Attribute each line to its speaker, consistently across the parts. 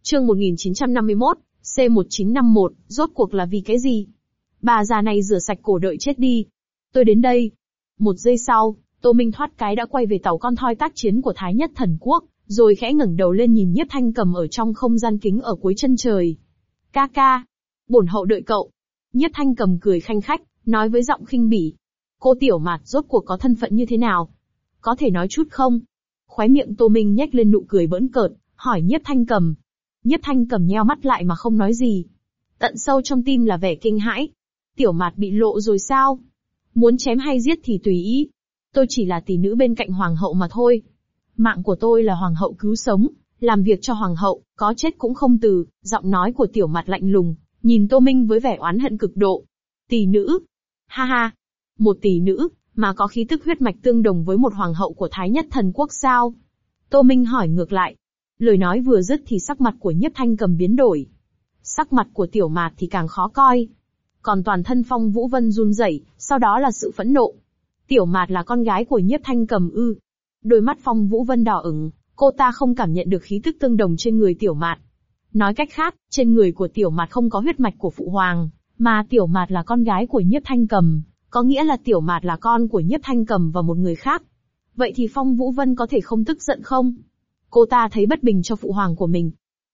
Speaker 1: Chương 1951, C1951, rốt cuộc là vì cái gì? Bà già này rửa sạch cổ đợi chết đi. Tôi đến đây. Một giây sau, Tô Minh thoát cái đã quay về tàu con thoi tác chiến của Thái Nhất Thần Quốc, rồi khẽ ngẩng đầu lên nhìn Nhiếp Thanh Cầm ở trong không gian kính ở cuối chân trời. Ca ca, bổn hậu đợi cậu. Nhiếp Thanh Cầm cười khanh khách, nói với giọng khinh bỉ. Cô Tiểu Mạt rốt cuộc có thân phận như thế nào? Có thể nói chút không? Khóe miệng Tô Minh nhếch lên nụ cười bỡn cợt, hỏi Nhiếp Thanh Cầm. Nhiếp Thanh Cầm nheo mắt lại mà không nói gì. Tận sâu trong tim là vẻ kinh hãi. Tiểu Mạt bị lộ rồi sao? Muốn chém hay giết thì tùy ý. Tôi chỉ là tỷ nữ bên cạnh hoàng hậu mà thôi. Mạng của tôi là hoàng hậu cứu sống, làm việc cho hoàng hậu, có chết cũng không từ. Giọng nói của Tiểu Mạt lạnh lùng, nhìn Tô Minh với vẻ oán hận cực độ. Tỷ nữ? Ha ha, một tỷ nữ, mà có khí tức huyết mạch tương đồng với một hoàng hậu của Thái Nhất Thần Quốc sao? Tô Minh hỏi ngược lại. Lời nói vừa dứt thì sắc mặt của Nhiếp Thanh Cầm biến đổi. Sắc mặt của Tiểu Mạt thì càng khó coi. Còn toàn thân Phong Vũ Vân run rẩy, sau đó là sự phẫn nộ. Tiểu Mạt là con gái của Nhiếp Thanh Cầm ư? Đôi mắt Phong Vũ Vân đỏ ửng, cô ta không cảm nhận được khí tức tương đồng trên người Tiểu Mạt. Nói cách khác, trên người của Tiểu Mạt không có huyết mạch của phụ hoàng, mà Tiểu Mạt là con gái của Nhiếp Thanh Cầm, có nghĩa là Tiểu Mạt là con của Nhiếp Thanh Cầm và một người khác. Vậy thì Phong Vũ Vân có thể không tức giận không? Cô ta thấy bất bình cho phụ hoàng của mình.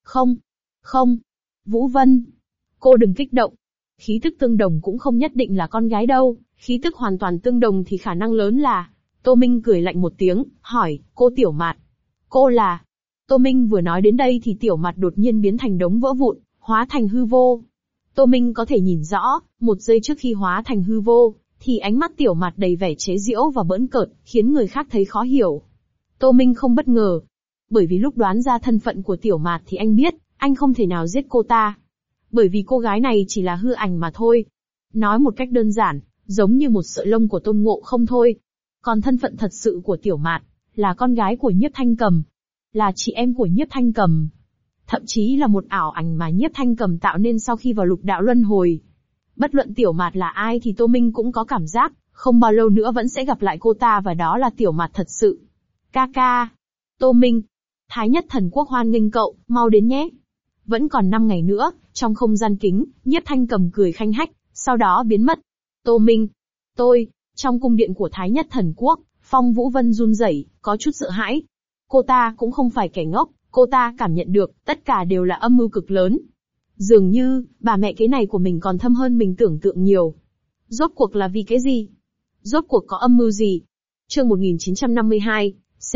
Speaker 1: Không. Vũ Vân, cô đừng kích động. Khí tức tương đồng cũng không nhất định là con gái đâu, khí tức hoàn toàn tương đồng thì khả năng lớn là... Tô Minh cười lạnh một tiếng, hỏi, cô Tiểu Mạt. Cô là... Tô Minh vừa nói đến đây thì Tiểu Mạt đột nhiên biến thành đống vỡ vụn, hóa thành hư vô. Tô Minh có thể nhìn rõ, một giây trước khi hóa thành hư vô, thì ánh mắt Tiểu Mạt đầy vẻ chế giễu và bỡn cợt, khiến người khác thấy khó hiểu. Tô Minh không bất ngờ. Bởi vì lúc đoán ra thân phận của Tiểu Mạt thì anh biết, anh không thể nào giết cô ta. Bởi vì cô gái này chỉ là hư ảnh mà thôi. Nói một cách đơn giản, giống như một sợi lông của Tôn Ngộ Không thôi. Còn thân phận thật sự của Tiểu Mạt, là con gái của Nhiếp Thanh Cầm, là chị em của Nhiếp Thanh Cầm. Thậm chí là một ảo ảnh mà Nhiếp Thanh Cầm tạo nên sau khi vào lục đạo luân hồi. Bất luận Tiểu Mạt là ai thì Tô Minh cũng có cảm giác, không bao lâu nữa vẫn sẽ gặp lại cô ta và đó là Tiểu Mạt thật sự. Ca ca. Tô Minh. Thái Nhất Thần Quốc hoan nghênh cậu, mau đến nhé. Vẫn còn 5 ngày nữa, trong không gian kính, Nhiếp Thanh Cầm cười khanh khách, sau đó biến mất. Tô Minh. Trong cung điện của Thái Nhất Thần Quốc, Phong Vũ Vân run rẩy, có chút sợ hãi. Cô ta cũng không phải kẻ ngốc, cô ta cảm nhận được, tất cả đều là âm mưu cực lớn. Dường như, bà mẹ kế này của mình còn thâm hơn mình tưởng tượng nhiều. Rốt cuộc là vì cái gì? Rốt cuộc có âm mưu gì? Chương 1952,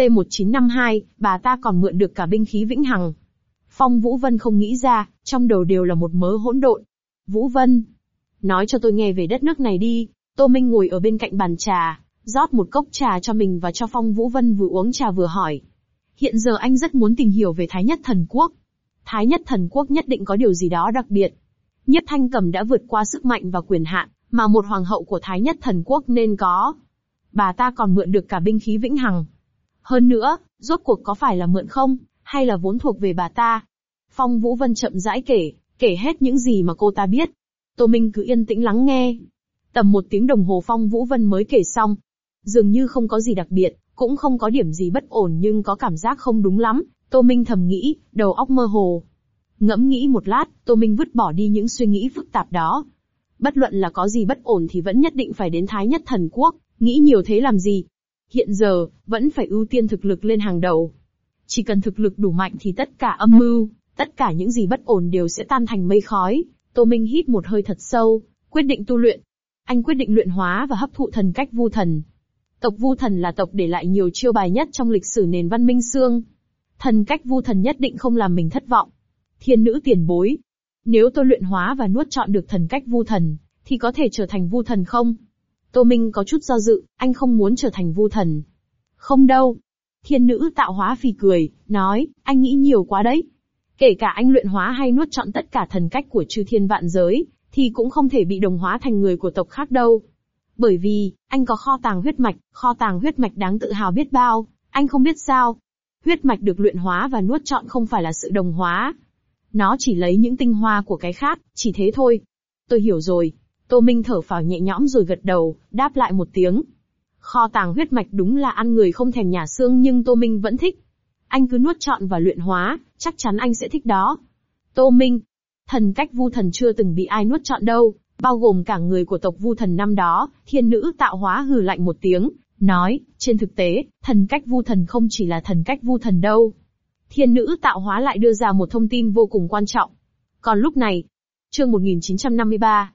Speaker 1: C1952, bà ta còn mượn được cả binh khí vĩnh hằng. Phong Vũ Vân không nghĩ ra, trong đầu đều là một mớ hỗn độn. Vũ Vân, nói cho tôi nghe về đất nước này đi. Tô Minh ngồi ở bên cạnh bàn trà, rót một cốc trà cho mình và cho Phong Vũ Vân vừa uống trà vừa hỏi. Hiện giờ anh rất muốn tìm hiểu về Thái Nhất Thần Quốc. Thái Nhất Thần Quốc nhất định có điều gì đó đặc biệt. Nhiếp Thanh Cầm đã vượt qua sức mạnh và quyền hạn, mà một hoàng hậu của Thái Nhất Thần Quốc nên có. Bà ta còn mượn được cả binh khí vĩnh hằng. Hơn nữa, rốt cuộc có phải là mượn không, hay là vốn thuộc về bà ta? Phong Vũ Vân chậm rãi kể hết những gì mà cô ta biết. Tô Minh cứ yên tĩnh lắng nghe. Tầm 1 tiếng đồng hồ Phong Vũ Vân mới kể xong. Dường như không có gì đặc biệt, cũng không có điểm gì bất ổn nhưng có cảm giác không đúng lắm. Tô Minh thầm nghĩ, đầu óc mơ hồ. Ngẫm nghĩ một lát, Tô Minh vứt bỏ đi những suy nghĩ phức tạp đó. Bất luận là có gì bất ổn thì vẫn nhất định phải đến Thái Nhất Thần Quốc, nghĩ nhiều thế làm gì? Hiện giờ, vẫn phải ưu tiên thực lực lên hàng đầu. Chỉ cần thực lực đủ mạnh thì tất cả âm mưu, tất cả những gì bất ổn đều sẽ tan thành mây khói. Tô Minh hít một hơi thật sâu, quyết định tu luyện. Anh quyết định luyện hóa và hấp thụ thần cách Vu Thần. Tộc Vu Thần là tộc để lại nhiều chiêu bài nhất trong lịch sử nền văn minh xương. Thần cách Vu Thần nhất định không làm mình thất vọng. Thiên nữ tiền bối, nếu tôi luyện hóa và nuốt trọn được thần cách Vu Thần, thì có thể trở thành Vu Thần không? Tô Minh có chút do dự, anh không muốn trở thành Vu Thần. Không đâu. Thiên nữ tạo hóa phì cười, nói, anh nghĩ nhiều quá đấy. Kể cả anh luyện hóa hay nuốt trọn tất cả thần cách của chư thiên vạn giới, thì cũng không thể bị đồng hóa thành người của tộc khác đâu. Bởi vì, anh có kho tàng huyết mạch đáng tự hào biết bao, anh không biết sao. Huyết mạch được luyện hóa và nuốt trọn không phải là sự đồng hóa. Nó chỉ lấy những tinh hoa của cái khác, chỉ thế thôi. Tôi hiểu rồi. Tô Minh thở phào nhẹ nhõm rồi gật đầu, đáp lại một tiếng. Kho tàng huyết mạch đúng là ăn người không thèm nhả xương nhưng Tô Minh vẫn thích. Anh cứ nuốt trọn và luyện hóa, chắc chắn anh sẽ thích đó. Tô Minh. Thần cách Vu Thần chưa từng bị ai nuốt trọn đâu, bao gồm cả người của tộc Vu Thần năm đó. Thiên nữ tạo hóa hừ lạnh một tiếng, nói, trên thực tế, thần cách Vu Thần không chỉ là thần cách Vu Thần đâu. Thiên nữ tạo hóa lại đưa ra một thông tin vô cùng quan trọng. Còn lúc này, chương 1953,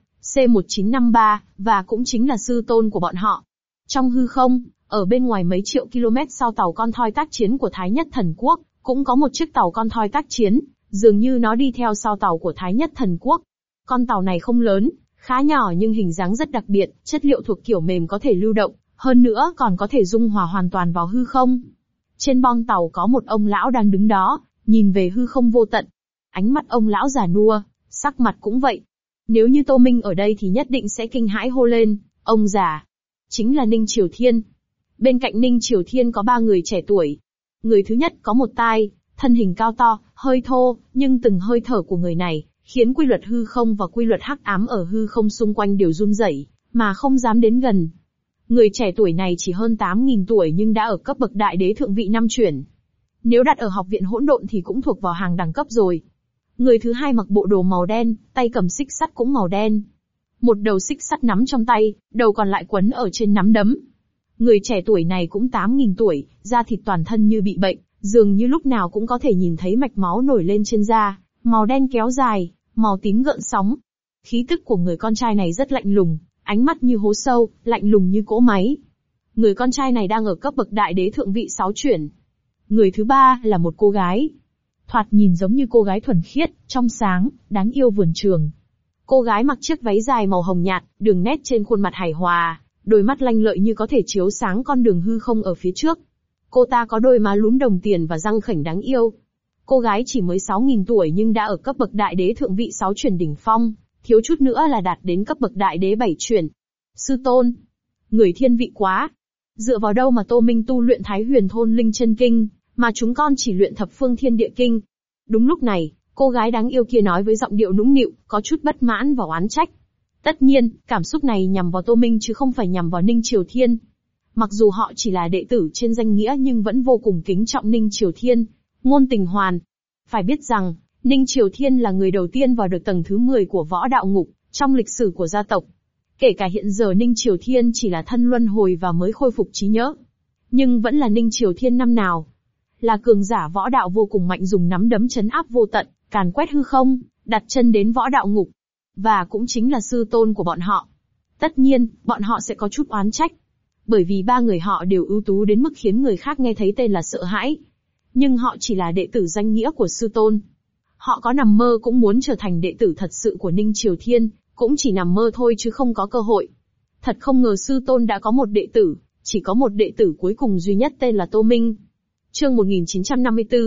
Speaker 1: C1953, và cũng chính là sư tôn của bọn họ. Trong hư không, ở bên ngoài mấy triệu km sau tàu con thoi tác chiến của Thái Nhất Thần Quốc, cũng có một chiếc tàu con thoi tác chiến, dường như nó đi theo sau tàu của Thái Nhất Thần Quốc. Con tàu này không lớn, khá nhỏ nhưng hình dáng rất đặc biệt, chất liệu thuộc kiểu mềm có thể lưu động, hơn nữa còn có thể dung hòa hoàn toàn vào hư không. Trên bong tàu có một ông lão đang đứng đó, nhìn về hư không vô tận. Ánh mắt ông lão già nua, sắc mặt cũng vậy. Nếu như Tô Minh ở đây thì nhất định sẽ kinh hãi hô lên, ông già. Chính là Ninh Triều Thiên. Bên cạnh Ninh Triều Thiên có 3 người trẻ tuổi. Người thứ nhất có một tai, thân hình cao to, hơi thô, nhưng từng hơi thở của người này, khiến quy luật hư không và quy luật hắc ám ở hư không xung quanh đều run rẩy, mà không dám đến gần. Người trẻ tuổi này chỉ hơn 8.000 tuổi nhưng đã ở cấp bậc đại đế thượng vị 5 chuyển. Nếu đặt ở học viện hỗn độn thì cũng thuộc vào hàng đẳng cấp rồi. Người thứ hai mặc bộ đồ màu đen, tay cầm xích sắt cũng màu đen. Một đầu xích sắt nắm trong tay, đầu còn lại quấn ở trên nắm đấm. Người trẻ tuổi này cũng 8.000 tuổi, da thịt toàn thân như bị bệnh, dường như lúc nào cũng có thể nhìn thấy mạch máu nổi lên trên da, màu đen kéo dài, màu tím gợn sóng. Khí tức của người con trai này rất lạnh lùng, ánh mắt như hố sâu, lạnh lùng như cỗ máy. Người con trai này đang ở cấp bậc đại đế thượng vị 6 chuyển. Người thứ ba là một cô gái. Thoạt nhìn giống như cô gái thuần khiết, trong sáng, đáng yêu vườn trường. Cô gái mặc chiếc váy dài màu hồng nhạt, đường nét trên khuôn mặt hài hòa, đôi mắt lanh lợi như có thể chiếu sáng con đường hư không ở phía trước. Cô ta có đôi má lúm đồng tiền và răng khểnh đáng yêu. Cô gái chỉ mới 6.000 tuổi nhưng đã ở cấp bậc đại đế thượng vị 6 chuyển đỉnh phong, thiếu chút nữa là đạt đến cấp bậc đại đế 7 chuyển. Sư tôn, người thiên vị quá. Dựa vào đâu mà Tô Minh tu luyện Thái Huyền Thôn Linh Chân Kinh, mà chúng con chỉ luyện Thập Phương Thiên Địa Kinh? Đúng lúc này, cô gái đáng yêu kia nói với giọng điệu nũng nịu, có chút bất mãn và oán trách. Tất nhiên, cảm xúc này nhằm vào Tô Minh chứ không phải nhằm vào Ninh Triều Thiên. Mặc dù họ chỉ là đệ tử trên danh nghĩa nhưng vẫn vô cùng kính trọng Ninh Triều Thiên. Ngôn Tình Hoàn. Phải biết rằng, Ninh Triều Thiên là người đầu tiên vào được tầng thứ 10 của võ đạo ngục, trong lịch sử của gia tộc. Kể cả hiện giờ Ninh Triều Thiên chỉ là thân luân hồi và mới khôi phục trí nhớ. Nhưng vẫn là Ninh Triều Thiên năm nào. Là cường giả võ đạo vô cùng mạnh dùng nắm đấm chấn áp vô tận, càn quét hư không, đặt chân đến võ đạo ngục. Và cũng chính là sư tôn của bọn họ. Tất nhiên, bọn họ sẽ có chút oán trách. Bởi vì 3 người họ đều ưu tú đến mức khiến người khác nghe thấy tên là sợ hãi. Nhưng họ chỉ là đệ tử danh nghĩa của sư tôn. Họ có nằm mơ cũng muốn trở thành đệ tử thật sự của Ninh Triều Thiên, cũng chỉ nằm mơ thôi chứ không có cơ hội. Thật không ngờ sư tôn đã có một đệ tử, chỉ có một đệ tử cuối cùng duy nhất tên là Tô Minh. Chương 1954,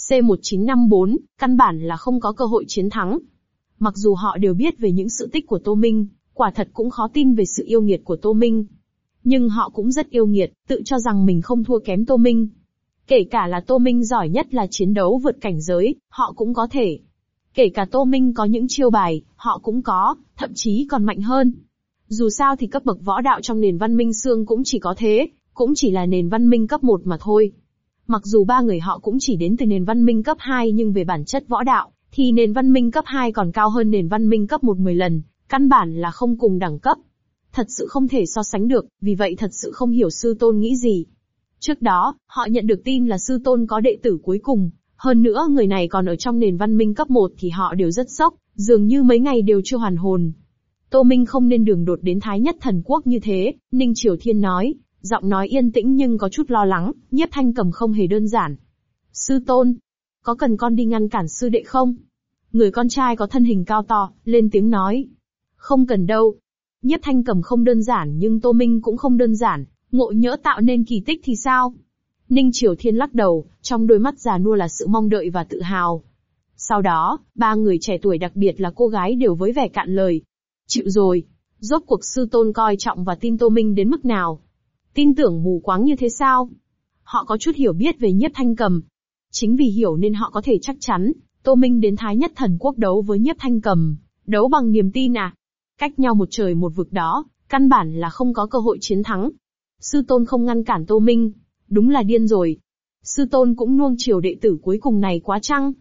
Speaker 1: C1954, căn bản là không có cơ hội chiến thắng. Mặc dù họ đều biết về những sự tích của Tô Minh, quả thật cũng khó tin về sự yêu nghiệt của Tô Minh. Nhưng họ cũng rất yêu nghiệt, tự cho rằng mình không thua kém Tô Minh. Kể cả là Tô Minh giỏi nhất là chiến đấu vượt cảnh giới, họ cũng có thể. Kể cả Tô Minh có những chiêu bài, họ cũng có, thậm chí còn mạnh hơn. Dù sao thì cấp bậc võ đạo trong nền văn minh xương cũng chỉ có thế, cũng chỉ là nền văn minh cấp 1 mà thôi. Mặc dù 3 người họ cũng chỉ đến từ nền văn minh cấp 2 nhưng về bản chất võ đạo, thì nền văn minh cấp 2 còn cao hơn nền văn minh cấp 1 10 lần, căn bản là không cùng đẳng cấp. Thật sự không thể so sánh được, vì vậy thật sự không hiểu sư tôn nghĩ gì. Trước đó, họ nhận được tin là sư tôn có đệ tử cuối cùng, hơn nữa người này còn ở trong nền văn minh cấp 1 thì họ đều rất sốc, dường như mấy ngày đều chưa hoàn hồn. Tô Minh không nên đường đột đến Thái Nhất Thần Quốc như thế, Ninh Triều Thiên nói, giọng nói yên tĩnh nhưng có chút lo lắng, Nhiếp Thanh Cầm không hề đơn giản. Sư tôn, có cần con đi ngăn cản sư đệ không? Người con trai có thân hình cao to, lên tiếng nói. Không cần đâu. Nhiếp Thanh Cầm không đơn giản nhưng Tô Minh cũng không đơn giản, ngộ nhỡ tạo nên kỳ tích thì sao? Ninh Triều Thiên lắc đầu, trong đôi mắt già nua là sự mong đợi và tự hào. Sau đó, 3 người trẻ tuổi đặc biệt là cô gái đều với vẻ cạn lời. Chịu rồi, rốt cuộc sư tôn coi trọng và tin Tô Minh đến mức nào? Tin tưởng mù quáng như thế sao? Họ có chút hiểu biết về Nhiếp Thanh Cầm. Chính vì hiểu nên họ có thể chắc chắn, Tô Minh đến Thái Nhất Thần Quốc đấu với Nhiếp Thanh Cầm, đấu bằng niềm tin à? Cách nhau một trời một vực đó, căn bản là không có cơ hội chiến thắng. Sư tôn không ngăn cản Tô Minh, đúng là điên rồi. Sư tôn cũng nuông chiều đệ tử cuối cùng này quá chăng?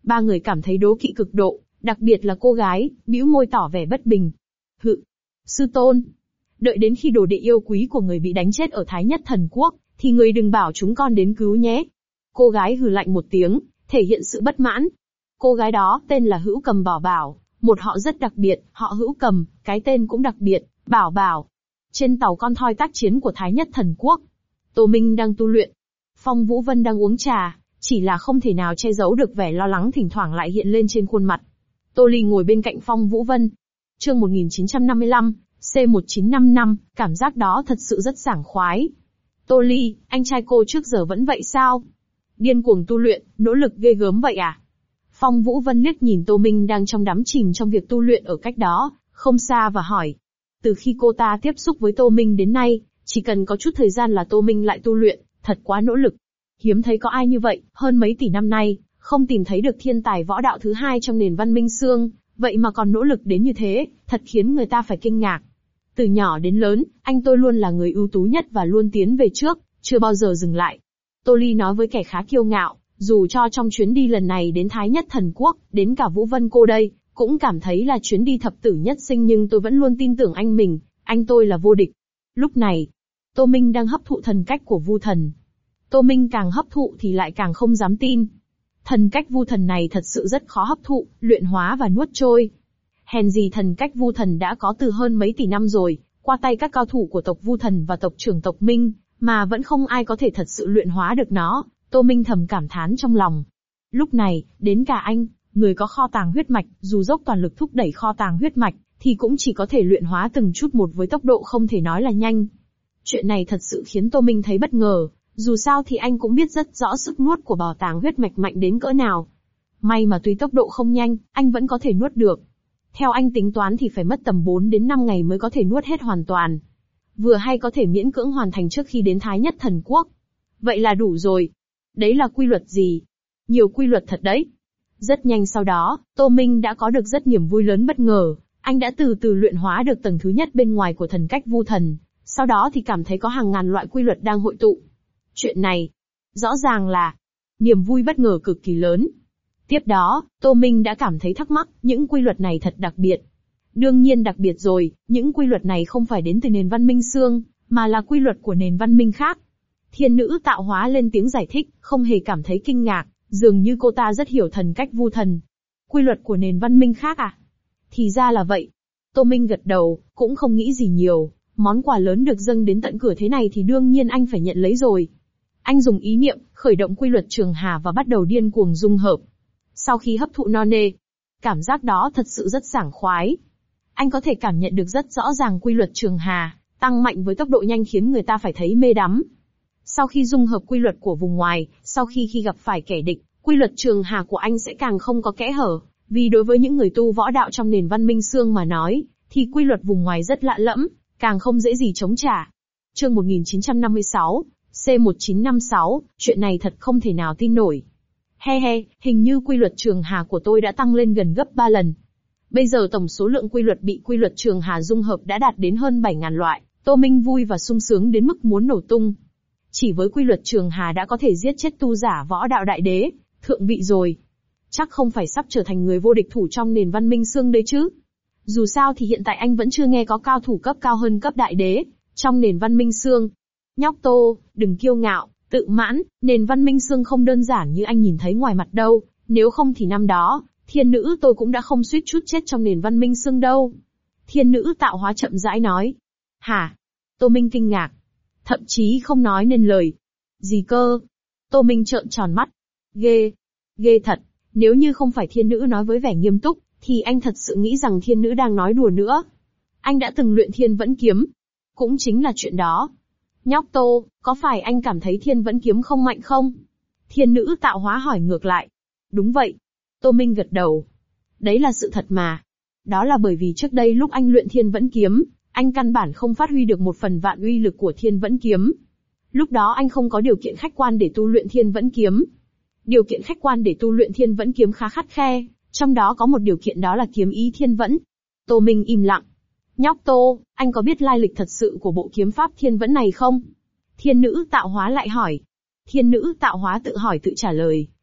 Speaker 1: Ba người cảm thấy đố kỵ cực độ, đặc biệt là cô gái, bĩu môi tỏ vẻ bất bình. Hự, sư tôn. Đợi đến khi đồ đệ yêu quý của người bị đánh chết ở Thái Nhất Thần Quốc, thì người đừng bảo chúng con đến cứu nhé. Cô gái hừ lạnh một tiếng, thể hiện sự bất mãn. Cô gái đó tên là Hữu Cầm Bảo Bảo, một họ rất đặc biệt, họ Hữu Cầm, cái tên cũng đặc biệt, Bảo Bảo. Trên tàu con thoi tác chiến của Thái Nhất Thần Quốc, Tô Minh đang tu luyện. Phong Vũ Vân đang uống trà, chỉ là không thể nào che giấu được vẻ lo lắng thỉnh thoảng lại hiện lên trên khuôn mặt. Tô Ly ngồi bên cạnh Phong Vũ Vân. Chương 1955, C1955, cảm giác đó thật sự rất sảng khoái. Tô Ly, anh trai cô trước giờ vẫn vậy sao? Điên cuồng tu luyện, nỗ lực ghê gớm vậy à? Phong Vũ Vân liếc nhìn Tô Minh đang trong đắm chìm trong việc tu luyện ở cách đó, không xa và hỏi. Từ khi cô ta tiếp xúc với Tô Minh đến nay, chỉ cần có chút thời gian là Tô Minh lại tu luyện, thật quá nỗ lực. Hiếm thấy có ai như vậy, hơn mấy tỷ năm nay, không tìm thấy được thiên tài võ đạo thứ hai trong nền văn minh xương, vậy mà còn nỗ lực đến như thế, thật khiến người ta phải kinh ngạc. Từ nhỏ đến lớn, anh tôi luôn là người ưu tú nhất và luôn tiến về trước, chưa bao giờ dừng lại. Tô Ly nói với kẻ khá kiêu ngạo, dù cho trong chuyến đi lần này đến Thái Nhất Thần Quốc, đến cả Vũ Vân cô đây, cũng cảm thấy là chuyến đi thập tử nhất sinh nhưng tôi vẫn luôn tin tưởng anh mình, anh tôi là vô địch. Lúc này, Tô Minh đang hấp thụ thần cách của Vu Thần. Tô Minh càng hấp thụ thì lại càng không dám tin. Thần cách Vu Thần này thật sự rất khó hấp thụ, luyện hóa và nuốt trôi. Hèn gì thần cách Vu Thần đã có từ hơn mấy tỷ năm rồi, qua tay các cao thủ của tộc Vu Thần và tộc trưởng tộc Minh, mà vẫn không ai có thể thật sự luyện hóa được nó. Tô Minh thầm cảm thán trong lòng. Lúc này, đến cả anh, người có kho tàng huyết mạch, dù dốc toàn lực thúc đẩy kho tàng huyết mạch, thì cũng chỉ có thể luyện hóa từng chút một với tốc độ không thể nói là nhanh. Chuyện này thật sự khiến Tô Minh thấy bất ngờ, dù sao thì anh cũng biết rất rõ sức nuốt của bảo tàng huyết mạch mạnh đến cỡ nào. May mà tuy tốc độ không nhanh, anh vẫn có thể nuốt được. Theo anh tính toán thì phải mất tầm 4 đến 5 ngày mới có thể nuốt hết hoàn toàn. Vừa hay có thể miễn cưỡng hoàn thành trước khi đến Thái Nhất Thần Quốc. Vậy là đủ rồi. Đấy là quy luật gì? Nhiều quy luật thật đấy. Rất nhanh sau đó, Tô Minh đã có được rất niềm vui lớn bất ngờ. Anh đã từ từ luyện hóa được tầng thứ nhất bên ngoài của thần cách Vu Thần. Sau đó thì cảm thấy có hàng ngàn loại quy luật đang hội tụ. Chuyện này, rõ ràng là niềm vui bất ngờ cực kỳ lớn. Tiếp đó, Tô Minh đã cảm thấy thắc mắc, những quy luật này thật đặc biệt. Đương nhiên đặc biệt rồi, những quy luật này không phải đến từ nền văn minh xương, mà là quy luật của nền văn minh khác. Thiên nữ tạo hóa lên tiếng giải thích, không hề cảm thấy kinh ngạc, dường như cô ta rất hiểu thần cách Vu Thần. Quy luật của nền văn minh khác à? Thì ra là vậy. Tô Minh gật đầu, cũng không nghĩ gì nhiều, món quà lớn được dâng đến tận cửa thế này thì đương nhiên anh phải nhận lấy rồi. Anh dùng ý niệm, khởi động quy luật trường hà và bắt đầu điên cuồng dung hợp. Sau khi hấp thụ no nê, cảm giác đó thật sự rất sảng khoái. Anh có thể cảm nhận được rất rõ ràng quy luật trường hà, tăng mạnh với tốc độ nhanh khiến người ta phải thấy mê đắm. Sau khi dung hợp quy luật của vùng ngoài, sau khi gặp phải kẻ địch, quy luật trường hà của anh sẽ càng không có kẽ hở, vì đối với những người tu võ đạo trong nền văn minh xương mà nói, thì quy luật vùng ngoài rất lạ lẫm, càng không dễ gì chống trả. Chương 1956, C1956, chuyện này thật không thể nào tin nổi. Hình như quy luật trường hà của tôi đã tăng lên gần gấp 3 lần. Bây giờ tổng số lượng quy luật bị quy luật trường hà dung hợp đã đạt đến hơn 7.000 loại, Tô Minh vui và sung sướng đến mức muốn nổ tung. Chỉ với quy luật trường hà đã có thể giết chết tu giả võ đạo đại đế, thượng vị rồi. Chắc không phải sắp trở thành người vô địch thủ trong nền văn minh xương đấy chứ. Dù sao thì hiện tại anh vẫn chưa nghe có cao thủ cấp cao hơn cấp đại đế, trong nền văn minh xương. Nhóc Tô, đừng kiêu ngạo, tự mãn, nền văn minh xương không đơn giản như anh nhìn thấy ngoài mặt đâu, nếu không thì năm đó, thiên nữ tôi cũng đã không suýt chút chết trong nền văn minh xương đâu. Thiên nữ tạo hóa chậm rãi nói. Hả? Tô Minh kinh ngạc. Thậm chí không nói nên lời. Gì cơ? Tô Minh trợn tròn mắt. Ghê thật, nếu như không phải thiên nữ nói với vẻ nghiêm túc, thì anh thật sự nghĩ rằng thiên nữ đang nói đùa nữa. Anh đã từng luyện thiên vẫn kiếm. Cũng chính là chuyện đó. Nhóc Tô, có phải anh cảm thấy thiên vẫn kiếm không mạnh không? Thiên nữ tạo hóa hỏi ngược lại. Đúng vậy. Tô Minh gật đầu. Đấy là sự thật mà. Đó là bởi vì trước đây lúc anh luyện thiên vẫn kiếm, anh căn bản không phát huy được một phần vạn uy lực của thiên vẫn kiếm. Lúc đó anh không có điều kiện khách quan để tu luyện thiên vẫn kiếm. Điều kiện khách quan để tu luyện thiên vẫn kiếm khá khắt khe, trong đó có một điều kiện đó là kiếm ý thiên vẫn. Tô Minh im lặng. Nhóc Tô, anh có biết lai lịch thật sự của bộ kiếm pháp thiên vẫn này không? Thiên nữ tạo hóa lại hỏi. Thiên nữ tạo hóa tự hỏi tự trả lời,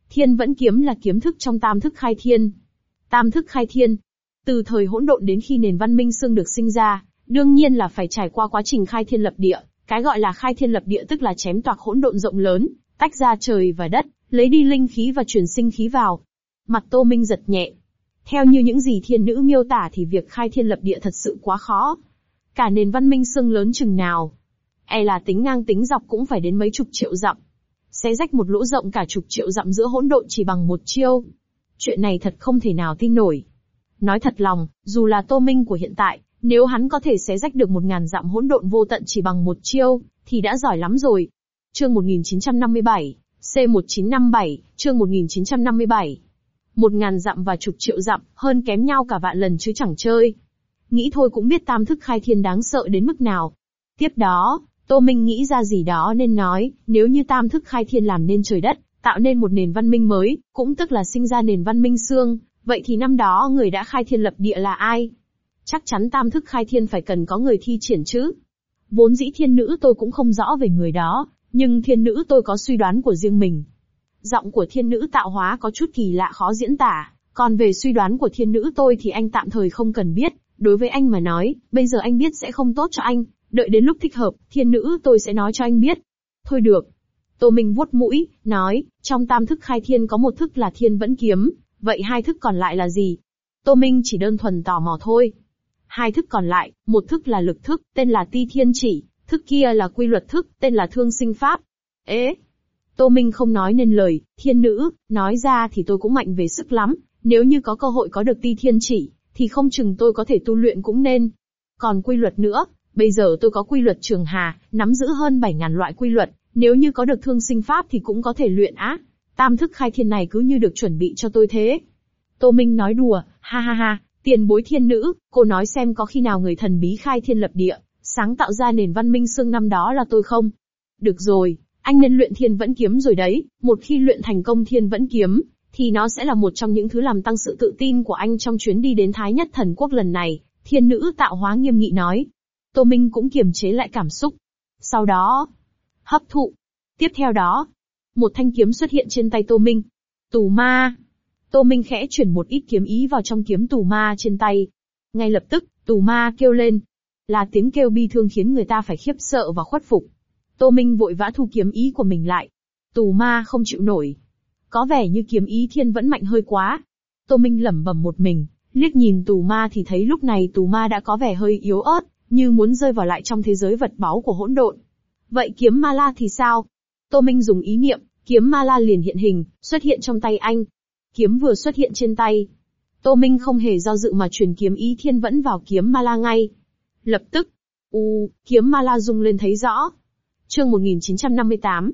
Speaker 1: Thiên Vẫn Kiếm là kiếm thức trong tam thức khai thiên. Tam thức khai thiên. Từ thời hỗn độn đến khi nền văn minh xương được sinh ra, đương nhiên là phải trải qua quá trình khai thiên lập địa. Cái gọi là khai thiên lập địa tức là chém toạc hỗn độn rộng lớn, tách ra trời và đất, lấy đi linh khí và truyền sinh khí vào. Mặt Tô Minh giật nhẹ. Theo như những gì thiên nữ miêu tả thì việc khai thiên lập địa thật sự quá khó. Cả nền văn minh xương lớn chừng nào, là tính ngang tính dọc cũng phải đến mấy chục triệu dặm. Xé rách một lỗ rộng cả chục triệu dặm giữa hỗn độn chỉ bằng một chiêu. Chuyện này thật không thể nào tin nổi. Nói thật lòng, dù là Tô Minh của hiện tại, nếu hắn có thể xé rách được 1000 dặm hỗn độn vô tận chỉ bằng một chiêu, thì đã giỏi lắm rồi. Chương 1957, C1957, chương 1957. 1000 dặm và chục triệu dặm, hơn kém nhau cả vạn lần chứ chẳng chơi. Nghĩ thôi cũng biết tam thức khai thiên đáng sợ đến mức nào. Tiếp đó, Tô Minh nghĩ ra gì đó nên nói, nếu như tam thức khai thiên làm nên trời đất, tạo nên một nền văn minh mới, cũng tức là sinh ra nền văn minh xương, vậy thì năm đó người đã khai thiên lập địa là ai? Chắc chắn tam thức khai thiên phải cần có người thi triển chứ. Vốn dĩ thiên nữ tôi cũng không rõ về người đó, nhưng thiên nữ tôi có suy đoán của riêng mình. Giọng của thiên nữ tạo hóa có chút kỳ lạ khó diễn tả, còn về suy đoán của thiên nữ tôi thì anh tạm thời không cần biết, đối với anh mà nói, bây giờ anh biết sẽ không tốt cho anh, đợi đến lúc thích hợp, thiên nữ tôi sẽ nói cho anh biết. Thôi được. Tô Minh vuốt mũi, nói, trong tam thức khai thiên có một thức là thiên vẫn kiếm, vậy hai thức còn lại là gì? Tô Minh chỉ đơn thuần tò mò thôi. Hai thức còn lại, một thức là lực thức, tên là ti thiên chỉ, thức kia là quy luật thức, tên là thương sinh pháp. Tô Minh không nói nên lời, thiên nữ, nói ra thì tôi cũng mạnh về sức lắm, nếu như có cơ hội có được ti thiên chỉ, thì không chừng tôi có thể tu luyện cũng nên. Còn quy luật nữa, bây giờ tôi có quy luật trường hà, nắm giữ hơn 7000 loại quy luật, nếu như có được thương sinh pháp thì cũng có thể luyện á. Tam thức khai thiên này cứ như được chuẩn bị cho tôi thế. Tô Minh nói đùa, ha ha ha, tiền bối thiên nữ, cô nói xem có khi nào người thần bí khai thiên lập địa, sáng tạo ra nền văn minh xương năm đó là tôi không? Được rồi, anh nên luyện thiên vẫn kiếm rồi đấy, một khi luyện thành công thiên vẫn kiếm, thì nó sẽ là một trong những thứ làm tăng sự tự tin của anh trong chuyến đi đến Thái Nhất Thần Quốc lần này, thiên nữ tạo hóa nghiêm nghị nói. Tô Minh cũng kiềm chế lại cảm xúc. Sau đó, hấp thụ. Tiếp theo đó, một thanh kiếm xuất hiện trên tay Tô Minh. Tù ma. Tô Minh khẽ chuyển một ít kiếm ý vào trong kiếm tù ma trên tay. Ngay lập tức, tù ma kêu lên. Là tiếng kêu bi thương khiến người ta phải khiếp sợ và khuất phục. Tô Minh vội vã thu kiếm ý của mình lại. Tù ma không chịu nổi. Có vẻ như kiếm ý thiên vẫn mạnh hơi quá. Tô Minh lẩm bẩm một mình, liếc nhìn tù ma thì thấy lúc này tù ma đã có vẻ hơi yếu ớt, như muốn rơi vào lại trong thế giới vật báu của hỗn độn. Vậy kiếm ma la thì sao? Tô Minh dùng ý niệm, kiếm ma la liền hiện hình, xuất hiện trong tay anh. Kiếm vừa xuất hiện trên tay, Tô Minh không hề do dự mà truyền kiếm ý thiên vẫn vào kiếm ma la ngay. Lập tức, kiếm ma la rung lên thấy rõ. Chương 1958,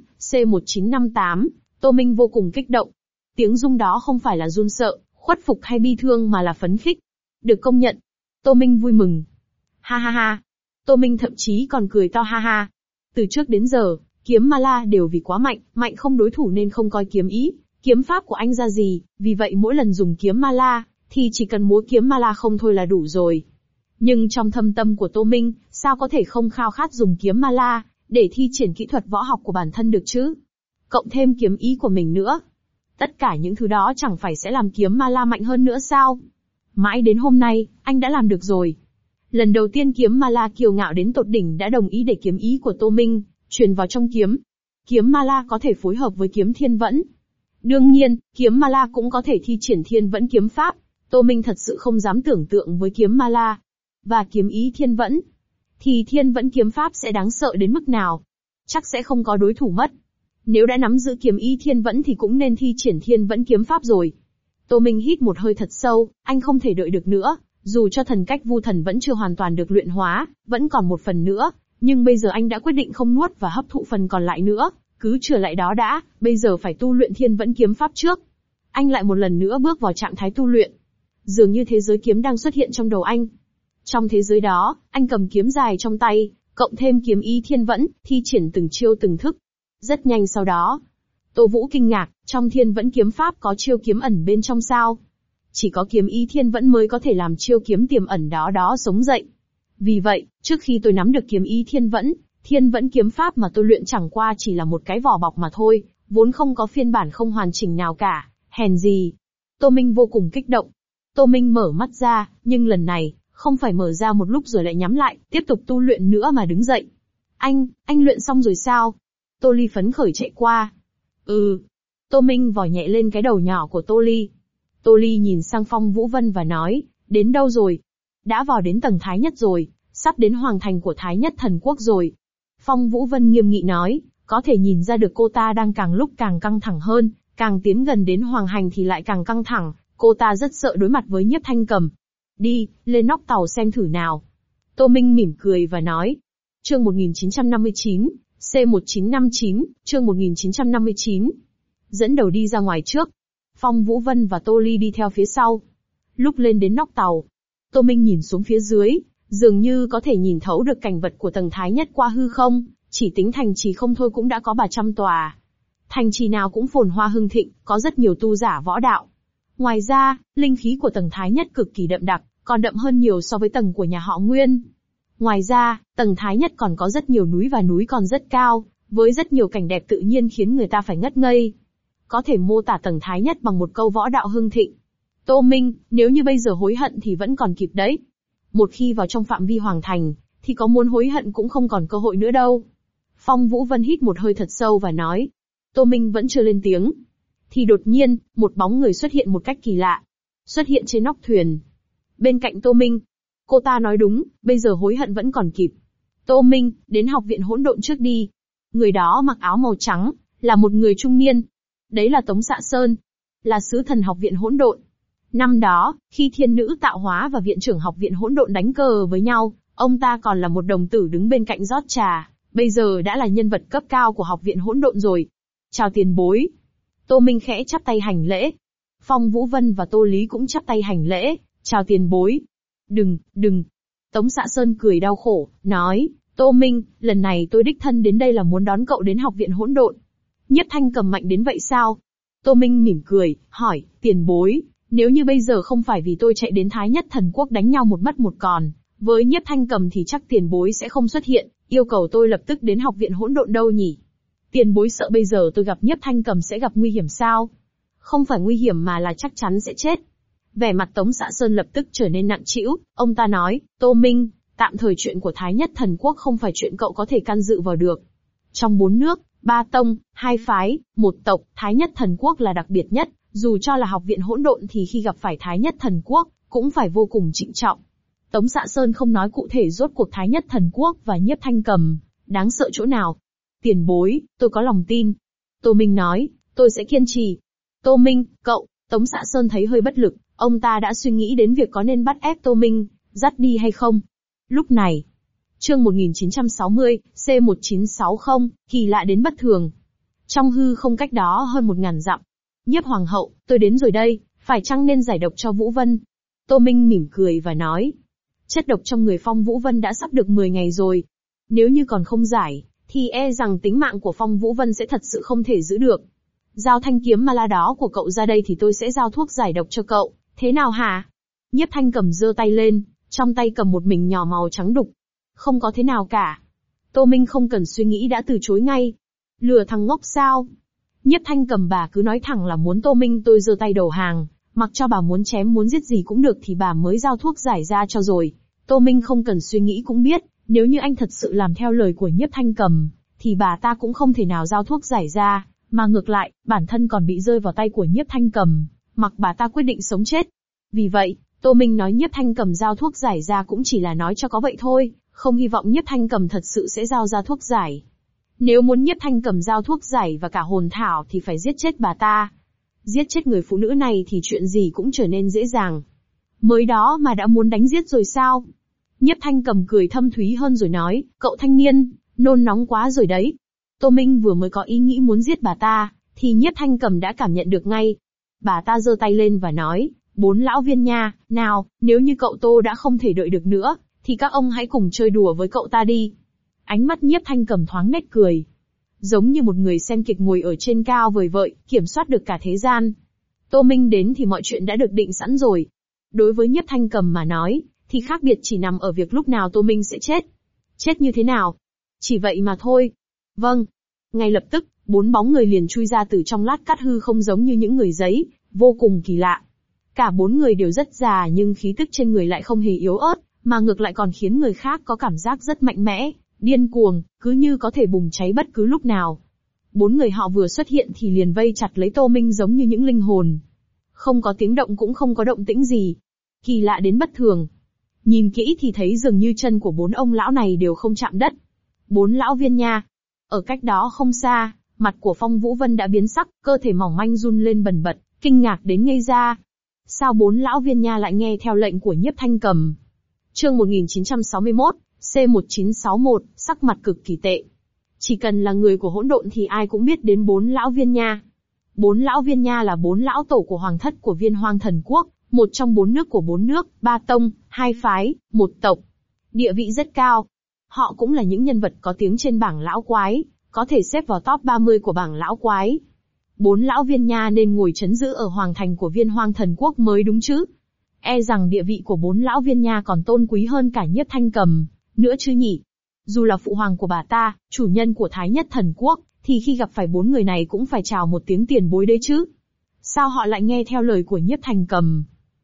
Speaker 1: C1958, Tô Minh vô cùng kích động. Tiếng rung đó không phải là run sợ, khuất phục hay bi thương mà là phấn khích. Được công nhận. Tô Minh vui mừng. Ha ha ha. Tô Minh thậm chí còn cười to ha ha. Từ trước đến giờ, kiếm ma la đều vì quá mạnh, mạnh không đối thủ nên không coi kiếm ý, kiếm pháp của anh ra gì, vì vậy mỗi lần dùng kiếm ma la, thì chỉ cần múa kiếm ma la không thôi là đủ rồi. Nhưng trong thâm tâm của Tô Minh, sao có thể không khao khát dùng kiếm ma la, để thi triển kỹ thuật võ học của bản thân được chứ? Cộng thêm kiếm ý của mình nữa. Tất cả những thứ đó chẳng phải sẽ làm kiếm ma la mạnh hơn nữa sao? Mãi đến hôm nay, anh đã làm được rồi. Lần đầu tiên kiếm ma la kiêu ngạo đến tột đỉnh đã đồng ý để kiếm ý của Tô Minh truyền vào trong kiếm. Kiếm ma la có thể phối hợp với kiếm thiên vẫn. Đương nhiên, kiếm ma la cũng có thể thi triển thiên vẫn kiếm pháp. Tô Minh thật sự không dám tưởng tượng với kiếm ma la và kiếm ý thiên vẫn, thì thiên vẫn kiếm pháp sẽ đáng sợ đến mức nào. Chắc sẽ không có đối thủ mất. Nếu đã nắm giữ kiếm ý thiên vẫn thì cũng nên thi triển thiên vẫn kiếm pháp rồi. Tô Minh hít một hơi thật sâu, anh không thể đợi được nữa. Dù cho thần cách vu thần vẫn chưa hoàn toàn được luyện hóa, vẫn còn một phần nữa, nhưng bây giờ anh đã quyết định không nuốt và hấp thụ phần còn lại nữa, cứ trở lại đó đã, bây giờ phải tu luyện thiên vẫn kiếm pháp trước. Anh lại một lần nữa bước vào trạng thái tu luyện. Dường như thế giới kiếm đang xuất hiện trong đầu anh. Trong thế giới đó, anh cầm kiếm dài trong tay, cộng thêm kiếm ý thiên vẫn, thi triển từng chiêu từng thức. Rất nhanh sau đó, Tô Vũ kinh ngạc, trong thiên vẫn kiếm pháp có chiêu kiếm ẩn bên trong sao? Chỉ có kiếm ý thiên vẫn mới có thể làm chiêu kiếm tiềm ẩn đó sống dậy. Vì vậy, trước khi tôi nắm được kiếm ý thiên vẫn kiếm pháp mà tôi luyện chẳng qua chỉ là một cái vỏ bọc mà thôi, vốn không có phiên bản không hoàn chỉnh nào cả, hèn gì. Tô Minh vô cùng kích động. Tô Minh mở mắt ra, nhưng lần này, không phải mở ra một lúc rồi lại nhắm lại, tiếp tục tu luyện nữa mà đứng dậy. Anh luyện xong rồi sao? Tô Ly phấn khởi chạy qua. Ừ. Tô Minh vò nhẹ lên cái đầu nhỏ của Tô Ly. Tô Ly nhìn sang Phong Vũ Vân và nói, đến đâu rồi? Đã vào đến tầng Thái Nhất rồi, sắp đến hoàng thành của Thái Nhất Thần Quốc rồi. Phong Vũ Vân nghiêm nghị nói, có thể nhìn ra được cô ta đang càng lúc càng căng thẳng hơn, càng tiến gần đến hoàng hành thì lại càng căng thẳng, cô ta rất sợ đối mặt với Nhiếp Thanh Cầm. Đi, lên nóc tàu xem thử nào. Tô Minh mỉm cười và nói. Chương 1959, C1959, chương 1959. Dẫn đầu đi ra ngoài trước. Phong Vũ Vân và Tô Ly đi theo phía sau. Lúc lên đến nóc tàu, Tô Minh nhìn xuống phía dưới, dường như có thể nhìn thấu được cảnh vật của tầng Thái Nhất qua hư không, chỉ tính thành trì không thôi cũng đã có 300 tòa. Thành trì nào cũng phồn hoa hưng thịnh, có rất nhiều tu giả võ đạo. Ngoài ra, linh khí của tầng Thái Nhất cực kỳ đậm đặc, còn đậm hơn nhiều so với tầng của nhà họ Nguyên. Ngoài ra, tầng Thái Nhất còn có rất nhiều núi và núi còn rất cao, với rất nhiều cảnh đẹp tự nhiên khiến người ta phải ngất ngây. Có thể mô tả tầng Thái Nhất bằng một câu võ đạo hưng thịnh. Tô Minh, nếu như bây giờ hối hận thì vẫn còn kịp đấy. Một khi vào trong phạm vi hoàng thành, thì có muốn hối hận cũng không còn cơ hội nữa đâu. Phong Vũ Vân hít một hơi thật sâu và nói. Tô Minh vẫn chưa lên tiếng. Thì đột nhiên, một bóng người xuất hiện một cách kỳ lạ. Xuất hiện trên nóc thuyền. Bên cạnh Tô Minh. Cô ta nói đúng, bây giờ hối hận vẫn còn kịp. Tô Minh, đến học viện hỗn độn trước đi. Người đó mặc áo màu trắng, là một người trung niên. Đấy là Tống Xạ Sơn. Là sứ thần học viện hỗn độn. Năm đó, khi thiên nữ tạo hóa và viện trưởng học viện hỗn độn đánh cờ với nhau, ông ta còn là một đồng tử đứng bên cạnh rót trà, bây giờ đã là nhân vật cấp cao của học viện hỗn độn rồi. Chào tiền bối. Tô Minh khẽ chắp tay hành lễ. Phong Vũ Vân và Tô Lý cũng chắp tay hành lễ, chào tiền bối. Đừng. Tống Xạ Sơn cười đau khổ, nói, Tô Minh, lần này tôi đích thân đến đây là muốn đón cậu đến học viện hỗn độn. Nhiếp Thanh Cầm mạnh đến vậy sao? Tô Minh mỉm cười, hỏi, tiền bối, nếu như bây giờ không phải vì tôi chạy đến Thái Nhất Thần Quốc đánh nhau một mất một còn, với Nhiếp Thanh Cầm thì chắc tiền bối sẽ không xuất hiện, yêu cầu tôi lập tức đến học viện hỗn độn đâu nhỉ? Tiền bối sợ bây giờ tôi gặp Nhiếp Thanh Cầm sẽ gặp nguy hiểm sao? Không phải nguy hiểm mà là chắc chắn sẽ chết. Vẻ mặt Tống Xạ Sơn lập tức trở nên nặng trĩu, ông ta nói, Tô Minh, tạm thời chuyện của Thái Nhất Thần Quốc không phải chuyện cậu có thể can dự vào được. Trong 4 nước, 3 tông, 2 phái, 1 tộc, Thái Nhất Thần Quốc là đặc biệt nhất, dù cho là học viện hỗn độn thì khi gặp phải Thái Nhất Thần Quốc, cũng phải vô cùng trịnh trọng. Tống Xạ Sơn không nói cụ thể rốt cuộc Thái Nhất Thần Quốc và Nhiếp Thanh Cầm đáng sợ chỗ nào. Tiền bối, tôi có lòng tin. Tô Minh nói, tôi sẽ kiên trì. Tô Minh, cậu, Tống Xạ Sơn thấy hơi bất lực, ông ta đã suy nghĩ đến việc có nên bắt ép Tô Minh, dắt đi hay không. Lúc này, chương 1960, C1960, kỳ lạ đến bất thường. Trong hư không cách đó hơn 1000 dặm. Nhiếp Hoàng hậu, tôi đến rồi đây, phải chăng nên giải độc cho Vũ Vân? Tô Minh mỉm cười và nói. Chất độc trong người Phong Vũ Vân đã sắp được 10 ngày rồi. Nếu như còn không giải, thì e rằng tính mạng của Phong Vũ Vân sẽ thật sự không thể giữ được. Giao thanh kiếm ma la đó của cậu ra đây thì tôi sẽ giao thuốc giải độc cho cậu, thế nào hả? Nhiếp Thanh Cầm giơ tay lên, trong tay cầm một mình nhỏ màu trắng đục. Không có thế nào cả. Tô Minh không cần suy nghĩ đã từ chối ngay. Lừa thằng ngốc sao? Nhiếp Thanh Cầm bà cứ nói thẳng là muốn Tô Minh tôi giơ tay đầu hàng, mặc cho bà muốn chém muốn giết gì cũng được thì bà mới giao thuốc giải ra cho rồi. Tô Minh không cần suy nghĩ cũng biết, nếu như anh thật sự làm theo lời của Nhiếp Thanh Cầm, thì bà ta cũng không thể nào giao thuốc giải ra, mà ngược lại, bản thân còn bị rơi vào tay của Nhiếp Thanh Cầm, mặc bà ta quyết định sống chết. Vì vậy, Tô Minh nói Nhiếp Thanh Cầm giao thuốc giải ra cũng chỉ là nói cho có vậy thôi, không hy vọng Nhiếp Thanh Cầm thật sự sẽ giao ra thuốc giải. Nếu muốn Nhiếp Thanh Cầm giao thuốc giải và cả hồn thảo thì phải giết chết bà ta. Giết chết người phụ nữ này thì chuyện gì cũng trở nên dễ dàng. Mới đó mà đã muốn đánh giết rồi sao? Nhiếp Thanh Cầm cười thâm thúy hơn rồi nói, cậu thanh niên, nôn nóng quá rồi đấy. Tô Minh vừa mới có ý nghĩ muốn giết bà ta, thì Nhiếp Thanh Cầm đã cảm nhận được ngay. Bà ta giơ tay lên và nói, 4 lão viên nha, nào, nếu như cậu Tô đã không thể đợi được nữa, thì các ông hãy cùng chơi đùa với cậu ta đi. Ánh mắt Nhiếp Thanh Cầm thoáng nét cười. Giống như một người xem kịch ngồi ở trên cao vời vợi, kiểm soát được cả thế gian. Tô Minh đến thì mọi chuyện đã được định sẵn rồi. Đối với Nhiếp Thanh Cầm mà nói, thì khác biệt chỉ nằm ở việc lúc nào Tô Minh sẽ chết. Chết như thế nào? Chỉ vậy mà thôi. Vâng. Ngay lập tức, 4 bóng người liền chui ra từ trong lát cắt hư không giống như những người giấy, vô cùng kỳ lạ. Cả 4 người đều rất già nhưng khí tức trên người lại không hề yếu ớt, mà ngược lại còn khiến người khác có cảm giác rất mạnh mẽ, điên cuồng, cứ như có thể bùng cháy bất cứ lúc nào. 4 người họ vừa xuất hiện thì liền vây chặt lấy Tô Minh giống như những linh hồn. Không có tiếng động cũng không có động tĩnh gì. Kỳ lạ đến bất thường. Nhìn kỹ thì thấy dường như chân của 4 ông lão này đều không chạm đất. 4 lão viên nha. Ở cách đó không xa, mặt của Phong Vũ Vân đã biến sắc, cơ thể mỏng manh run lên bần bật, kinh ngạc đến ngây ra. Sao 4 lão viên nha lại nghe theo lệnh của Nhiếp Thanh Cầm? Chương 1961, C1961, sắc mặt cực kỳ tệ. Chỉ cần là người của hỗn độn thì ai cũng biết đến 4 lão viên nha. 4 lão viên nha là 4 lão tổ của hoàng thất của Viên Hoang Thần Quốc, một trong 4 nước của 4 nước, 3 tông, 2 phái, 1 tộc. Địa vị rất cao. Họ cũng là những nhân vật có tiếng trên bảng lão quái, có thể xếp vào top 30 của bảng lão quái. 4 lão viên nha nên ngồi trấn giữ ở hoàng thành của Viên Hoang Thần Quốc mới đúng chứ. E rằng địa vị của 4 lão viên nha còn tôn quý hơn cả Nhiếp Thanh Cầm nữa chứ nhỉ. Dù là phụ hoàng của bà ta, chủ nhân của Thái Nhất Thần Quốc, thì khi gặp phải 4 người này cũng phải chào một tiếng tiền bối đấy chứ. Sao họ lại nghe theo lời của Nhiếp Thanh Cầm?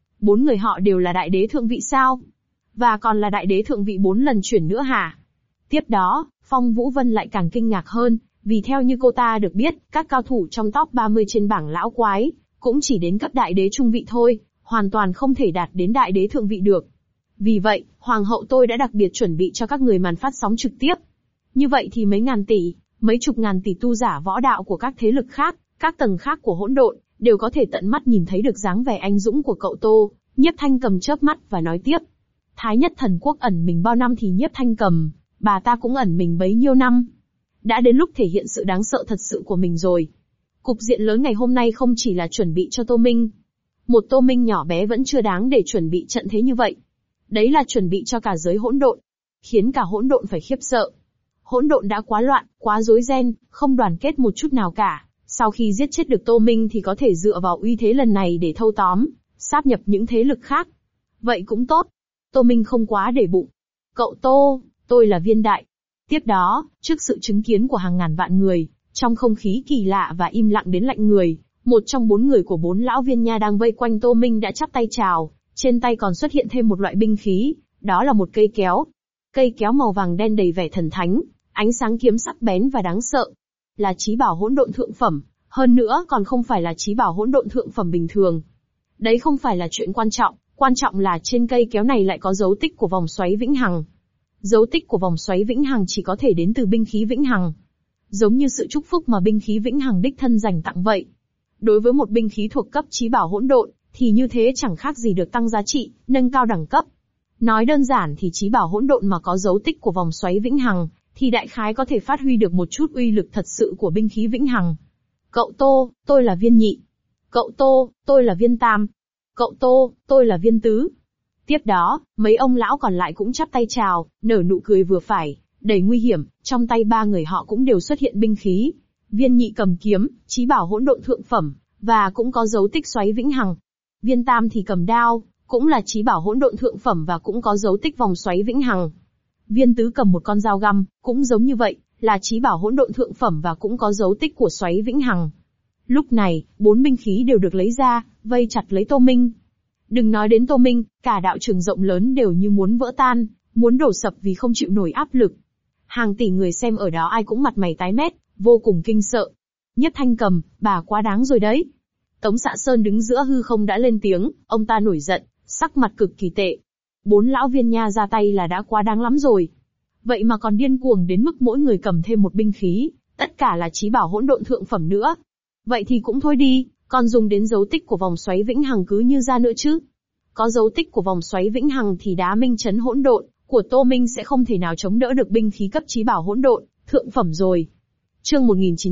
Speaker 1: 4 người họ đều là đại đế thượng vị sao? Và còn là đại đế thượng vị 4 lần chuyển nữa hả? Tiếp đó, Phong Vũ Vân lại càng kinh ngạc hơn, vì theo như cô ta được biết, các cao thủ trong top 30 trên bảng lão quái, cũng chỉ đến cấp đại đế trung vị thôi, hoàn toàn không thể đạt đến đại đế thượng vị được. Vì vậy, Hoàng hậu tôi đã đặc biệt chuẩn bị cho các người màn phát sóng trực tiếp. Như vậy thì mấy ngàn tỷ, mấy chục ngàn tỷ tu giả võ đạo của các thế lực khác, các tầng khác của hỗn độn, đều có thể tận mắt nhìn thấy được dáng vẻ anh dũng của cậu Tô. Nhiếp Thanh Cầm chớp mắt và nói tiếp. Thái Nhất Thần Quốc ẩn mình bao năm thì Nhiếp Thanh Cầm, bà ta cũng ẩn mình bấy nhiêu năm. Đã đến lúc thể hiện sự đáng sợ thật sự của mình rồi. Cục diện lớn ngày hôm nay không chỉ là chuẩn bị cho Tô Minh. Một Tô Minh nhỏ bé vẫn chưa đáng để chuẩn bị trận thế như vậy. Đấy là chuẩn bị cho cả giới hỗn độn. Khiến cả hỗn độn phải khiếp sợ. Hỗn độn đã quá loạn, quá rối ren, không đoàn kết một chút nào cả. Sau khi giết chết được Tô Minh thì có thể dựa vào uy thế lần này để thâu tóm, sáp nhập những thế lực khác. Vậy cũng tốt. Tô Minh không quá để bụng. Cậu Tô, tôi là Viên Đại. Tiếp đó, trước sự chứng kiến của hàng ngàn vạn người, trong không khí kỳ lạ và im lặng đến lạnh người, một trong 4 người của 4 lão viên nha đang vây quanh Tô Minh đã chắp tay chào, trên tay còn xuất hiện thêm một loại binh khí, đó là một cây kéo. Cây kéo màu vàng đen đầy vẻ thần thánh, ánh sáng kiếm sắc bén và đáng sợ. Là chí bảo hỗn độn thượng phẩm, hơn nữa còn không phải là chí bảo hỗn độn thượng phẩm bình thường. Đấy không phải là chuyện quan trọng là trên cây kéo này lại có dấu tích của vòng xoáy vĩnh hằng. Dấu tích của vòng xoáy vĩnh hằng chỉ có thể đến từ binh khí vĩnh hằng. Giống như sự chúc phúc mà binh khí vĩnh hằng đích thân dành tặng vậy. Đối với một binh khí thuộc cấp chí bảo hỗn độn, thì như thế chẳng khác gì được tăng giá trị, nâng cao đẳng cấp. Nói đơn giản thì chí bảo hỗn độn mà có dấu tích của vòng xoáy vĩnh hằng, thì đại khái có thể phát huy được một chút uy lực thật sự của binh khí vĩnh hằng. Cậu Tô, tôi là Viên Nhị. Cậu Tô, tôi là Viên Tam. Cậu Tô, tôi là Viên Tứ. Tiếp đó, mấy ông lão còn lại cũng chắp tay chào, nở nụ cười vừa phải, đầy nguy hiểm, trong tay 3 người họ cũng đều xuất hiện binh khí. Viên Nhị cầm kiếm, chí bảo hỗn độn thượng phẩm, và cũng có dấu tích xoáy vĩnh hằng. Viên Tam thì cầm đao, cũng là chí bảo hỗn độn thượng phẩm và cũng có dấu tích vòng xoáy vĩnh hằng. Viên Tứ cầm một con dao găm, cũng giống như vậy, là chí bảo hỗn độn thượng phẩm và cũng có dấu tích của xoáy vĩnh hằng. Lúc này, 4 binh khí đều được lấy ra, vây chặt lấy Tô Minh. Đừng nói đến Tô Minh, cả đạo trường rộng lớn đều như muốn vỡ tan, muốn đổ sập vì không chịu nổi áp lực. Hàng tỷ người xem ở đó ai cũng mặt mày tái mét, vô cùng kinh sợ. Nhiếp Thanh Cầm, bà quá đáng rồi đấy. Tống Xạ Sơn đứng giữa hư không đã lên tiếng, ông ta nổi giận, sắc mặt cực kỳ tệ. 4 lão viên nha ra tay là đã quá đáng lắm rồi. Vậy mà còn điên cuồng đến mức mỗi người cầm thêm một binh khí, tất cả là chí bảo hỗn độn thượng phẩm nữa. Vậy thì cũng thôi đi, còn dùng đến dấu tích của vòng xoáy vĩnh hằng cứ như ra nữa chứ. Có dấu tích của vòng xoáy vĩnh hằng thì đá minh chấn hỗn độn của Tô Minh sẽ không thể nào chống đỡ được binh khí cấp chí bảo hỗn độn thượng phẩm rồi. Chương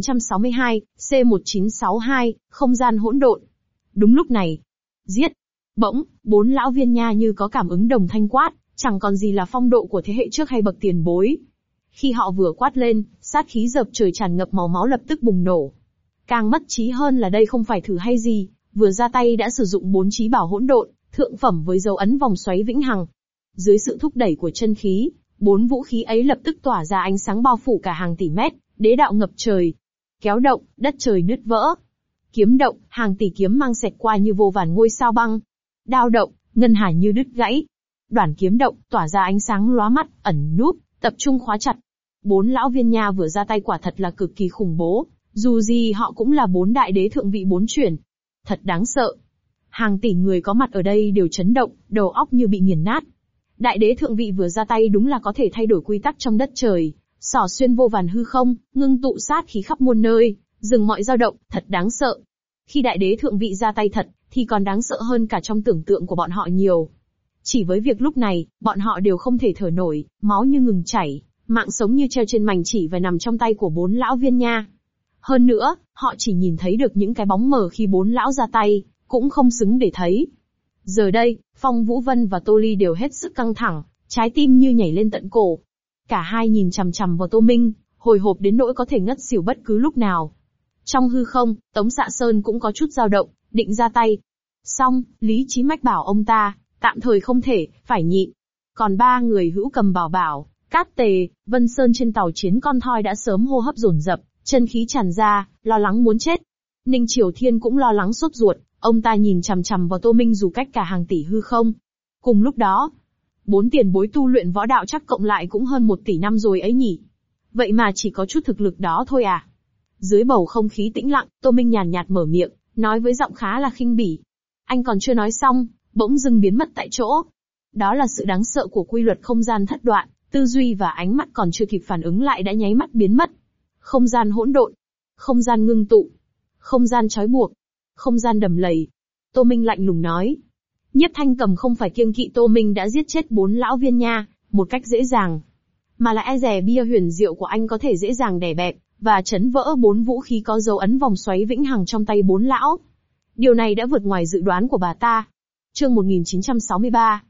Speaker 1: 1962, C1962, không gian hỗn độn. Đúng lúc này, giết. Bỗng, 4 lão viên nha như có cảm ứng đồng thanh quát, chẳng còn gì là phong độ của thế hệ trước hay bậc tiền bối. Khi họ vừa quát lên, sát khí dập trời tràn ngập màu máu lập tức bùng nổ. Càng mất trí hơn là đây không phải thử hay gì, vừa ra tay đã sử dụng 4 chí bảo hỗn độn thượng phẩm với dấu ấn vòng xoáy vĩnh hằng. Dưới sự thúc đẩy của chân khí, 4 vũ khí ấy lập tức tỏa ra ánh sáng bao phủ cả hàng tỷ mét, Đế đạo ngập trời. Kéo động, đất trời nứt vỡ. Kiếm động, hàng tỷ kiếm mang xẹt qua như vô vàn ngôi sao băng. Đao động, ngân hà như đứt gãy. Đoản kiếm động, tỏa ra ánh sáng lóa mắt, ẩn núp, tập trung khóa chặt. 4 lão viên nha vừa ra tay quả thật là cực kỳ khủng bố, dù gì họ cũng là 4 đại đế thượng vị 4 chuyển. Thật đáng sợ. Hàng tỷ người có mặt ở đây đều chấn động, đầu óc như bị nghiền nát. Đại đế thượng vị vừa ra tay đúng là có thể thay đổi quy tắc trong đất trời, xỏ xuyên vô vàn hư không, ngưng tụ sát khí khắp muôn nơi, dừng mọi dao động, thật đáng sợ. Khi đại đế thượng vị ra tay thật, thì còn đáng sợ hơn cả trong tưởng tượng của bọn họ nhiều. Chỉ với việc lúc này, bọn họ đều không thể thở nổi, máu như ngừng chảy, mạng sống như treo trên mảnh chỉ và nằm trong tay của 4 lão viên nha. Hơn nữa, họ chỉ nhìn thấy được những cái bóng mờ khi 4 lão ra tay, cũng không xứng để thấy. Giờ đây, Phong Vũ Vân và Tô Ly đều hết sức căng thẳng, trái tim như nhảy lên tận cổ. Cả hai nhìn chằm chằm vào Tô Minh, hồi hộp đến nỗi có thể ngất xỉu bất cứ lúc nào. Trong hư không, Tống Xạ Sơn cũng có chút dao động, định ra tay. Song, lý trí mách bảo ông ta, tạm thời không thể, phải nhịn. Còn 3 người Hữu Cầm bảo, Cát Tề, Vân Sơn trên tàu chiến con thoi đã sớm hô hấp dồn dập, chân khí tràn ra, lo lắng muốn chết. Ninh Triều Thiên cũng lo lắng sốt ruột, ông ta nhìn chằm chằm vào Tô Minh dù cách cả hàng tỷ hư không. Cùng lúc đó, 4 tiền bối tu luyện võ đạo chắc cộng lại cũng hơn 1 tỷ năm rồi ấy nhỉ. Vậy mà chỉ có chút thực lực đó thôi à? Dưới bầu không khí tĩnh lặng, Tô Minh nhàn nhạt mở miệng, nói với giọng khá là khinh bỉ. Anh còn chưa nói xong, bỗng dưng biến mất tại chỗ. Đó là sự đáng sợ của quy luật không gian thất đoạn, tư duy và ánh mắt còn chưa kịp phản ứng lại đã nháy mắt biến mất. Không gian hỗn độn, không gian ngưng tụ, không gian trói buộc, không gian đầm lầy. Tô Minh lạnh lùng nói. Nhiếp Thanh Cầm không phải kiêng kỵ Tô Minh đã giết chết 4 lão viên nha, một cách dễ dàng, mà là e dè bia huyền diệu của anh có thể dễ dàng đè bẹp và chấn vỡ 4 vũ khí có dấu ấn vòng xoáy vĩnh hằng trong tay 4 lão. Điều này đã vượt ngoài dự đoán của bà ta. Chương 1963,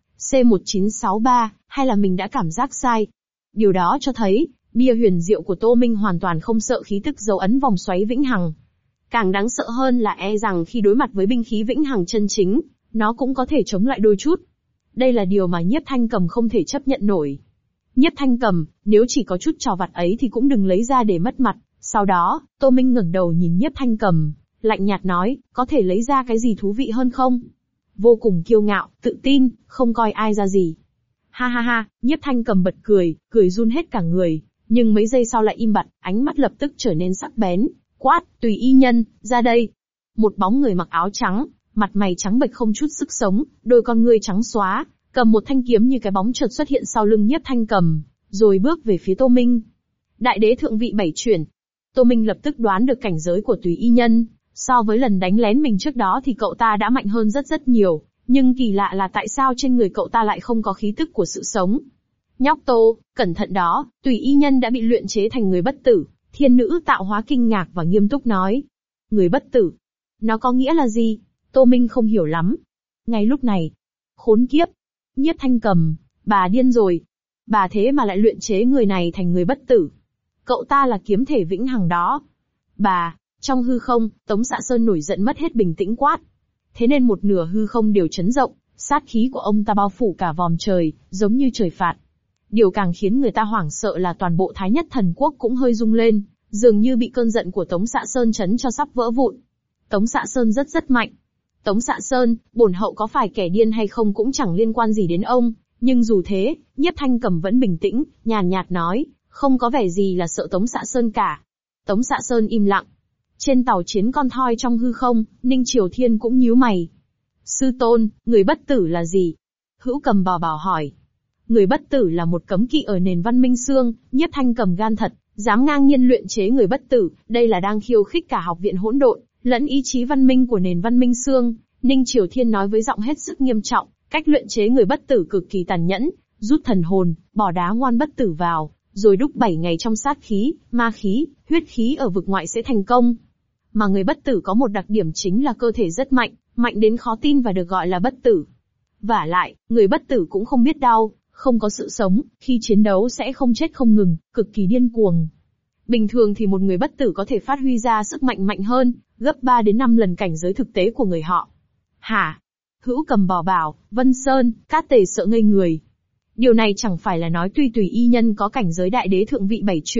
Speaker 1: C1963, hay là mình đã cảm giác sai? Điều đó cho thấy, bia huyền diệu của Tô Minh hoàn toàn không sợ khí tức dấu ấn vòng xoáy vĩnh hằng. Càng đáng sợ hơn là e rằng khi đối mặt với binh khí vĩnh hằng chân chính, nó cũng có thể chống lại đôi chút. Đây là điều mà Nhiếp Thanh Cầm không thể chấp nhận nổi. Nhiếp Thanh Cầm, nếu chỉ có chút trò vặt ấy thì cũng đừng lấy ra để mất mặt. Sau đó, Tô Minh ngẩng đầu nhìn Nhiếp Thanh Cầm, lạnh nhạt nói, có thể lấy ra cái gì thú vị hơn không? Vô cùng kiêu ngạo, tự tin, không coi ai ra gì. Ha ha ha, Nhiếp Thanh Cầm bật cười, cười run hết cả người, nhưng mấy giây sau lại im bặt, ánh mắt lập tức trở nên sắc bén, quát, Tùy Y Nhân, ra đây. Một bóng người mặc áo trắng, mặt mày trắng bệch không chút sức sống, đôi con ngươi trắng xóa, cầm một thanh kiếm như cái bóng chợt xuất hiện sau lưng Nhiếp Thanh Cầm, rồi bước về phía Tô Minh. Đại đế thượng vị 7 chuyển. Tô Minh lập tức đoán được cảnh giới của Tùy Y Nhân, so với lần đánh lén mình trước đó thì cậu ta đã mạnh hơn rất rất nhiều, nhưng kỳ lạ là tại sao trên người cậu ta lại không có khí tức của sự sống. Nhóc Tô, cẩn thận đó, Tùy Y Nhân đã bị luyện chế thành người bất tử. Thiên nữ tạo hóa kinh ngạc và nghiêm túc nói. Người bất tử? Nó có nghĩa là gì? Tô Minh không hiểu lắm. Ngay lúc này, khốn kiếp. Nhiếp Thanh Cầm, bà điên rồi. Bà thế mà lại luyện chế người này thành người bất tử. Cậu ta là kiếm thể vĩnh hằng đó. Bà, trong hư không, Tống Xạ Sơn nổi giận mất hết bình tĩnh quát. Thế nên một nửa hư không đều chấn rộng, sát khí của ông ta bao phủ cả vòm trời, giống như trời phạt. Điều càng khiến người ta hoảng sợ là toàn bộ Thái Nhất Thần Quốc cũng hơi rung lên, dường như bị cơn giận của Tống Xạ Sơn chấn cho sắp vỡ vụn. Tống Xạ Sơn rất mạnh. Tống Xạ Sơn, bổn hậu có phải kẻ điên hay không cũng chẳng liên quan gì đến ông, nhưng dù thế, Nhiếp Thanh Cầm vẫn bình tĩnh, nhàn nhạt nói, không có vẻ gì là sợ Tống Xạ Sơn cả. Tống Xạ Sơn im lặng. Trên tàu chiến con thoi trong hư không, Ninh Triều Thiên cũng nhíu mày. Sư tôn, người bất tử là gì? Hữu Cầm bảo hỏi. Người bất tử là một cấm kỵ ở nền văn minh xương, Nhiếp Thanh Cầm gan thật, dám ngang nhiên luyện chế người bất tử, đây là đang khiêu khích cả học viện hỗn độn, lẫn ý chí văn minh của nền văn minh xương. Ninh Triều Thiên nói với giọng hết sức nghiêm trọng, cách luyện chế người bất tử cực kỳ tàn nhẫn, rút thần hồn, bỏ đá ngoan bất tử vào, rồi đúc 7 ngày trong sát khí, ma khí, huyết khí ở vực ngoại sẽ thành công. Mà người bất tử có một đặc điểm chính là cơ thể rất mạnh, mạnh đến khó tin và được gọi là bất tử. Vả lại, người bất tử cũng không biết đau, không có sự sống, khi chiến đấu sẽ không chết không ngừng, cực kỳ điên cuồng. Bình thường thì một người bất tử có thể phát huy ra sức mạnh mạnh hơn, gấp 3 đến 5 lần cảnh giới thực tế của người họ. Hả? Hữu Cầm bảo, Vân Sơn, Cát Tề sợ ngây người. Điều này chẳng phải là nói tuy Tùy Y Nhân có cảnh giới đại đế thượng vị 7 chuyển,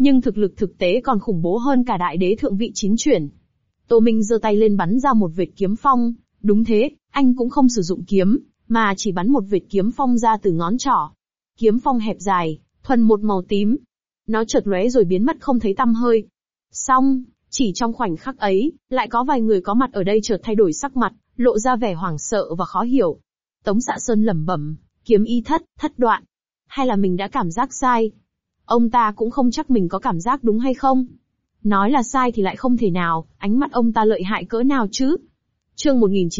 Speaker 1: nhưng thực lực thực tế còn khủng bố hơn cả đại đế thượng vị 9 chuyển. Tô Minh giơ tay lên bắn ra một vệt kiếm phong, đúng thế, anh cũng không sử dụng kiếm, mà chỉ bắn một vệt kiếm phong ra từ ngón trỏ. Kiếm phong hẹp dài, thuần một màu tím. Nó chợt lóe rồi biến mất không thấy tăm hơi. Xong, chỉ trong khoảnh khắc ấy, lại có vài người có mặt ở đây chợt thay đổi sắc mặt, lộ ra vẻ hoảng sợ và khó hiểu. Tống Xạ Sơn lẩm bẩm, kiếm ý thất đoạn. Hay là mình đã cảm giác sai? Ông ta cũng không chắc mình có cảm giác đúng hay không. Nói là sai thì lại không thể nào, ánh mắt ông ta lợi hại cỡ nào chứ? Chương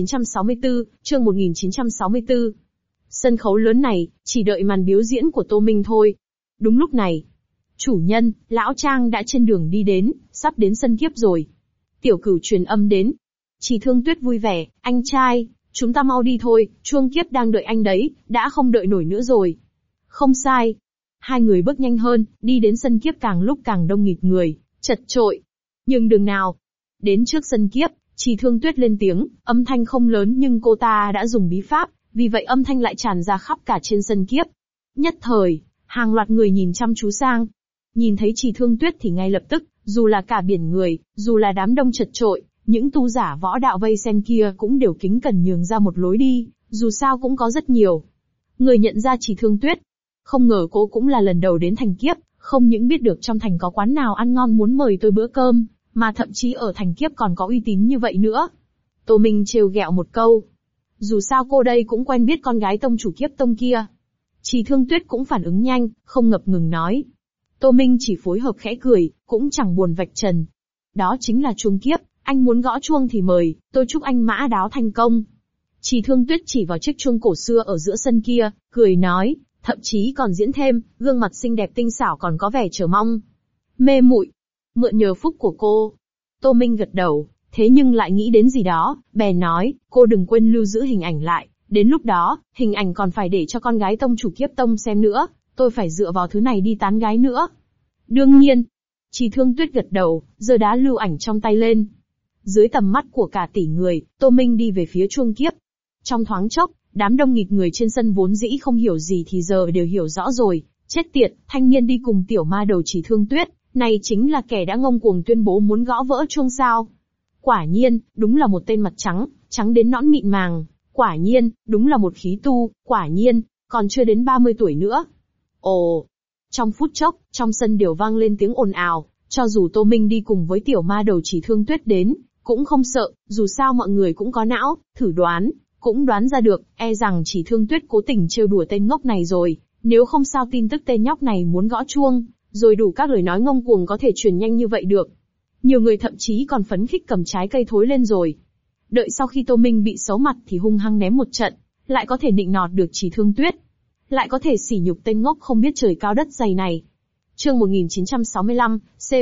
Speaker 1: 1964. Sân khấu lớn này, chỉ đợi màn biểu diễn của Tô Minh thôi. Đúng lúc này, chủ nhân, Lão Trang đã trên đường đi đến, sắp đến sân kiếp rồi. Tiểu Cửu truyền âm đến. Chỉ Thương Tuyết vui vẻ, anh trai, chúng ta mau đi thôi, chuông kiếp đang đợi anh đấy, đã không đợi nổi nữa rồi. Không sai. Hai người bước nhanh hơn, đi đến sân kiếp càng lúc càng đông nghịt người, chật chội. Nhưng đường nào? Đến trước sân kiếp, Chỉ Thương Tuyết lên tiếng, âm thanh không lớn nhưng cô ta đã dùng bí pháp, vì vậy âm thanh lại tràn ra khắp cả trên sân kiếp. Nhất thời, hàng loạt người nhìn chăm chú sang. Nhìn thấy Chỉ Thương Tuyết thì ngay lập tức, dù là cả biển người, dù là đám đông chật chội, những tu giả võ đạo vây xem kia cũng đều kính cẩn nhường ra một lối đi, dù sao cũng có rất nhiều người nhận ra Chỉ Thương Tuyết. Không ngờ cô cũng là lần đầu đến thành kiếp, không những biết được trong thành có quán nào ăn ngon muốn mời tôi bữa cơm, mà thậm chí ở thành kiếp còn có uy tín như vậy nữa. Tô Minh trêu ghẹo một câu. Dù sao cô đây cũng quen biết con gái tông chủ kiếp tông kia. Chỉ Thương Tuyết cũng phản ứng nhanh, không ngập ngừng nói. Tô Minh chỉ phối hợp khẽ cười, cũng chẳng buồn vạch trần. Đó chính là chuông kiếp, anh muốn gõ chuông thì mời, tôi chúc anh mã đáo thành công. Chỉ Thương Tuyết chỉ vào chiếc chuông cổ xưa ở giữa sân kia, cười nói, thậm chí còn diễn thêm, gương mặt xinh đẹp tinh xảo còn có vẻ chờ mong. Mê muội, mượn nhờ phúc của cô. Tô Minh gật đầu, thế nhưng lại nghĩ đến gì đó, bèn nói, cô đừng quên lưu giữ hình ảnh lại, đến lúc đó, hình ảnh còn phải để cho con gái tông chủ kiếp tông xem nữa, tôi phải dựa vào thứ này đi tán gái nữa. Đương nhiên. Chỉ Thương Tuyết gật đầu, giơ đá lưu ảnh trong tay lên. Dưới tầm mắt của cả tỷ người, Tô Minh đi về phía chuông kiếp. Trong thoáng chốc, đám đông nghịt người trên sân vốn dĩ không hiểu gì thì giờ đều hiểu rõ rồi. Chết tiệt, thanh niên đi cùng tiểu ma đầu Chỉ Thương Tuyết, này chính là kẻ đã ngông cuồng tuyên bố muốn gõ vỡ chuông sao. Quả nhiên, đúng là một tên mặt trắng, trắng đến nõn mịn màng. Quả nhiên, đúng là một khí tu, quả nhiên, còn chưa đến 30 tuổi nữa. Ồ! Trong phút chốc, trong sân đều vang lên tiếng ồn ào, cho dù Tô Minh đi cùng với tiểu ma đầu Chỉ Thương Tuyết đến, cũng không sợ, dù sao mọi người cũng có não, thử đoán, cũng đoán ra được, e rằng Chỉ Thương Tuyết cố tình trêu đùa tên ngốc này rồi, nếu không sao tin tức tên nhóc này muốn gõ chuông, rồi đủ các lời nói ngông cuồng có thể truyền nhanh như vậy được. Nhiều người thậm chí còn phấn khích cầm trái cây thối lên rồi. Đợi sau khi Tô Minh bị xấu mặt thì hung hăng ném một trận, lại có thể nịnh nọt được Chỉ Thương Tuyết, lại có thể sỉ nhục tên ngốc không biết trời cao đất dày này. Chương 1965,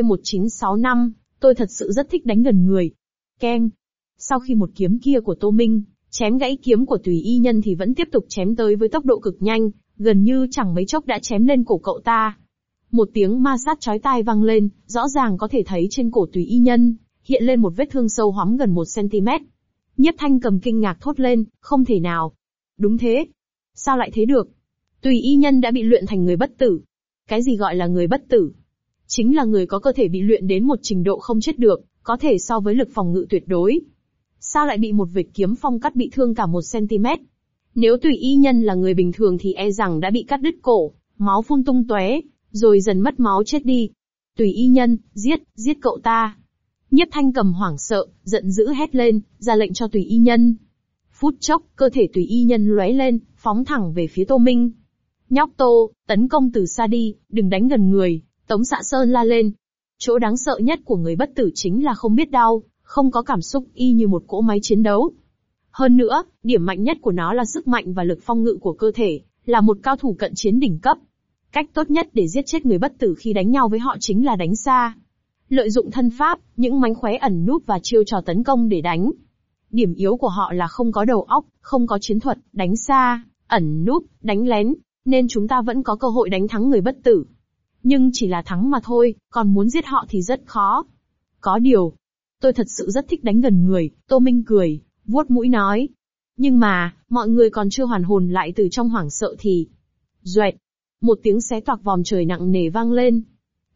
Speaker 1: C1965, tôi thật sự rất thích đánh gần người. Keng. Sau khi một kiếm kia của Tô Minh chém gãy kiếm của Tùy Y Nhân thì vẫn tiếp tục chém tới với tốc độ cực nhanh, gần như chẳng mấy chốc đã chém lên cổ cậu ta. Một tiếng ma sát chói tai vang lên, rõ ràng có thể thấy trên cổ Tùy Y Nhân hiện lên một vết thương sâu hoắm gần 1 cm. Nhiếp Thanh Cầm kinh ngạc thốt lên, không thể nào. Đúng thế. Sao lại thế được? Tùy Y Nhân đã bị luyện thành người bất tử. Cái gì gọi là người bất tử? Chính là người có cơ thể bị luyện đến một trình độ không chết được, có thể so với lực phòng ngự tuyệt đối. Sao lại bị một vệt kiếm phong cắt bị thương cả 1 cm? Nếu Tùy Y Nhân là người bình thường thì e rằng đã bị cắt đứt cổ, máu phun tung tóe, rồi dần mất máu chết đi. Tùy Y Nhân, giết cậu ta. Nhiếp Thanh Cầm hoảng sợ, giận dữ hét lên, ra lệnh cho Tùy Y Nhân. Phút chốc, cơ thể Tùy Y Nhân lóe lên, phóng thẳng về phía Tô Minh. Nhóc Tô, tấn công từ xa đi, đừng đánh gần người, Tống Xạ Sơn la lên. Chỗ đáng sợ nhất của người bất tử chính là không biết đau, không có cảm xúc, y như một cỗ máy chiến đấu. Hơn nữa, điểm mạnh nhất của nó là sức mạnh và lực phong ngự của cơ thể, là một cao thủ cận chiến đỉnh cấp. Cách tốt nhất để giết chết người bất tử khi đánh nhau với họ chính là đánh xa. Lợi dụng thân pháp, những mánh khóe ẩn núp và chiêu trò tấn công để đánh. Điểm yếu của họ là không có đầu óc, không có chiến thuật, đánh xa, ẩn núp, đánh lén, nên chúng ta vẫn có cơ hội đánh thắng người bất tử. Nhưng chỉ là thắng mà thôi, còn muốn giết họ thì rất khó. Có điều, tôi thật sự rất thích đánh gần người, Tô Minh cười, vuốt mũi nói. Nhưng mà, mọi người còn chưa hoàn hồn lại từ trong hoảng sợ thì... Duệt! Một tiếng xé toạc vòm trời nặng nề vang lên.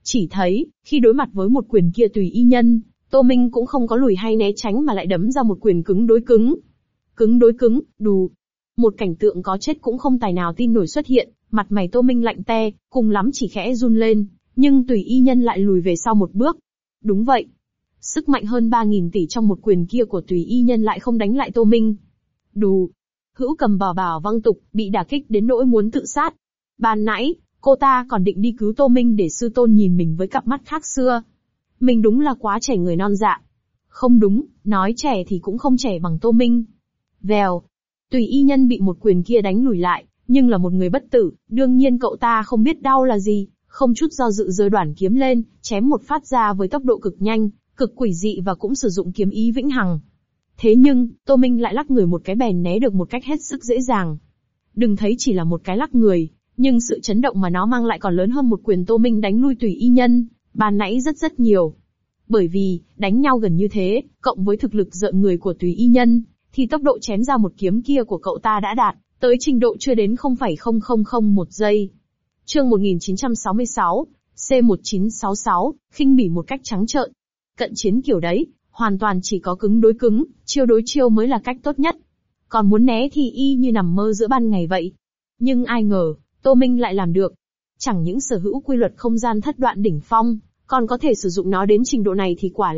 Speaker 1: Chỉ thấy, khi đối mặt với một quyền kia tùy y nhân, Tô Minh cũng không có lùi hay né tránh mà lại đấm ra một quyền cứng đối cứng. Cứng đối cứng, đù. Một cảnh tượng có chết cũng không tài nào tin nổi xuất hiện, mặt mày Tô Minh lạnh te, cùng lắm chỉ khẽ run lên, nhưng tùy y nhân lại lùi về sau một bước. Đúng vậy. Sức mạnh hơn 3.000 tỷ trong một quyền kia của tùy y nhân lại không đánh lại Tô Minh. Đù. Hữu Cầm bảo bảo văng tục, bị đả kích đến nỗi muốn tự sát. Ban nãy, cô ta còn định đi cứu Tô Minh để sư tôn nhìn mình với cặp mắt khác xưa. Mình đúng là quá trẻ người non dạ. Không đúng, nói trẻ thì cũng không trẻ bằng Tô Minh. Vèo. Tùy y nhân bị một quyền kia đánh lùi lại, nhưng là một người bất tử, đương nhiên cậu ta không biết đau là gì, không chút do dự giơ đoản kiếm lên, chém một phát ra với tốc độ cực nhanh, cực quỷ dị và cũng sử dụng kiếm ý vĩnh hằng. Thế nhưng, Tô Minh lại lắc người một cái bèn né được một cách hết sức dễ dàng. Đừng thấy chỉ là một cái lắc người, nhưng sự chấn động mà nó mang lại còn lớn hơn một quyền Tô Minh đánh lui tùy y nhân, ban nãy rất nhiều. Bởi vì, đánh nhau gần như thế, cộng với thực lực rợn người của tùy y nhân, thì tốc độ chém ra một kiếm kia của cậu ta đã đạt tới trình độ chưa đến 0,0001 giây. Chương 1966, C1966, khinh bỉ một cách trắng trợn. Cận chiến kiểu đấy, hoàn toàn chỉ có cứng đối cứng, chiêu đối chiêu mới là cách tốt nhất. Còn muốn né thì y như nằm mơ giữa ban ngày vậy. Nhưng ai ngờ, Tô Minh lại làm được. Chẳng những sở hữu quy luật không gian thất đoạn đỉnh phong, còn có thể sử dụng nó đến trình độ này thì quả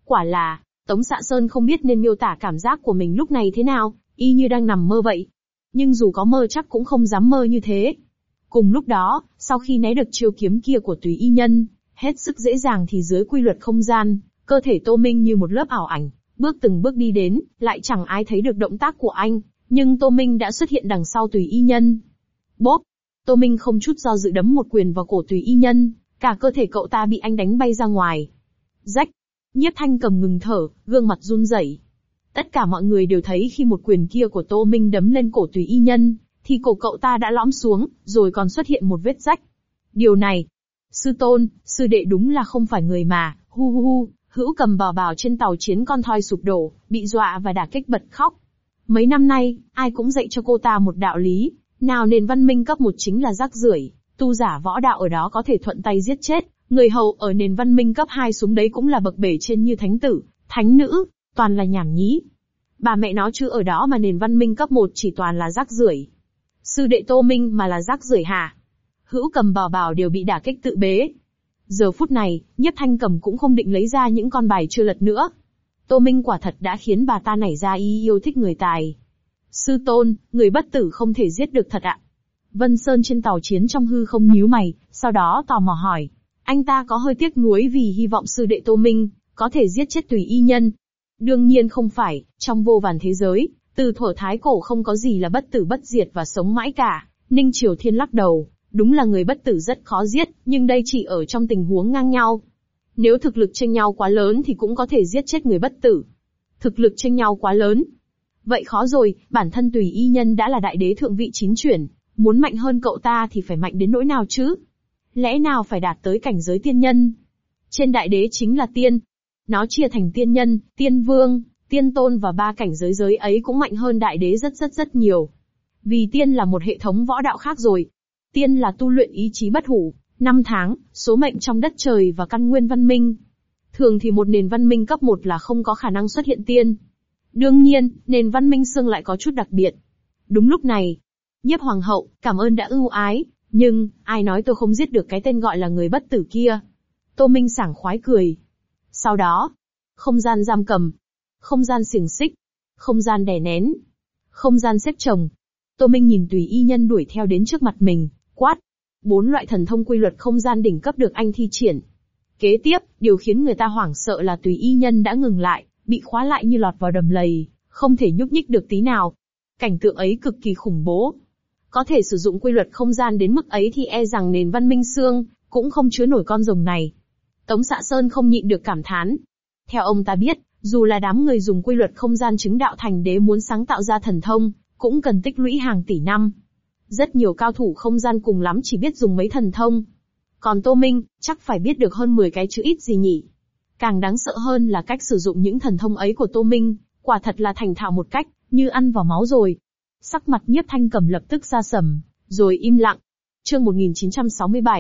Speaker 1: là, Tống Xạ Sơn không biết nên miêu tả cảm giác của mình lúc này thế nào, y như đang nằm mơ vậy. Nhưng dù có mơ chắc cũng không dám mơ như thế. Cùng lúc đó, sau khi né được chiêu kiếm kia của tùy y nhân, hết sức dễ dàng thì dưới quy luật không gian, cơ thể Tô Minh như một lớp ảo ảnh, bước từng bước đi đến, lại chẳng ai thấy được động tác của anh, nhưng Tô Minh đã xuất hiện đằng sau tùy y nhân. Bốp! Tô Minh không chút do dự đấm một quyền vào cổ tùy y nhân, cả cơ thể cậu ta bị anh đánh bay ra ngoài. Rách! Nhiếp Thanh Cầm ngừng thở, gương mặt run rẩy. Tất cả mọi người đều thấy khi một quyền kia của Tô Minh đấm lên cổ tùy y nhân, thì cổ cậu ta đã lõm xuống, rồi còn xuất hiện một vết rách. Điều này, sư tôn, sư đệ đúng là không phải người mà, hu hu hu, Hữu Cầm bảo bảo trên tàu chiến con thoi sụp đổ, bị dọa và đả kích bật khóc. Mấy năm nay, ai cũng dạy cho cô ta một đạo lý, nào nền văn minh cấp 1 chính là rác rưởi, tu giả võ đạo ở đó có thể thuận tay giết chết, người hầu ở nền văn minh cấp 2 xuống đấy cũng là bậc bể trên như thánh tử, thánh nữ, toàn là nhảm nhí. Bà mẹ nó chứ ở đó mà nền văn minh cấp 1 chỉ toàn là rác rưởi. Sư đệ Tô Minh mà là rác rưởi hả? Hữu Cầm bảo bảo đều bị đả kích tự bế. Giờ phút này, Nhiếp Thanh Cầm cũng không định lấy ra những con bài chưa lật nữa. Tô Minh quả thật đã khiến bà ta nảy ra ý yêu thích người tài. Sư tôn, người bất tử không thể giết được thật ạ? Vân Sơn trên tàu chiến trong hư không nhíu mày, sau đó tò mò hỏi. Anh ta có hơi tiếc nuối vì hy vọng sư đệ Tô Minh có thể giết chết tùy y nhân. Đương nhiên không phải, trong vô vàn thế giới, từ thuở thái cổ không có gì là bất tử bất diệt và sống mãi cả. Ninh Triều Thiên lắc đầu, đúng là người bất tử rất khó giết, nhưng đây chỉ ở trong tình huống ngang nhau. Nếu thực lực chênh nhau quá lớn thì cũng có thể giết chết người bất tử. Thực lực chênh nhau quá lớn. Vậy khó rồi, bản thân tùy y nhân đã là đại đế thượng vị 9 chuyển, muốn mạnh hơn cậu ta thì phải mạnh đến nỗi nào chứ? Lẽ nào phải đạt tới cảnh giới tiên nhân? Trên đại đế chính là tiên. Nó chia thành tiên nhân, tiên vương, tiên tôn và 3 cảnh giới ấy cũng mạnh hơn đại đế rất nhiều. Vì tiên là một hệ thống võ đạo khác rồi. Tiên là tu luyện ý chí bất hủ, 5 tháng, số mệnh trong đất trời và căn nguyên văn minh. Thường thì một nền văn minh cấp 1 là không có khả năng xuất hiện tiên. Đương nhiên, nền văn minh xương lại có chút đặc biệt. Đúng lúc này, Nhiếp Hoàng hậu, cảm ơn đã ưu ái, nhưng, ai nói tôi không giết được cái tên gọi là người bất tử kia? Tô Minh sảng khoái cười. Sau đó, không gian giam cầm, không gian xiềng xích, không gian đè nén, không gian xếp chồng. Tô Minh nhìn tùy y nhân đuổi theo đến trước mặt mình, quát. 4 loại thần thông quy luật không gian đỉnh cấp được anh thi triển. Kế tiếp, điều khiến người ta hoảng sợ là tùy y nhân đã ngừng lại, bị khóa lại như lọt vào đầm lầy, không thể nhúc nhích được tí nào. Cảnh tượng ấy cực kỳ khủng bố. Có thể sử dụng quy luật không gian đến mức ấy thì e rằng nền văn minh xương cũng không chứa nổi con rồng này. Tống Xạ Sơn không nhịn được cảm thán. Theo ông ta biết, dù là đám người dùng quy luật không gian chứng đạo thành đế muốn sáng tạo ra thần thông, cũng cần tích lũy hàng tỷ năm. Rất nhiều cao thủ không gian cùng lắm chỉ biết dùng mấy thần thông. Còn Tô Minh, chắc phải biết được hơn 10 cái chứ ít gì nhỉ. Càng đáng sợ hơn là cách sử dụng những thần thông ấy của Tô Minh, quả thật là thành thạo một cách, như ăn vào máu rồi. Sắc mặt Nhiếp Thanh Cầm lập tức sa sầm, rồi im lặng. Chương 1967,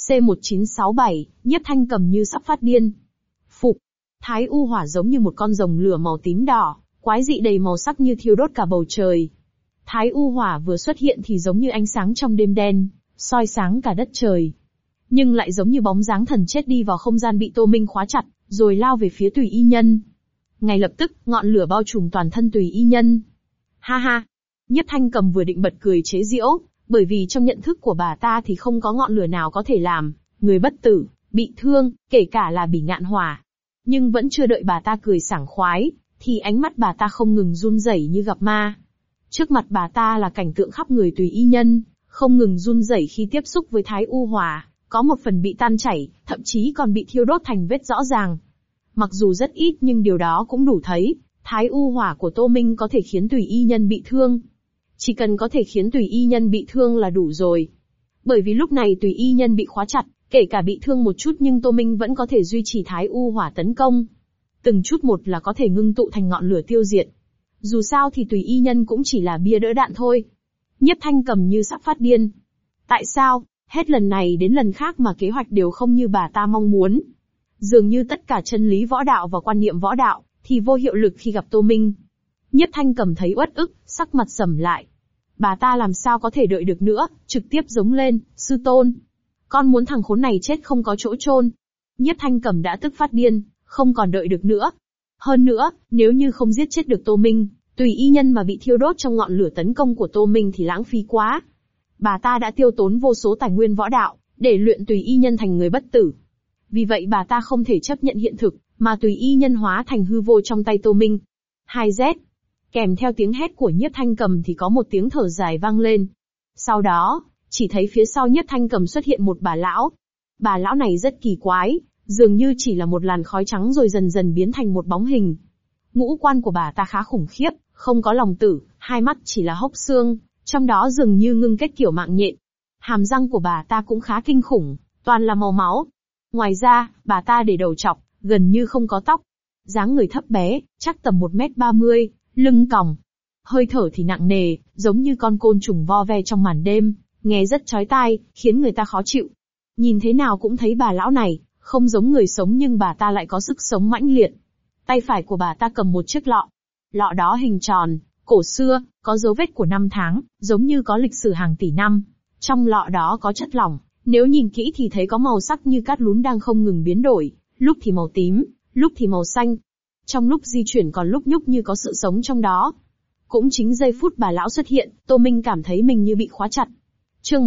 Speaker 1: C1967, Nhiếp Thanh Cầm như sắp phát điên. Phục. Thái U hỏa giống như một con rồng lửa màu tím đỏ, quái dị đầy màu sắc như thiêu đốt cả bầu trời. Thái U hỏa vừa xuất hiện thì giống như ánh sáng trong đêm đen, soi sáng cả đất trời. Nhưng lại giống như bóng dáng thần chết đi vào không gian bị Tô Minh khóa chặt, rồi lao về phía Tùy Y Nhân. Ngay lập tức, ngọn lửa bao trùm toàn thân Tùy Y Nhân. Ha ha! Nhiếp Thanh Cầm vừa định bật cười chế giễu, bởi vì trong nhận thức của bà ta thì không có ngọn lửa nào có thể làm người bất tử, bị thương, kể cả là Bỉ Ngạn Hỏa. Nhưng vẫn chưa đợi bà ta cười sảng khoái, thì ánh mắt bà ta không ngừng run rẩy như gặp ma. Trước mặt bà ta là cảnh tượng khắp người Tùy Y Nhân, không ngừng run rẩy khi tiếp xúc với Thái U hỏa, có một phần bị tan chảy, thậm chí còn bị thiêu đốt thành vết rõ ràng. Mặc dù rất ít nhưng điều đó cũng đủ thấy, Thái U hỏa của Tô Minh có thể khiến Tùy Y Nhân bị thương. Chỉ cần có thể khiến Tùy Y Nhân bị thương là đủ rồi. Bởi vì lúc này Tùy Y Nhân bị khóa chặt, kể cả bị thương một chút nhưng Tô Minh vẫn có thể duy trì Thái U hỏa tấn công. Từng chút một là có thể ngưng tụ thành ngọn lửa tiêu diệt. Dù sao thì Tùy Y Nhân cũng chỉ là bia đỡ đạn thôi. Nhiếp Thanh Cầm như sắp phát điên. Tại sao, hết lần này đến lần khác mà kế hoạch đều không như bà ta mong muốn? Dường như tất cả chân lý võ đạo và quan niệm võ đạo thì vô hiệu lực khi gặp Tô Minh. Nhiếp Thanh Cầm thấy uất ức, sắc mặt sầm lại. Bà ta làm sao có thể đợi được nữa, trực tiếp giống lên, sư tôn. Con muốn thằng khốn này chết không có chỗ chôn. Nhiếp Thanh Cầm đã tức phát điên, không còn đợi được nữa. Hơn nữa, nếu như không giết chết được Tô Minh, Tùy Y Nhân mà bị thiêu đốt trong ngọn lửa tấn công của Tô Minh thì lãng phí quá. Bà ta đã tiêu tốn vô số tài nguyên võ đạo, để luyện Tùy Y Nhân thành người bất tử. Vì vậy bà ta không thể chấp nhận hiện thực, mà Tùy Y Nhân hóa thành hư vô trong tay Tô Minh. 2Z. Kèm theo tiếng hét của Nhiếp Thanh Cầm thì có một tiếng thở dài vang lên. Sau đó, chỉ thấy phía sau Nhiếp Thanh Cầm xuất hiện một bà lão. Bà lão này rất kỳ quái, dường như chỉ là một làn khói trắng rồi dần dần biến thành một bóng hình. Ngũ quan của bà ta khá khủng khiếp, không có lòng tử, hai mắt chỉ là hốc xương, trong đó dường như ngưng kết kiểu mạng nhện. Hàm răng của bà ta cũng khá kinh khủng, toàn là màu máu. Ngoài ra, bà ta để đầu trọc, gần như không có tóc. Dáng người thấp bé, chắc tầm 1m30, lưng còng. Hơi thở thì nặng nề, giống như con côn trùng vo ve trong màn đêm, nghe rất chói tai, khiến người ta khó chịu. Nhìn thế nào cũng thấy bà lão này, không giống người sống nhưng bà ta lại có sức sống mãnh liệt. Tay phải của bà ta cầm một chiếc lọ. Lọ đó hình tròn, cổ xưa, có dấu vết của năm tháng, giống như có lịch sử hàng tỷ năm. Trong lọ đó có chất lỏng, nếu nhìn kỹ thì thấy có màu sắc như cát lún đang không ngừng biến đổi, lúc thì màu tím, lúc thì màu xanh. Trong lúc di chuyển còn lúc nhúc như có sự sống trong đó. Cũng chính giây phút bà lão xuất hiện, Tô Minh cảm thấy mình như bị khóa chặt. Chương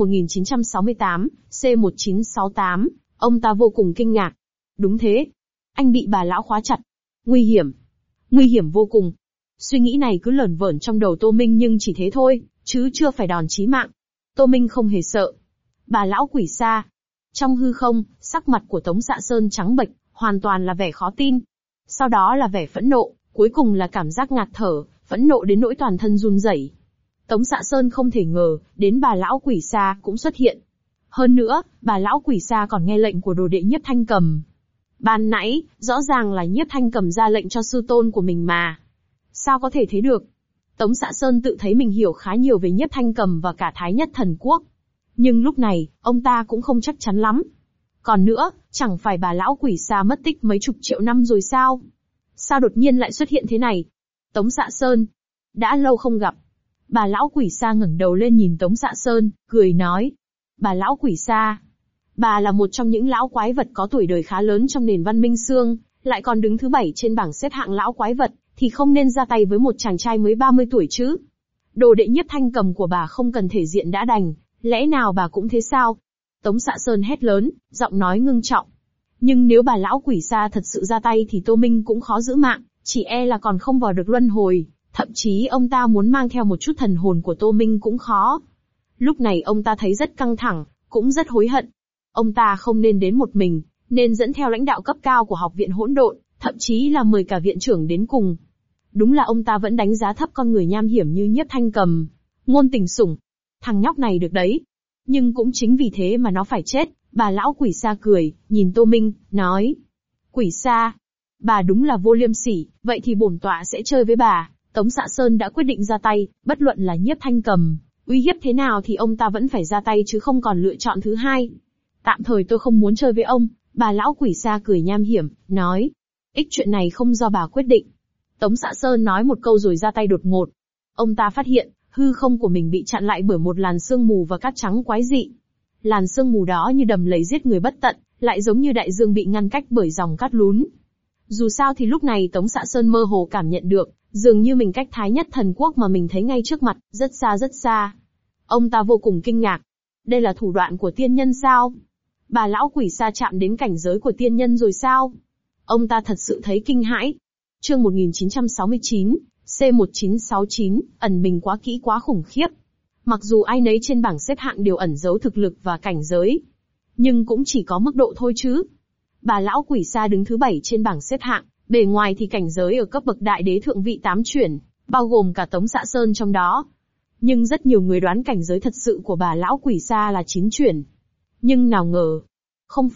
Speaker 1: 1968, C1968, ông ta vô cùng kinh ngạc. Đúng thế. Anh bị bà lão khóa chặt. Nguy hiểm. Nguy hiểm vô cùng. Suy nghĩ này cứ lởn vởn trong đầu Tô Minh nhưng chỉ thế thôi, chứ chưa phải đòn chí mạng. Tô Minh không hề sợ. Bà lão quỷ xa. Trong hư không, sắc mặt của Tống Dạ Sơn trắng bệch, hoàn toàn là vẻ khó tin. Sau đó là vẻ phẫn nộ, cuối cùng là cảm giác ngạt thở, phẫn nộ đến nỗi toàn thân run rẩy. Tống Dạ Sơn không thể ngờ, đến bà lão quỷ xa cũng xuất hiện. Hơn nữa, bà lão quỷ xa còn nghe lệnh của đồ đệ Nhiếp Thanh Cầm. Ban nãy, rõ ràng là Nhiếp Thanh Cầm ra lệnh cho sư tôn của mình mà. Sao có thể thế được? Tống Dạ Sơn tự thấy mình hiểu khá nhiều về Nhiếp Thanh Cầm và cả Thái Nhất Thần Quốc. Nhưng lúc này, ông ta cũng không chắc chắn lắm. Còn nữa, chẳng phải bà lão quỷ xa mất tích mấy chục triệu năm rồi sao? Sao đột nhiên lại xuất hiện thế này? Tống Dạ Sơn. Đã lâu không gặp. Bà lão quỷ xa ngẩng đầu lên nhìn Tống Dạ Sơn, cười nói. Bà lão quỷ xa. Bà là một trong những lão quái vật có tuổi đời khá lớn trong nền văn minh xương, lại còn đứng thứ 7 trên bảng xếp hạng lão quái vật, thì không nên ra tay với một chàng trai mới 30 tuổi chứ. Đồ đệ Nhiếp Thanh Cầm của bà không cần thể diện đã đành, lẽ nào bà cũng thế sao? Tống Dạ Sơn hét lớn, giọng nói ngưng trọng. Nhưng nếu bà lão quỷ xa thật sự ra tay thì Tô Minh cũng khó giữ mạng, chỉ e là còn không vào được luân hồi, thậm chí ông ta muốn mang theo một chút thần hồn của Tô Minh cũng khó. Lúc này ông ta thấy rất căng thẳng, cũng rất hối hận. Ông ta không nên đến một mình, nên dẫn theo lãnh đạo cấp cao của học viện hỗn độn, thậm chí là mời cả viện trưởng đến cùng. Đúng là ông ta vẫn đánh giá thấp con người nham hiểm như Nhiếp Thanh Cầm. Ngôn Tình Sủng. Thằng nhóc này được đấy. Nhưng cũng chính vì thế mà nó phải chết. Bà lão quỷ xa cười, nhìn Tô Minh, nói. Quỷ xa. Bà đúng là vô liêm sỉ, vậy thì bổn tọa sẽ chơi với bà. Tống Dạ Sơn đã quyết định ra tay, bất luận là Nhiếp Thanh Cầm, uy hiếp thế nào thì ông ta vẫn phải ra tay chứ không còn lựa chọn thứ hai. Tạm thời tôi không muốn chơi với ông, bà lão quỷ xa cười nham hiểm, nói. Chuyện này không do bà quyết định. Tống Xạ Sơn nói một câu rồi ra tay đột ngột. Ông ta phát hiện, hư không của mình bị chặn lại bởi một làn sương mù và cát trắng quái dị. Làn sương mù đó như đầm lầy giết người bất tận, lại giống như đại dương bị ngăn cách bởi dòng cát lún. Dù sao thì lúc này Tống Xạ Sơn mơ hồ cảm nhận được, dường như mình cách Thái Nhất Thần Quốc mà mình thấy ngay trước mặt, rất xa rất xa. Ông ta vô cùng kinh ngạc. Đây là thủ đoạn của tiên nhân sao? Bà lão quỷ xa chạm đến cảnh giới của tiên nhân rồi sao? Ông ta thật sự thấy kinh hãi. Chương 1969, C1969, ẩn mình quá kỹ quá khủng khiếp. Mặc dù ai nấy trên bảng xếp hạng đều ẩn giấu thực lực và cảnh giới, nhưng cũng chỉ có mức độ thôi chứ. Bà lão quỷ xa đứng thứ 7 trên bảng xếp hạng, bề ngoài thì cảnh giới ở cấp bậc đại đế thượng vị 8 chuyển, bao gồm cả Tống Xạ Sơn trong đó. Nhưng rất nhiều người đoán cảnh giới thật sự của bà lão quỷ xa là 9 chuyển. Nhưng nào ngờ, không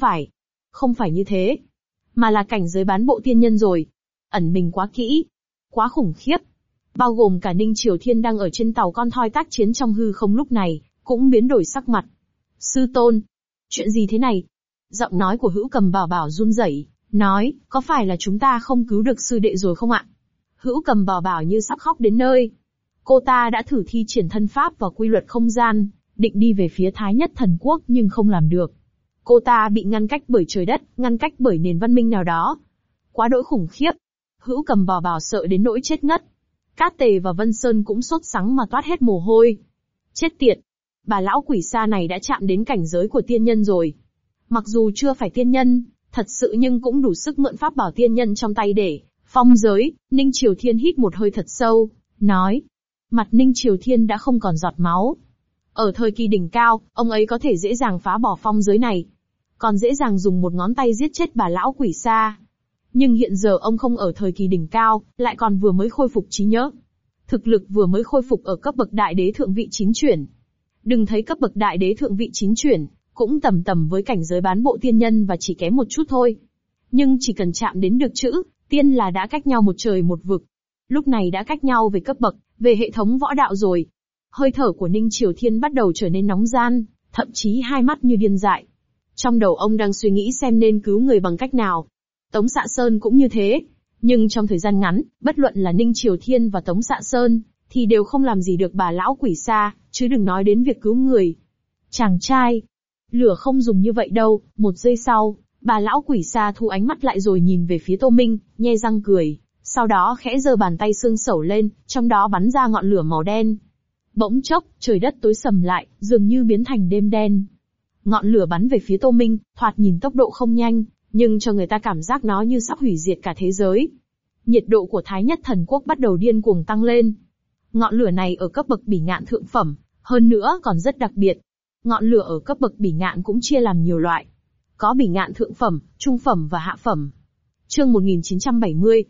Speaker 1: phải như thế, mà là cảnh giới bán bộ tiên nhân rồi. Ẩn mình quá kỹ, quá khủng khiếp. Bao gồm cả Ninh Triều Thiên đang ở trên tàu con thoi tác chiến trong hư không lúc này, cũng biến đổi sắc mặt. Sư tôn, chuyện gì thế này? Giọng nói của Hữu Cầm Bảo Bảo run rẩy, nói, có phải là chúng ta không cứu được sư đệ rồi không ạ? Hữu Cầm Bảo Bảo như sắp khóc đến nơi. Cô ta đã thử thi triển thân pháp và quy luật không gian, định đi về phía Thái Nhất Thần Quốc nhưng không làm được. Cô ta bị ngăn cách bởi trời đất, ngăn cách bởi nền văn minh nào đó. Quá đỗi khủng khiếp. Hữu Cầm Bảo Bảo sợ đến nỗi chết ngất. Cát Tề và Vân Sơn cũng sốt sắng mà toát hết mồ hôi. Chết tiệt! Bà lão quỷ xa này đã chạm đến cảnh giới của tiên nhân rồi. Mặc dù chưa phải tiên nhân, thật sự nhưng cũng đủ sức mượn pháp bảo tiên nhân trong tay để phong giới. Ninh Triều Thiên hít một hơi thật sâu, nói. Mặt Ninh Triều Thiên đã không còn giọt máu. Ở thời kỳ đỉnh cao, ông ấy có thể dễ dàng phá bỏ phong giới này. Còn dễ dàng dùng một ngón tay giết chết bà lão quỷ xa. Nhưng hiện giờ ông không ở thời kỳ đỉnh cao, lại còn vừa mới khôi phục trí nhớ. Thực lực vừa mới khôi phục ở cấp bậc đại đế thượng vị 9 chuyển. Đừng thấy cấp bậc đại đế thượng vị 9 chuyển, cũng tầm tầm với cảnh giới bán bộ tiên nhân và chỉ kém một chút thôi. Nhưng chỉ cần chạm đến được chữ, tiên là đã cách nhau một trời một vực. Lúc này đã cách nhau về cấp bậc, về hệ thống võ đạo rồi. Hơi thở của Ninh Triều Thiên bắt đầu trở nên nóng gian, thậm chí hai mắt như điên dại. Trong đầu ông đang suy nghĩ xem nên cứu người bằng cách nào. Tống Xạ Sơn cũng như thế. Nhưng trong thời gian ngắn, bất luận là Ninh Triều Thiên và Tống Xạ Sơn, thì đều không làm gì được bà lão quỷ xa, chứ đừng nói đến việc cứu người. Chàng trai, lửa không dùng như vậy đâu. Một giây sau, bà lão quỷ xa thu ánh mắt lại rồi nhìn về phía Tô Minh, nhe răng cười. Sau đó khẽ giơ bàn tay xương sẩu lên, trong đó bắn ra ngọn lửa màu đen. Bỗng chốc, trời đất tối sầm lại, dường như biến thành đêm đen. Ngọn lửa bắn về phía Tô Minh, thoạt nhìn tốc độ không nhanh, nhưng cho người ta cảm giác nó như sắp hủy diệt cả thế giới. Nhiệt độ của Thái Nhất Thần Quốc bắt đầu điên cuồng tăng lên. Ngọn lửa này ở cấp bậc bỉ ngạn thượng phẩm, hơn nữa còn rất đặc biệt. Ngọn lửa ở cấp bậc bỉ ngạn cũng chia làm nhiều loại. Có bỉ ngạn thượng phẩm, trung phẩm và hạ phẩm. Chương 1970,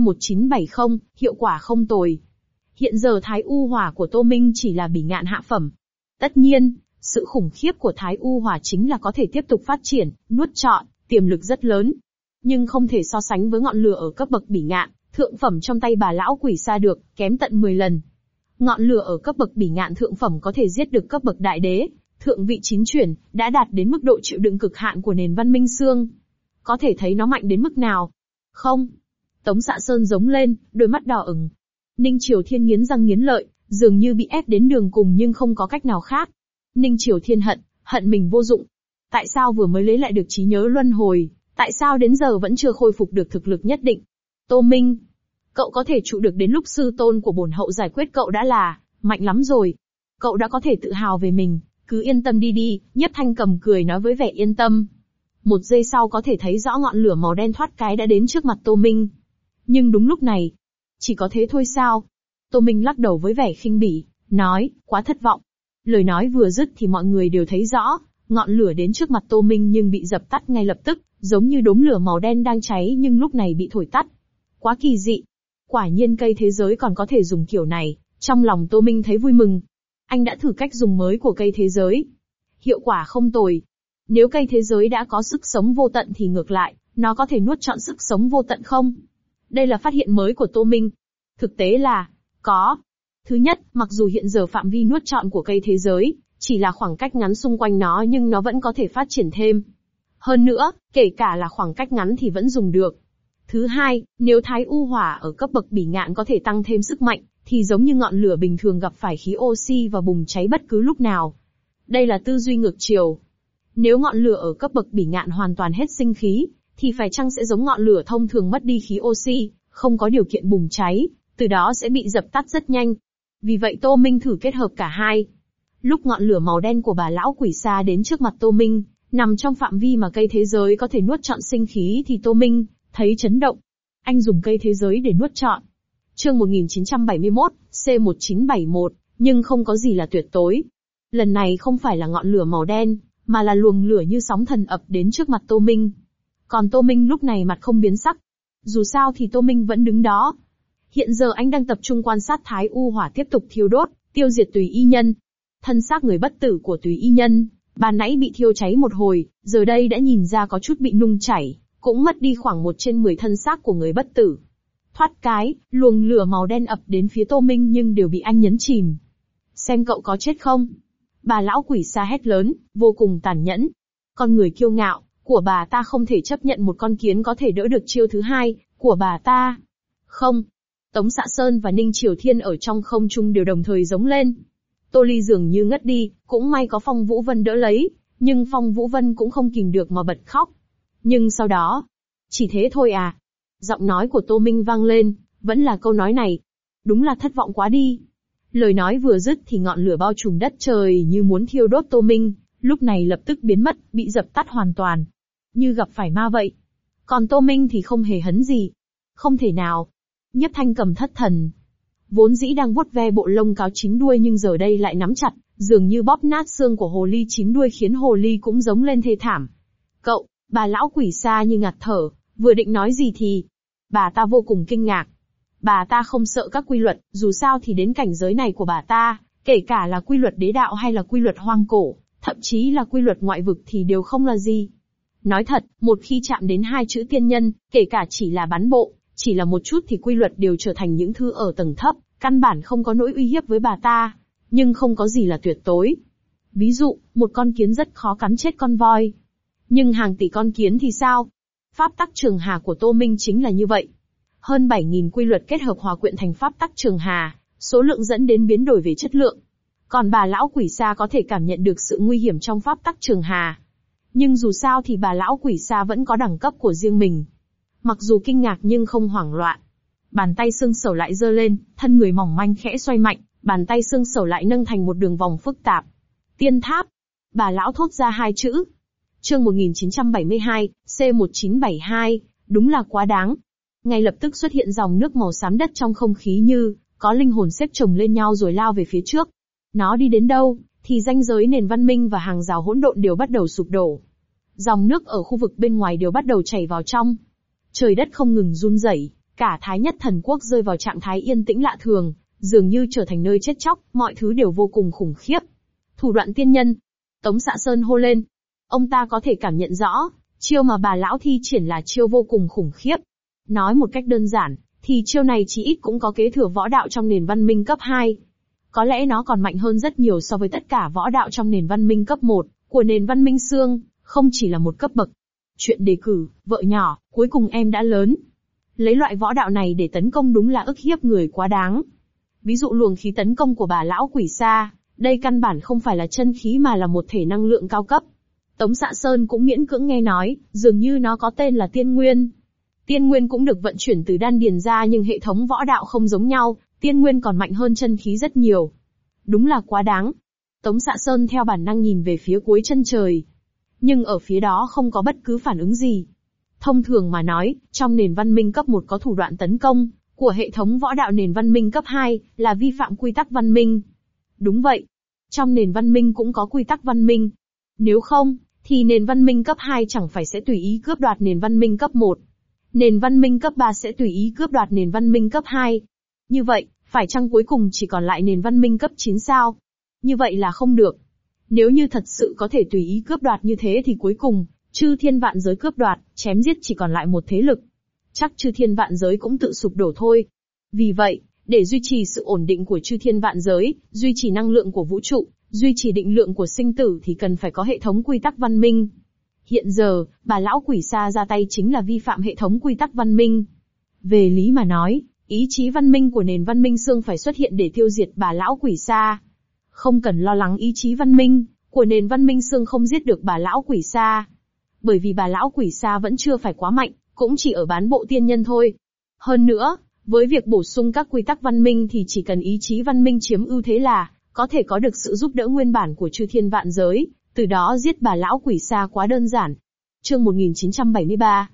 Speaker 1: C1970, hiệu quả không tồi. Hiện giờ Thái U Hỏa của Tô Minh chỉ là bỉ ngạn hạ phẩm. Tất nhiên, sự khủng khiếp của Thái U Hỏa chính là có thể tiếp tục phát triển, nuốt trọn, tiềm lực rất lớn. Nhưng không thể so sánh với ngọn lửa ở cấp bậc bỉ ngạn, thượng phẩm trong tay bà lão quỷ xa được, kém tận 10 lần. Ngọn lửa ở cấp bậc bỉ ngạn thượng phẩm có thể giết được cấp bậc đại đế, thượng vị 9 chuyển, đã đạt đến mức độ chịu đựng cực hạn của nền văn minh xương. Có thể thấy nó mạnh đến mức nào. Không. Tống Xạ Sơn giống lên, đôi mắt đỏ ửng. Ninh Triều Thiên nghiến răng nghiến lợi, dường như bị ép đến đường cùng nhưng không có cách nào khác. Ninh Triều Thiên hận mình vô dụng. Tại sao vừa mới lấy lại được trí nhớ luân hồi, tại sao đến giờ vẫn chưa khôi phục được thực lực nhất định? Tô Minh, cậu có thể trụ được đến lúc sư tôn của bổn hậu giải quyết cậu đã là mạnh lắm rồi. Cậu đã có thể tự hào về mình, cứ yên tâm đi. Nhiếp Thanh Cầm cười nói với vẻ yên tâm. Một giây sau có thể thấy rõ ngọn lửa màu đen thoát cái đã đến trước mặt Tô Minh. Nhưng đúng lúc này, chỉ có thế thôi sao? Tô Minh lắc đầu với vẻ khinh bỉ, nói, quá thất vọng. Lời nói vừa dứt thì mọi người đều thấy rõ, ngọn lửa đến trước mặt Tô Minh nhưng bị dập tắt ngay lập tức, giống như đốm lửa màu đen đang cháy nhưng lúc này bị thổi tắt. Quá kỳ dị. Quả nhiên cây thế giới còn có thể dùng kiểu này, trong lòng Tô Minh thấy vui mừng. Anh đã thử cách dùng mới của cây thế giới. Hiệu quả không tồi. Nếu cây thế giới đã có sức sống vô tận thì ngược lại, nó có thể nuốt trọn sức sống vô tận không? Đây là phát hiện mới của Tô Minh. Thực tế là, có. Thứ nhất, mặc dù hiện giờ phạm vi nuốt trọn của cây thế giới Chỉ là khoảng cách ngắn xung quanh nó nhưng nó vẫn có thể phát triển thêm. Hơn nữa, kể cả là khoảng cách ngắn thì vẫn dùng được. Thứ hai, nếu Thái U Hỏa ở cấp bậc bỉ ngạn có thể tăng thêm sức mạnh, thì giống như ngọn lửa bình thường gặp phải khí oxy và bùng cháy bất cứ lúc nào. Đây là tư duy ngược chiều. Nếu ngọn lửa ở cấp bậc bỉ ngạn hoàn toàn hết sinh khí, thì phải chăng sẽ giống ngọn lửa thông thường mất đi khí oxy, không có điều kiện bùng cháy, từ đó sẽ bị dập tắt rất nhanh. Vì vậy Tô Minh thử kết hợp cả hai. Lúc ngọn lửa màu đen của bà lão quỷ xa đến trước mặt Tô Minh, nằm trong phạm vi mà cây thế giới có thể nuốt trọn sinh khí thì Tô Minh thấy chấn động. Anh dùng cây thế giới để nuốt trọn. Chương 1971, C1971, nhưng không có gì là tuyệt tối. Lần này không phải là ngọn lửa màu đen, mà là luồng lửa như sóng thần ập đến trước mặt Tô Minh. Còn Tô Minh lúc này mặt không biến sắc. Dù sao thì Tô Minh vẫn đứng đó. Hiện giờ anh đang tập trung quan sát Thái U Hỏa tiếp tục thiêu đốt, tiêu diệt Tùy Y Nhân. Thân xác người bất tử của Tùy Y Nhân, ban nãy bị thiêu cháy một hồi, giờ đây đã nhìn ra có chút bị nung chảy, cũng mất đi khoảng 1/10 thân xác của người bất tử. Thoát cái, luồng lửa màu đen ập đến phía Tô Minh nhưng đều bị anh nhấn chìm. Xem cậu có chết không? Bà lão quỷ xa hét lớn, vô cùng tàn nhẫn. Con người kiêu ngạo của bà ta không thể chấp nhận một con kiến có thể đỡ được chiêu thứ hai của bà ta. Không. Tống Xạ Sơn và Ninh Triều Thiên ở trong không trung đều đồng thời giống lên. Tô Ly dường như ngất đi, cũng may có Phong Vũ Vân đỡ lấy, nhưng Phong Vũ Vân cũng không kìm được mà bật khóc. Nhưng sau đó, chỉ thế thôi à? Giọng nói của Tô Minh vang lên, vẫn là câu nói này. Đúng là thất vọng quá đi. Lời nói vừa dứt thì ngọn lửa bao trùm đất trời như muốn thiêu đốt Tô Minh, lúc này lập tức biến mất, bị dập tắt hoàn toàn. Như gặp phải ma vậy. Còn Tô Minh thì không hề hấn gì. Không thể nào. Nhiếp Thanh Cầm thất thần. Vốn dĩ đang vuốt ve bộ lông cáo chín đuôi nhưng giờ đây lại nắm chặt, dường như bóp nát xương của hồ ly chín đuôi khiến hồ ly cũng giống lên thê thảm. Cậu, bà lão quỷ xa như ngạt thở, vừa định nói gì thì... Bà ta vô cùng kinh ngạc. Bà ta không sợ các quy luật, dù sao thì đến cảnh giới này của bà ta, kể cả là quy luật đế đạo hay là quy luật hoang cổ, thậm chí là quy luật ngoại vực thì đều không là gì. Nói thật, một khi chạm đến hai chữ tiên nhân, kể cả chỉ là bắn bộ, chỉ là một chút thì quy luật đều trở thành những thứ ở tầng thấp, căn bản không có nỗi uy hiếp với bà ta. Nhưng không có gì là tuyệt tối. Ví dụ, một con kiến rất khó cắn chết con voi. Nhưng hàng tỷ con kiến thì sao? Pháp tắc trường hà của Tô Minh chính là như vậy. Hơn 7.000 quy luật kết hợp hòa quyện thành pháp tắc trường hà, số lượng dẫn đến biến đổi về chất lượng. Còn bà lão quỷ xa có thể cảm nhận được sự nguy hiểm trong pháp tắc trường hà. Nhưng dù sao thì bà lão quỷ xa vẫn có đẳng cấp của riêng mình. Mặc dù kinh ngạc nhưng không hoảng loạn. Bàn tay xương sầu lại giơ lên, thân người mỏng manh khẽ xoay mạnh, bàn tay xương sầu lại nâng thành một đường vòng phức tạp. Tiên tháp. Bà lão thốt ra hai chữ. Chương 1972, C1972, đúng là quá đáng. Ngay lập tức xuất hiện dòng nước màu xám đất trong không khí như có linh hồn xếp chồng lên nhau rồi lao về phía trước. Nó đi đến đâu, thì ranh giới nền văn minh và hàng rào hỗn độn đều bắt đầu sụp đổ. Dòng nước ở khu vực bên ngoài đều bắt đầu chảy vào trong. Trời đất không ngừng run rẩy, cả Thái Nhất Thần Quốc rơi vào trạng thái yên tĩnh lạ thường, dường như trở thành nơi chết chóc, mọi thứ đều vô cùng khủng khiếp. Thủ đoạn tiên nhân. Tống Xạ Sơn hô lên. Ông ta có thể cảm nhận rõ, chiêu mà bà lão thi triển là chiêu vô cùng khủng khiếp. Nói một cách đơn giản, thì chiêu này chí ít cũng có kế thừa võ đạo trong nền văn minh cấp 2. Có lẽ nó còn mạnh hơn rất nhiều so với tất cả võ đạo trong nền văn minh cấp 1, của nền văn minh xương, không chỉ là một cấp bậc. Chuyện đề cử, vợ nhỏ, cuối cùng em đã lớn. Lấy loại võ đạo này để tấn công đúng là ức hiếp người quá đáng. Ví dụ luồng khí tấn công của bà lão quỷ xa, đây căn bản không phải là chân khí mà là một thể năng lượng cao cấp. Tống Xạ Sơn cũng miễn cưỡng nghe nói, dường như nó có tên là tiên nguyên. Tiên nguyên cũng được vận chuyển từ đan điền ra nhưng hệ thống võ đạo không giống nhau, tiên nguyên còn mạnh hơn chân khí rất nhiều. Đúng là quá đáng. Tống Xạ Sơn theo bản năng nhìn về phía cuối chân trời. Nhưng ở phía đó không có bất cứ phản ứng gì. Thông thường mà nói, trong nền văn minh cấp 1 có thủ đoạn tấn công của hệ thống võ đạo nền văn minh cấp 2 là vi phạm quy tắc văn minh. Đúng vậy. Trong nền văn minh cũng có quy tắc văn minh. Nếu không, thì nền văn minh cấp 2 chẳng phải sẽ tùy ý cướp đoạt nền văn minh cấp 1. Nền văn minh cấp 3 sẽ tùy ý cướp đoạt nền văn minh cấp 2. Như vậy, phải chăng cuối cùng chỉ còn lại nền văn minh cấp 9 sao? Như vậy là không được. Nếu như thật sự có thể tùy ý cướp đoạt như thế thì cuối cùng, chư thiên vạn giới cướp đoạt, chém giết chỉ còn lại một thế lực. Chắc chư thiên vạn giới cũng tự sụp đổ thôi. Vì vậy, để duy trì sự ổn định của chư thiên vạn giới, duy trì năng lượng của vũ trụ, Duy trì định lượng của sinh tử thì cần phải có hệ thống quy tắc văn minh. Hiện giờ, bà lão quỷ xa ra tay chính là vi phạm hệ thống quy tắc văn minh. Về lý mà nói, ý chí văn minh của nền văn minh xương phải xuất hiện để tiêu diệt bà lão quỷ xa. Không cần lo lắng ý chí văn minh của nền văn minh xương không giết được bà lão quỷ xa. Bởi vì bà lão quỷ xa vẫn chưa phải quá mạnh, cũng chỉ ở bán bộ tiên nhân thôi. Hơn nữa, với việc bổ sung các quy tắc văn minh thì chỉ cần ý chí văn minh chiếm ưu thế là có thể có được sự giúp đỡ nguyên bản của chư thiên vạn giới, từ đó giết bà lão quỷ xa quá đơn giản. Chương 1973,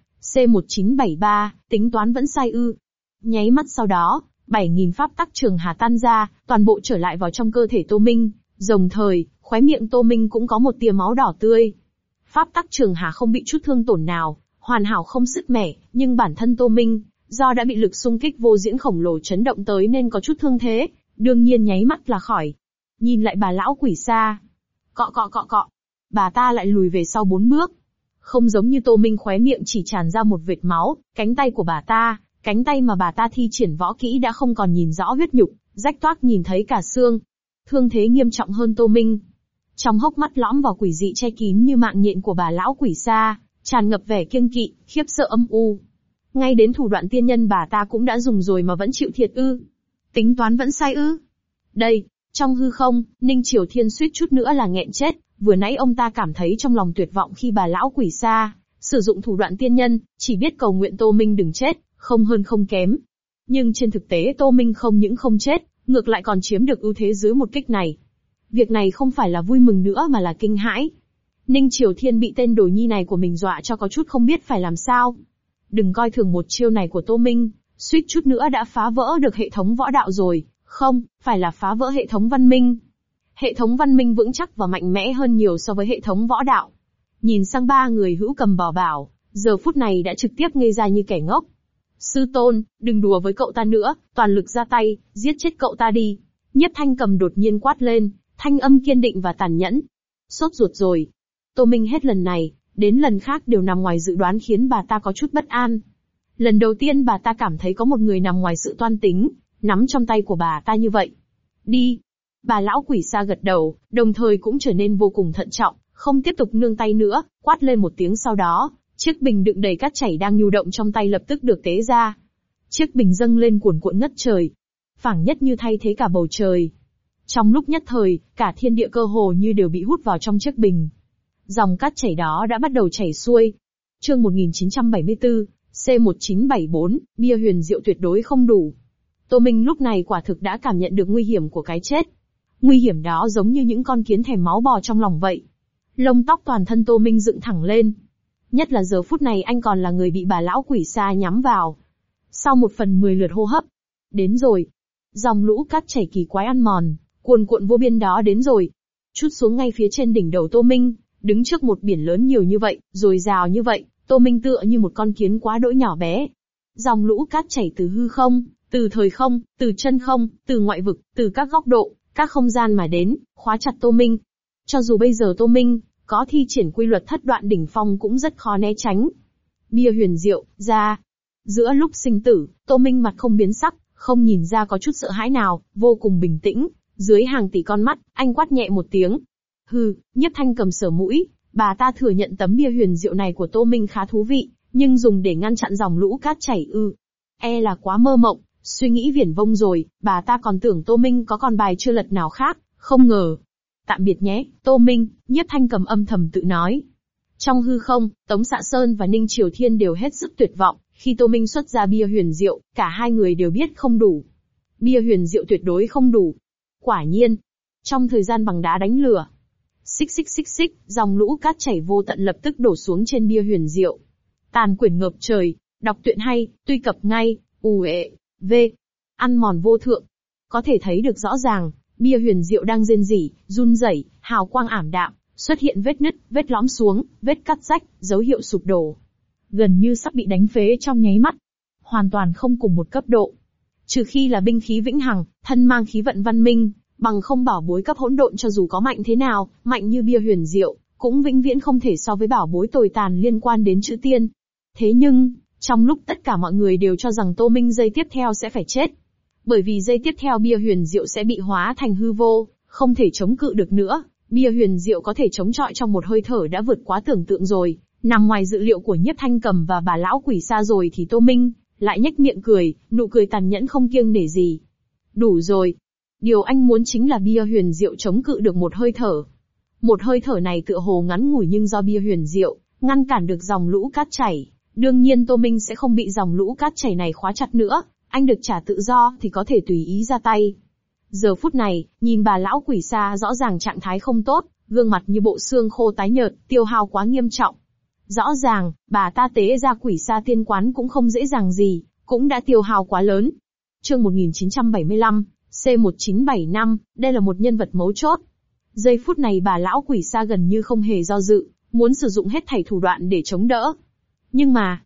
Speaker 1: C1973, tính toán vẫn sai ư. Nháy mắt sau đó, 7.000 pháp tắc trường hà tan ra, toàn bộ trở lại vào trong cơ thể Tô Minh, đồng thời, khóe miệng Tô Minh cũng có một tia máu đỏ tươi. Pháp tắc trường hà không bị chút thương tổn nào, hoàn hảo không sứt mẻ, nhưng bản thân Tô Minh, do đã bị lực xung kích vô diễn khổng lồ chấn động tới nên có chút thương thế, đương nhiên nháy mắt là khỏi. Nhìn lại bà lão quỷ xa. Cọ cọ cọ cọ. Bà ta lại lùi về sau 4 bước. Không giống như Tô Minh khóe miệng chỉ tràn ra một vệt máu, cánh tay của bà ta, cánh tay mà bà ta thi triển võ kỹ đã không còn nhìn rõ huyết nhục, rách toác nhìn thấy cả xương. Thương thế nghiêm trọng hơn Tô Minh. Trong hốc mắt lõm vào quỷ dị che kín như mạng nhện của bà lão quỷ xa, tràn ngập vẻ kiêng kỵ, khiếp sợ âm u. Ngay đến thủ đoạn tiên nhân bà ta cũng đã dùng rồi mà vẫn chịu thiệt ư? Tính toán vẫn sai ư? Đây, trong hư không, Ninh Triều Thiên suýt chút nữa là nghẹn chết, vừa nãy ông ta cảm thấy trong lòng tuyệt vọng khi bà lão quỷ xa sử dụng thủ đoạn tiên nhân, chỉ biết cầu nguyện Tô Minh đừng chết, không hơn không kém. Nhưng trên thực tế Tô Minh không những không chết, ngược lại còn chiếm được ưu thế dưới một kích này. Việc này không phải là vui mừng nữa mà là kinh hãi. Ninh Triều Thiên bị tên đồ nhi này của mình dọa cho có chút không biết phải làm sao. Đừng coi thường một chiêu này của Tô Minh, suýt chút nữa đã phá vỡ được hệ thống võ đạo rồi, không, phải là phá vỡ hệ thống văn minh. Hệ thống văn minh vững chắc và mạnh mẽ hơn nhiều so với hệ thống võ đạo. Nhìn sang ba người hữu cầm bảo bảo, giờ phút này đã trực tiếp ngây ra như kẻ ngốc. Sư tôn, đừng đùa với cậu ta nữa, toàn lực ra tay, giết chết cậu ta đi. Nhiếp Thanh Cầm đột nhiên quát lên, thanh âm kiên định và tàn nhẫn. Sốt ruột rồi. Tô Minh hết lần này, đến lần khác đều nằm ngoài dự đoán khiến bà ta có chút bất an. Lần đầu tiên bà ta cảm thấy có một người nằm ngoài sự toan tính, nắm trong tay của bà ta như vậy. Đi. Bà lão quỷ xa gật đầu, đồng thời cũng trở nên vô cùng thận trọng, không tiếp tục nương tay nữa, quát lên một tiếng sau đó, chiếc bình đựng đầy cát chảy đang nhu động trong tay lập tức được tế ra. Chiếc bình dâng lên cuồn cuộn ngất trời, phảng nhất như thay thế cả bầu trời. Trong lúc nhất thời, cả thiên địa cơ hồ như đều bị hút vào trong chiếc bình. Dòng cát chảy đó đã bắt đầu chảy xuôi. Chương 1974, C1974, bia huyền diệu tuyệt đối không đủ. Tô Minh lúc này quả thực đã cảm nhận được nguy hiểm của cái chết. Nguy hiểm đó giống như những con kiến thèm máu bò trong lòng vậy. Lông tóc toàn thân Tô Minh dựng thẳng lên. Nhất là giờ phút này anh còn là người bị bà lão quỷ xa nhắm vào. Sau 1/10 lượt hô hấp. Đến rồi. Dòng lũ cát chảy kỳ quái ăn mòn, cuồn cuộn vô biên đó đến rồi. Trút xuống ngay phía trên đỉnh đầu Tô Minh, đứng trước một biển lớn nhiều như vậy, dồi dào như vậy, Tô Minh tựa như một con kiến quá đỗi nhỏ bé. Dòng lũ cát chảy từ hư không, từ thời không, từ chân không, từ ngoại vực, từ các góc độ, các không gian mà đến, khóa chặt Tô Minh. Cho dù bây giờ Tô Minh có thi triển quy luật thất đoạn đỉnh phong cũng rất khó né tránh. Bia huyền diệu, ra. Giữa lúc sinh tử, Tô Minh mặt không biến sắc, không nhìn ra có chút sợ hãi nào, vô cùng bình tĩnh. Dưới hàng tỷ con mắt, anh quát nhẹ một tiếng. Hừ, Nhiếp Thanh Cầm sờ mũi, bà ta thừa nhận tấm bia huyền diệu này của Tô Minh khá thú vị, nhưng dùng để ngăn chặn dòng lũ cát chảy ư. E là quá mơ mộng, suy nghĩ viển vông rồi, bà ta còn tưởng Tô Minh có con bài chưa lật nào khác, không ngờ. Tạm biệt nhé, Tô Minh, Nhiếp Thanh Cầm âm thầm tự nói. Trong hư không, Tống Xạ Sơn và Ninh Triều Thiên đều hết sức tuyệt vọng, khi Tô Minh xuất ra bia huyền diệu, cả hai người đều biết không đủ. Bia huyền diệu tuyệt đối không đủ. Quả nhiên, trong thời gian bằng đá đánh lửa, xích xích xích xích, dòng lũ cát chảy vô tận lập tức đổ xuống trên bia huyền diệu. Tàn quyển ngập trời, đọc truyện hay, truy cập ngay, v, ăn mòn vô thượng. Có thể thấy được rõ ràng, bia huyền diệu đang rên rỉ, run rẩy, hào quang ảm đạm, xuất hiện vết nứt, vết lõm xuống, vết cắt rách, dấu hiệu sụp đổ. Gần như sắp bị đánh phế trong nháy mắt. Hoàn toàn không cùng một cấp độ. Trừ khi là binh khí vĩnh hằng, thân mang khí vận văn minh, bằng không bảo bối cấp hỗn độn cho dù có mạnh thế nào, mạnh như bia huyền diệu, cũng vĩnh viễn không thể so với bảo bối tồi tàn liên quan đến chữ tiên. Thế nhưng, trong lúc tất cả mọi người đều cho rằng Tô Minh giây tiếp theo sẽ phải chết. Bởi vì giây tiếp theo bia huyền diệu sẽ bị hóa thành hư vô, Không thể chống cự được nữa, bia huyền diệu có thể chống chọi trong một hơi thở đã vượt quá tưởng tượng rồi, nằm ngoài dự liệu của Nhiếp Thanh Cầm và bà lão quỷ xa rồi thì Tô Minh lại nhếch miệng cười, nụ cười tàn nhẫn không kiêng nể gì. Đủ rồi. Điều anh muốn chính là bia huyền diệu chống cự được một hơi thở. Một hơi thở này tựa hồ ngắn ngủi nhưng do bia huyền diệu ngăn cản được dòng lũ cát chảy. Đương nhiên Tô Minh sẽ không bị dòng lũ cát chảy này khóa chặt nữa, anh được trả tự do thì có thể tùy ý ra tay. Giờ phút này, nhìn bà lão quỷ xa rõ ràng trạng thái không tốt, gương mặt như bộ xương khô tái nhợt, tiêu hao quá nghiêm trọng. Rõ ràng, bà ta tế ra quỷ xa tiên quán cũng không dễ dàng gì, cũng đã tiêu hao quá lớn. Chương 1975, C1975, đây là một nhân vật mấu chốt. Giây phút này bà lão quỷ xa gần như không hề do dự, muốn sử dụng hết thảy thủ đoạn để chống đỡ. Nhưng mà,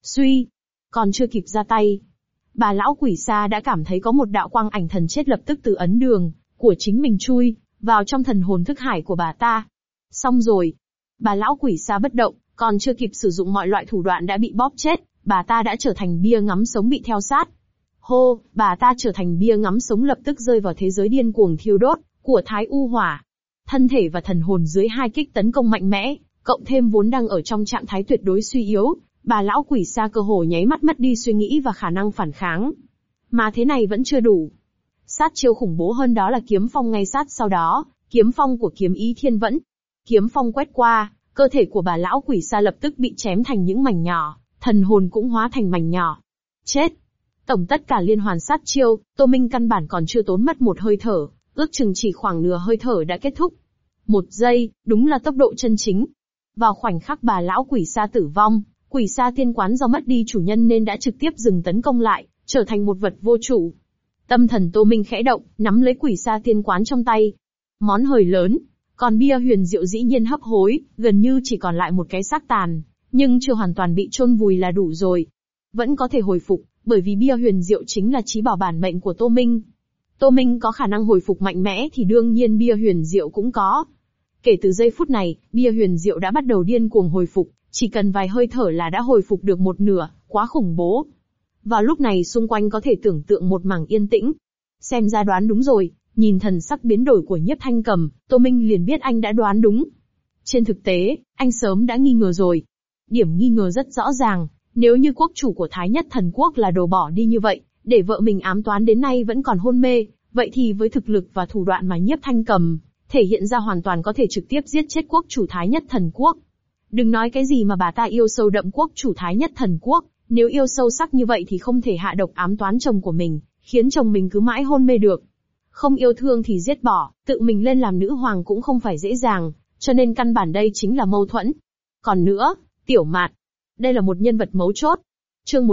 Speaker 1: còn chưa kịp ra tay, bà lão quỷ xa đã cảm thấy có một đạo quang ảnh thần chết lập tức từ ấn đường của chính mình chui vào trong thần hồn thức hải của bà ta. Xong rồi, bà lão quỷ xa bất động, còn chưa kịp sử dụng mọi loại thủ đoạn đã bị bóp chết, bà ta đã trở thành bia ngắm sống bị theo sát. Hô, bà ta trở thành bia ngắm sống lập tức rơi vào thế giới điên cuồng thiêu đốt của Thái U Hỏa. Thân thể và thần hồn dưới hai kích tấn công mạnh mẽ, cộng thêm vốn đang ở trong trạng thái tuyệt đối suy yếu, bà lão quỷ xa cơ hồ nháy mắt mất đi suy nghĩ và khả năng phản kháng. Mà thế này vẫn chưa đủ. Sát chiêu khủng bố hơn đó là kiếm phong ngay sát sau đó, kiếm phong của kiếm ý thiên vẫn. Kiếm phong quét qua, cơ thể của bà lão quỷ xa lập tức bị chém thành những mảnh nhỏ, thần hồn cũng hóa thành mảnh nhỏ. Chết! Tổng tất cả liên hoàn sát chiêu, Tô Minh căn bản còn chưa tốn mất một hơi thở, ước chừng chỉ khoảng nửa hơi thở đã kết thúc. 1 giây, đúng là tốc độ chân chính. Vào khoảnh khắc bà lão quỷ xa tử vong, quỷ xa tiên quán do mất đi chủ nhân nên đã trực tiếp dừng tấn công lại, trở thành một vật vô chủ. Tâm thần Tô Minh khẽ động, nắm lấy quỷ xa tiên quán trong tay. Món hời lớn, còn bia huyền diệu dĩ nhiên hấp hối, gần như chỉ còn lại một cái xác tàn, nhưng chưa hoàn toàn bị chôn vùi là đủ rồi. Vẫn có thể hồi phục, bởi vì bia huyền diệu chính là chí bảo bản mệnh của Tô Minh. Tô Minh có khả năng hồi phục mạnh mẽ thì đương nhiên bia huyền diệu cũng có. Kể từ giây phút này, bia huyền diệu đã bắt đầu điên cuồng hồi phục, chỉ cần vài hơi thở là đã hồi phục được một nửa, quá khủng bố. Vào lúc này xung quanh có thể tưởng tượng một mảng yên tĩnh. Xem ra đoán đúng rồi, nhìn thần sắc biến đổi của Nhiếp Thanh Cầm, Tô Minh liền biết anh đã đoán đúng. Trên thực tế, anh sớm đã nghi ngờ rồi. Điểm nghi ngờ rất rõ ràng, nếu như quốc chủ của Thái Nhất Thần Quốc là đồ bỏ đi như vậy, để vợ mình ám toán đến nay vẫn còn hôn mê, vậy thì với thực lực và thủ đoạn mà Nhiếp Thanh Cầm thể hiện ra hoàn toàn có thể trực tiếp giết chết quốc chủ Thái Nhất Thần Quốc. Đừng nói cái gì mà bà ta yêu sâu đậm quốc chủ Thái Nhất Thần Quốc, nếu yêu sâu sắc như vậy thì không thể hạ độc ám toán chồng của mình, khiến chồng mình cứ mãi hôn mê được. Không yêu thương thì giết bỏ, tự mình lên làm nữ hoàng cũng không phải dễ dàng, cho nên căn bản đây chính là mâu thuẫn. Còn nữa, Tiểu Mạt, đây là một nhân vật mấu chốt. Chương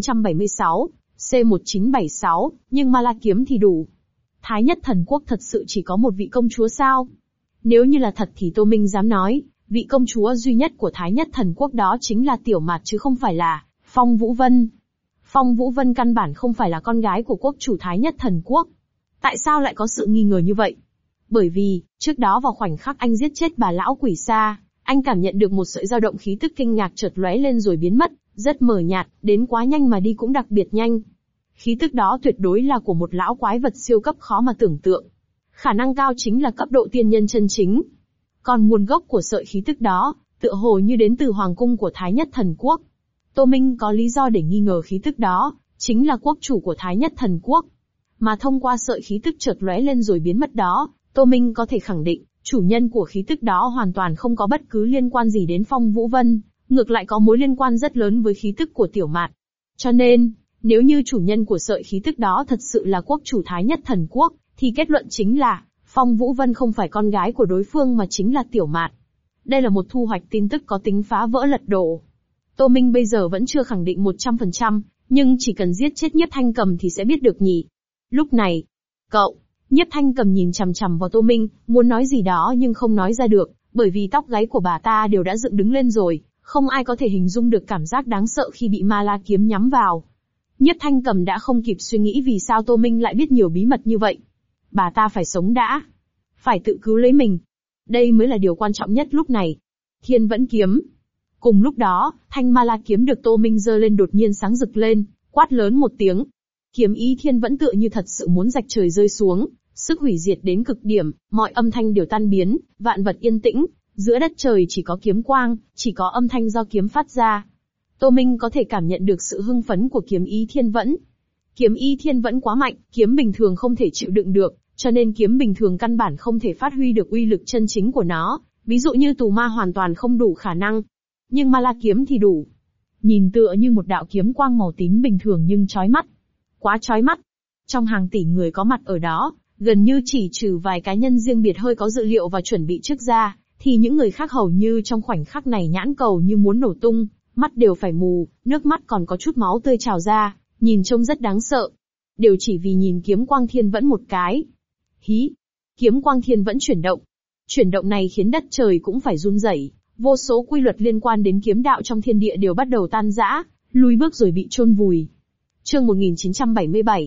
Speaker 1: 1976, C1976, nhưng Ma La Kiếm thì đủ. Thái Nhất Thần Quốc thật sự chỉ có một vị công chúa sao? Nếu như là thật thì Tô Minh dám nói, vị công chúa duy nhất của Thái Nhất Thần Quốc đó chính là Tiểu Mạt chứ không phải là Phong Vũ Vân. Phong Vũ Vân căn bản không phải là con gái của quốc chủ Thái Nhất Thần Quốc. Tại sao lại có sự nghi ngờ như vậy? Bởi vì, trước đó vào khoảnh khắc anh giết chết bà lão quỷ xa, anh cảm nhận được một sợi dao động khí tức kinh ngạc chợt lóe lên rồi biến mất, rất mờ nhạt, đến quá nhanh mà đi cũng đặc biệt nhanh. Khí tức đó tuyệt đối là của một lão quái vật siêu cấp khó mà tưởng tượng. Khả năng cao chính là cấp độ tiên nhân chân chính. Còn nguồn gốc của sợi khí tức đó, tựa hồ như đến từ hoàng cung của Thái Nhất Thần Quốc. Tô Minh có lý do để nghi ngờ khí tức đó, chính là quốc chủ của Thái Nhất Thần Quốc. Mà thông qua sợi khí tức chợt lóe lên rồi biến mất đó, Tô Minh có thể khẳng định, chủ nhân của khí tức đó hoàn toàn không có bất cứ liên quan gì đến Phong Vũ Vân, ngược lại có mối liên quan rất lớn với khí tức của Tiểu Mạt. Cho nên, nếu như chủ nhân của sợi khí tức đó thật sự là quốc chủ Thái Nhất Thần Quốc, thì kết luận chính là, Phong Vũ Vân không phải con gái của đối phương mà chính là Tiểu Mạt. Đây là một thu hoạch tin tức có tính phá vỡ lật đổ. Tô Minh bây giờ vẫn chưa khẳng định 100%, nhưng chỉ cần giết chết Nhiếp Thanh Cầm thì sẽ biết được nhỉ. Lúc này, Nhiếp Thanh Cầm nhìn chằm chằm vào Tô Minh, muốn nói gì đó nhưng không nói ra được, bởi vì tóc gáy của bà ta đều đã dựng đứng lên rồi, không ai có thể hình dung được cảm giác đáng sợ khi bị Ma La Kiếm nhắm vào. Nhiếp Thanh Cầm đã không kịp suy nghĩ vì sao Tô Minh lại biết nhiều bí mật như vậy. Bà ta phải sống đã, phải tự cứu lấy mình. Đây mới là điều quan trọng nhất lúc này. Thiên Vẫn Kiếm. Cùng lúc đó, thanh Ma La Kiếm được Tô Minh giơ lên đột nhiên sáng rực lên, quát lớn một tiếng. Kiếm ý Thiên Vẫn tựa như thật sự muốn rạch trời rơi xuống, Sức hủy diệt đến cực điểm, mọi âm thanh đều tan biến, vạn vật yên tĩnh, giữa đất trời chỉ có kiếm quang, chỉ có âm thanh do kiếm phát ra. Tô Minh có thể cảm nhận được sự hưng phấn của kiếm ý thiên vẫn. Kiếm ý thiên vẫn quá mạnh, kiếm bình thường không thể chịu đựng được, cho nên kiếm bình thường căn bản không thể phát huy được uy lực chân chính của nó, ví dụ như tù ma hoàn toàn không đủ khả năng. Nhưng ma la kiếm thì đủ. Nhìn tựa như một đạo kiếm quang màu tím bình thường nhưng chói mắt. Quá chói mắt. Trong hàng tỷ người có mặt ở đó, gần như chỉ trừ vài cá nhân riêng biệt hơi có dự liệu và chuẩn bị trước ra, thì những người khác hầu như trong khoảnh khắc này nhãn cầu như muốn nổ tung, mắt đều phải mù, nước mắt còn có chút máu tươi trào ra, nhìn trông rất đáng sợ. Đều chỉ vì nhìn kiếm quang thiên vẫn một cái. Hí! Kiếm quang thiên vẫn chuyển động. Chuyển động này khiến đất trời cũng phải run rẩy, vô số quy luật liên quan đến kiếm đạo trong thiên địa đều bắt đầu tan rã, lùi bước rồi bị chôn vùi. Chương 1977,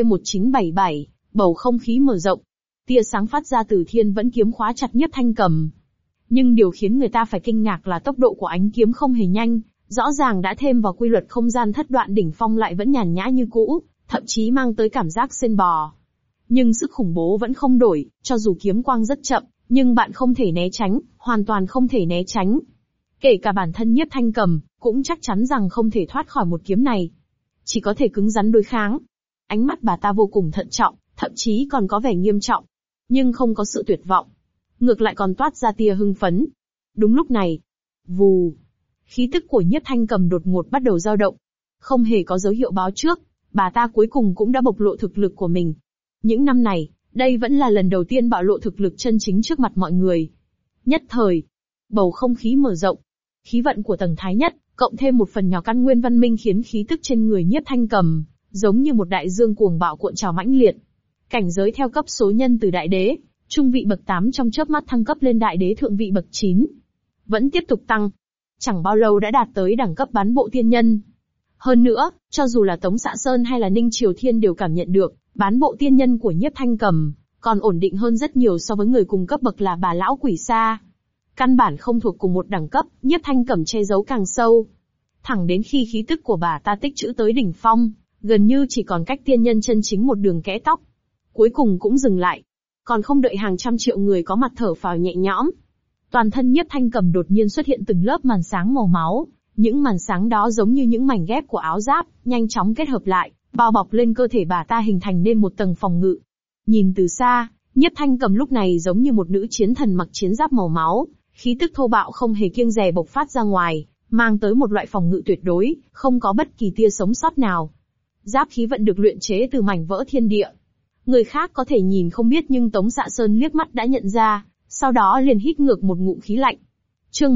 Speaker 1: C1977, bầu không khí mở rộng. Tia sáng phát ra từ thiên vẫn kiếm khóa chặt Nhiếp Thanh Cầm. Nhưng điều khiến người ta phải kinh ngạc là tốc độ của ánh kiếm không hề nhanh, rõ ràng đã thêm vào quy luật không gian thất đoạn đỉnh phong lại vẫn nhàn nhã như cũ, thậm chí mang tới cảm giác sên bò. Nhưng sức khủng bố vẫn không đổi, cho dù kiếm quang rất chậm, nhưng bạn không thể né tránh, hoàn toàn không thể né tránh. Kể cả bản thân Nhiếp Thanh Cầm, cũng chắc chắn rằng không thể thoát khỏi một kiếm này. Chỉ có thể cứng rắn đối kháng. Ánh mắt bà ta vô cùng thận trọng, thậm chí còn có vẻ nghiêm trọng. Nhưng không có sự tuyệt vọng. Ngược lại còn toát ra tia hưng phấn. Đúng lúc này, vù, khí tức của Nhiếp Thanh Cầm đột ngột bắt đầu dao động. Không hề có dấu hiệu báo trước, bà ta cuối cùng cũng đã bộc lộ thực lực của mình. Những năm này, đây vẫn là lần đầu tiên bạo lộ thực lực chân chính trước mặt mọi người. Nhất thời, bầu không khí mở rộng. Khí vận của tầng thái nhất, cộng thêm một phần nhỏ căn nguyên văn minh khiến khí tức trên người Nhiếp Thanh Cầm, giống như một đại dương cuồng bạo cuộn trào mãnh liệt. Cảnh giới theo cấp số nhân từ đại đế, trung vị bậc 8 trong chớp mắt thăng cấp lên đại đế thượng vị bậc 9. Vẫn tiếp tục tăng. Chẳng bao lâu đã đạt tới đẳng cấp bán bộ tiên nhân. Hơn nữa, cho dù là Tống Xạ Sơn hay là Ninh Triều Thiên đều cảm nhận được, bán bộ tiên nhân của Nhiếp Thanh Cầm, còn ổn định hơn rất nhiều so với người cùng cấp bậc là bà lão quỷ xa. Căn bản không thuộc cùng một đẳng cấp, Nhiếp Thanh Cầm che giấu càng sâu. Thẳng đến khi khí tức của bà ta tích trữ tới đỉnh phong, gần như chỉ còn cách tiên nhân chân chính một đường kẽ tóc. Cuối cùng cũng dừng lại. Còn không đợi hàng trăm triệu người có mặt thở phào nhẹ nhõm. Toàn thân Nhiếp Thanh Cầm đột nhiên xuất hiện từng lớp màn sáng màu máu. Những màn sáng đó giống như những mảnh ghép của áo giáp, nhanh chóng kết hợp lại, bao bọc lên cơ thể bà ta hình thành nên một tầng phòng ngự. Nhìn từ xa, Nhiếp Thanh Cầm lúc này giống như một nữ chiến thần mặc chiến giáp màu máu, khí tức thô bạo không hề kiêng dè bộc phát ra ngoài, mang tới một loại phòng ngự tuyệt đối, không có bất kỳ tia sống sót nào. Giáp khí vận được luyện chế từ mảnh vỡ thiên địa. Người khác có thể nhìn không biết nhưng Tống Xạ Sơn liếc mắt đã nhận ra, sau đó liền hít ngược một ngụm khí lạnh. Chương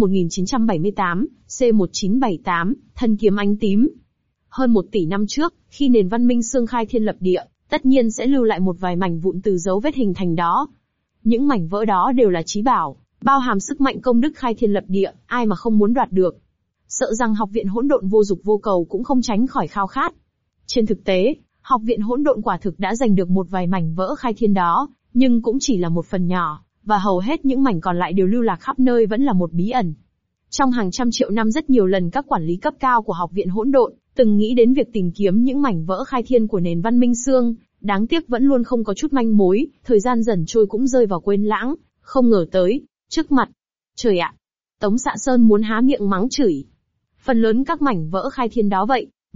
Speaker 1: 1978, C1978, thân kiếm ánh tím. Hơn 1 tỷ năm trước, khi nền văn minh xương khai thiên lập địa, tất nhiên sẽ lưu lại một vài mảnh vụn từ dấu vết hình thành đó. Những mảnh vỡ đó đều là chí bảo, bao hàm sức mạnh công đức khai thiên lập địa, ai mà không muốn đoạt được. Sợ rằng học viện hỗn độn vô dục vô cầu cũng không tránh khỏi khao khát. Trên thực tế, học viện hỗn độn quả thực đã giành được một vài mảnh vỡ khai thiên đó, nhưng cũng chỉ là một phần nhỏ, và hầu hết những mảnh còn lại đều lưu lạc khắp nơi vẫn là một bí ẩn. Trong hàng trăm triệu năm rất nhiều lần các quản lý cấp cao của học viện hỗn độn từng nghĩ đến việc tìm kiếm những mảnh vỡ khai thiên của nền văn minh xương, đáng tiếc vẫn luôn không có chút manh mối, thời gian dần trôi cũng rơi vào quên lãng, không ngờ tới, trước mặt. Trời ạ! Tống Xạ Sơn muốn há miệng mắng chửi. Phần lớn các mảnh vỡ khai thiên đó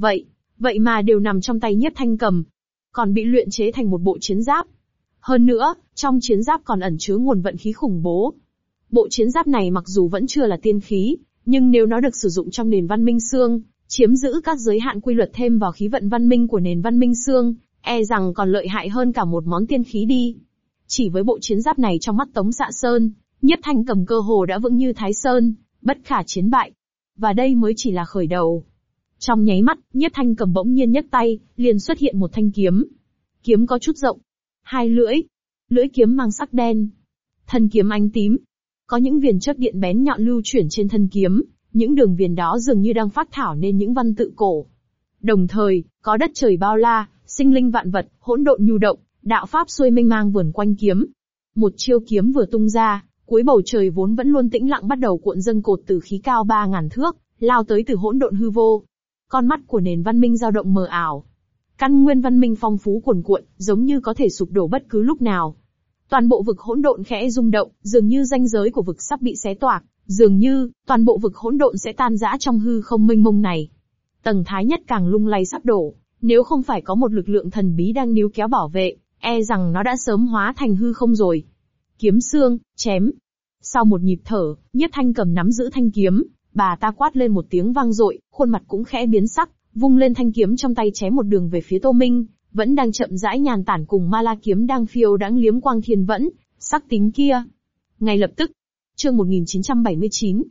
Speaker 1: vậy mà đều nằm trong tay Nhiếp Thanh Cầm, còn bị luyện chế thành một bộ chiến giáp. Hơn nữa, trong chiến giáp còn ẩn chứa nguồn vận khí khủng bố. Bộ chiến giáp này mặc dù vẫn chưa là tiên khí, nhưng nếu nó được sử dụng trong nền văn minh xương, chiếm giữ các giới hạn quy luật thêm vào khí vận văn minh của nền văn minh xương, e rằng còn lợi hại hơn cả một món tiên khí đi. Chỉ với bộ chiến giáp này trong mắt Tống Xạ Sơn, Nhiếp Thanh Cầm cơ hồ đã vững như Thái Sơn, bất khả chiến bại. Và đây mới chỉ là khởi đầu. Trong nháy mắt, Nhiếp Thanh Cầm bỗng nhiên nhấc tay, liền xuất hiện một thanh kiếm. Kiếm có chút rộng, 2 lưỡi. Lưỡi kiếm mang sắc đen. Thân kiếm ánh tím. Có những viền chớp điện bén nhọn lưu chuyển trên thân kiếm, những đường viền đó dường như đang phác thảo nên những văn tự cổ. Đồng thời, có đất trời bao la, sinh linh vạn vật, hỗn độn nhu động, đạo pháp xuôi mênh mang vườn quanh kiếm. Một chiêu kiếm vừa tung ra, cuối bầu trời vốn vẫn luôn tĩnh lặng bắt đầu cuộn dâng cột tử khí cao 3000 thước, lao tới từ hỗn độn hư vô. Con mắt của nền văn minh dao động mờ ảo. Căn nguyên văn minh phong phú cuồn cuộn, giống như có thể sụp đổ bất cứ lúc nào. Toàn bộ vực hỗn độn khẽ rung động, dường như ranh giới của vực sắp bị xé toạc, dường như toàn bộ vực hỗn độn sẽ tan rã trong hư không mênh mông này. Tầng thái nhất càng lung lay sắp đổ, nếu không phải có một lực lượng thần bí đang níu kéo bảo vệ, e rằng nó đã sớm hóa thành hư không rồi. Kiếm xương, chém. Sau một nhịp thở, Nhiếp Thanh Cầm nắm giữ thanh kiếm, bà ta quát lên một tiếng vang dội, khuôn mặt cũng khẽ biến sắc, vung lên thanh kiếm trong tay chém một đường về phía Tô Minh, vẫn đang chậm rãi nhàn tản cùng ma la kiếm đang phiêu đãng liếm quang thiên vẫn, sắc tính kia. Ngay lập tức, chương 1979,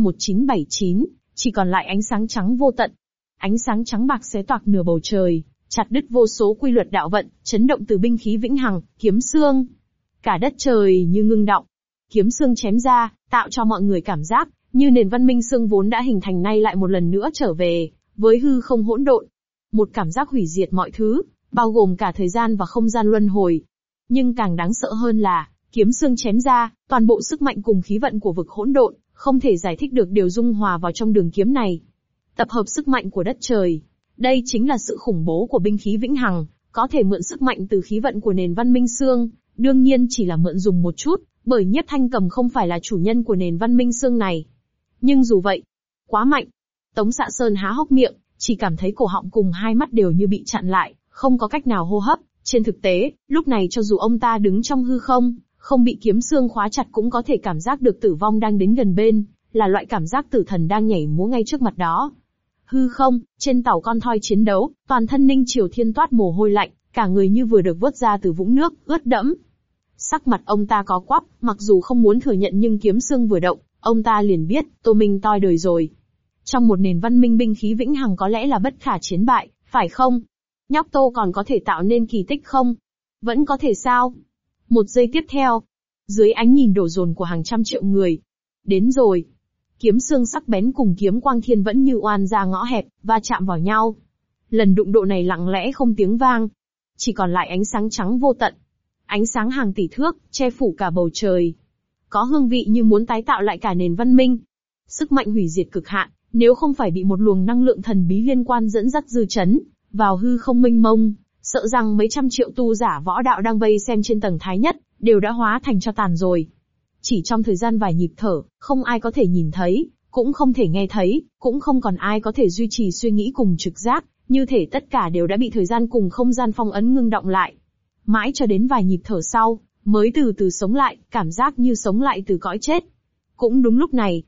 Speaker 1: C1979, chỉ còn lại ánh sáng trắng vô tận. Ánh sáng trắng bạc xé toạc nửa bầu trời, chặt đứt vô số quy luật đạo vận, chấn động từ binh khí vĩnh hằng, kiếm xương. Cả đất trời như ngưng động. Kiếm xương chém ra, tạo cho mọi người cảm giác, như nền văn minh xương vốn đã hình thành nay lại một lần nữa trở về, với hư không hỗn độn. Một cảm giác hủy diệt mọi thứ, bao gồm cả thời gian và không gian luân hồi. Nhưng càng đáng sợ hơn là, kiếm xương chém ra, toàn bộ sức mạnh cùng khí vận của vực hỗn độn, không thể giải thích được đều dung hòa vào trong đường kiếm này. Tập hợp sức mạnh của đất trời. Đây chính là sự khủng bố của binh khí vĩnh hằng, có thể mượn sức mạnh từ khí vận của nền văn minh xương, đương nhiên chỉ là mượn dùng một chút, bởi Nhiếp Thanh Cầm không phải là chủ nhân của nền văn minh xương này. Nhưng dù vậy, quá mạnh. Tống Xạ Sơn há hốc miệng, chỉ cảm thấy cổ họng cùng hai mắt đều như bị chặn lại, không có cách nào hô hấp. Trên thực tế, lúc này cho dù ông ta đứng trong hư không, không bị kiếm xương khóa chặt cũng có thể cảm giác được tử vong đang đến gần bên, là loại cảm giác tử thần đang nhảy múa ngay trước mặt đó. Hư không, trên tàu con thoi chiến đấu, toàn thân Ninh Triều Thiên toát mồ hôi lạnh, cả người như vừa được vớt ra từ vũng nước, ướt đẫm. Sắc mặt ông ta có quắp, mặc dù không muốn thừa nhận nhưng kiếm xương vừa động, ông ta liền biết, Tô Minh toi đời rồi. Trong một nền văn minh binh khí vĩnh hằng có lẽ là bất khả chiến bại, phải không? Nhóc Tô còn có thể tạo nên kỳ tích không? Vẫn có thể sao? Một giây tiếp theo, dưới ánh nhìn đổ dồn của hàng trăm triệu người. Đến rồi. Kiếm xương sắc bén cùng kiếm quang thiên vẫn như oan ra ngõ hẹp, va chạm vào nhau. Lần đụng độ này lặng lẽ không tiếng vang. Chỉ còn lại ánh sáng trắng vô tận. Ánh sáng hàng tỷ thước, che phủ cả bầu trời. Có hương vị như muốn tái tạo lại cả nền văn minh. Sức mạnh hủy diệt cực hạn, nếu không phải bị một luồng năng lượng thần bí liên quan dẫn dắt dư chấn vào hư không mênh mông, sợ rằng mấy trăm triệu tu giả võ đạo đang vây xem trên tầng thái nhất, đều đã hóa thành tro tàn rồi. Chỉ trong thời gian vài nhịp thở, không ai có thể nhìn thấy, cũng không thể nghe thấy, cũng không còn ai có thể duy trì suy nghĩ cùng trực giác, như thể tất cả đều đã bị thời gian cùng không gian phong ấn ngưng động lại. Mãi cho đến vài nhịp thở sau, mới từ từ sống lại, cảm giác như sống lại từ cõi chết. Cũng đúng lúc này,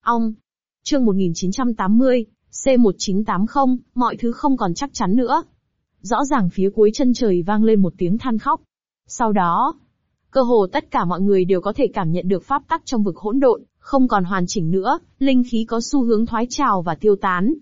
Speaker 1: chương 1980, C1980, mọi thứ không còn chắc chắn nữa. Rõ ràng phía cuối chân trời vang lên một tiếng than khóc. Sau đó, cơ hồ tất cả mọi người đều có thể cảm nhận được pháp tắc trong vực hỗn độn, không còn hoàn chỉnh nữa, linh khí có xu hướng thoái trào và tiêu tán.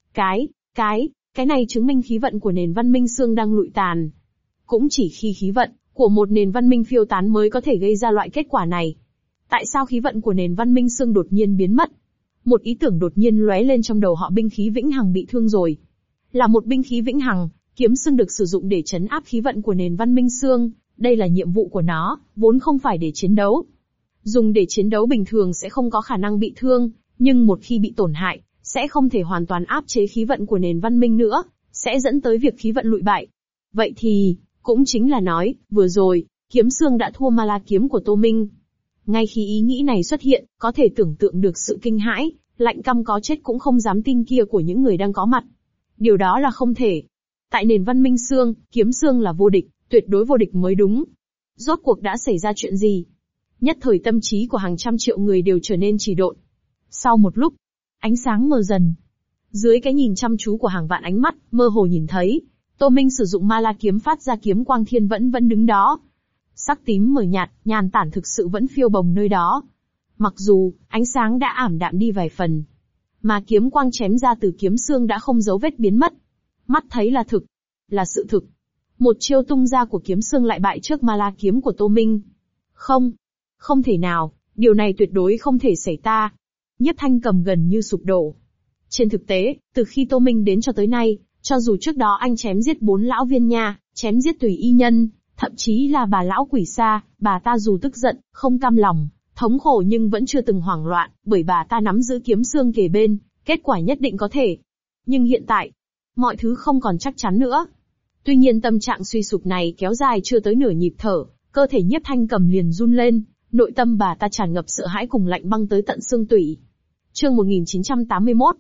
Speaker 1: Cái này chứng minh khí vận của nền văn minh xương đang lụi tàn. Cũng chỉ khi khí vận của một nền văn minh phiêu tán mới có thể gây ra loại kết quả này. Tại sao khí vận của nền văn minh xương đột nhiên biến mất? Một ý tưởng đột nhiên lóe lên trong đầu họ, binh khí vĩnh hằng bị thương rồi. Là một binh khí vĩnh hằng, kiếm xương được sử dụng để trấn áp khí vận của nền văn minh xương, đây là nhiệm vụ của nó, vốn không phải để chiến đấu. Dùng để chiến đấu bình thường sẽ không có khả năng bị thương, nhưng một khi bị tổn hại, sẽ không thể hoàn toàn áp chế khí vận của nền văn minh nữa, sẽ dẫn tới việc khí vận lụi bại. Vậy thì, cũng chính là nói, vừa rồi, kiếm xương đã thua ma la kiếm của Tô Minh. Ngay khi ý nghĩ này xuất hiện, có thể tưởng tượng được sự kinh hãi, lạnh căm có chết cũng không dám tin kia của những người đang có mặt. Điều đó là không thể. Tại nền văn minh xương, kiếm xương là vô địch, tuyệt đối vô địch mới đúng. Rốt cuộc đã xảy ra chuyện gì? Nhất thời tâm trí của hàng trăm triệu người đều trở nên trì độn. Sau một lúc, ánh sáng mờ dần. Dưới cái nhìn chăm chú của hàng vạn ánh mắt, mơ hồ nhìn thấy, Tô Minh sử dụng ma la kiếm phát ra kiếm quang thiên vẫn đứng đó. Sắc tím mờ nhạt, nhàn tản thực sự vẫn phiêu bồng nơi đó. Mặc dù, ánh sáng đã ảm đạm đi vài phần, mà kiếm quang chém ra từ kiếm xương đã không dấu vết biến mất. Mắt thấy là thực, là sự thực. Một chiêu tung ra của kiếm xương lại bại trước ma la kiếm của Tô Minh. Không thể nào, điều này tuyệt đối không thể xảy ra. Nhiếp Thanh Cầm gần như sụp đổ. Trên thực tế, từ khi Tô Minh đến cho tới nay, cho dù trước đó anh chém giết 4 lão viên nha, chém giết tùy y nhân, thậm chí là bà lão quỷ xa, bà ta dù tức giận, không cam lòng, thống khổ nhưng vẫn chưa từng hoảng loạn, bởi bà ta nắm giữ kiếm xương kề bên, kết quả nhất định có thể. Nhưng hiện tại, mọi thứ không còn chắc chắn nữa. Tuy nhiên tâm trạng suy sụp này kéo dài chưa tới nửa nhịp thở, cơ thể Nhiếp Thanh Cầm liền run lên, nội tâm bà ta tràn ngập sợ hãi cùng lạnh băng tới tận xương tủy. Chương 1981,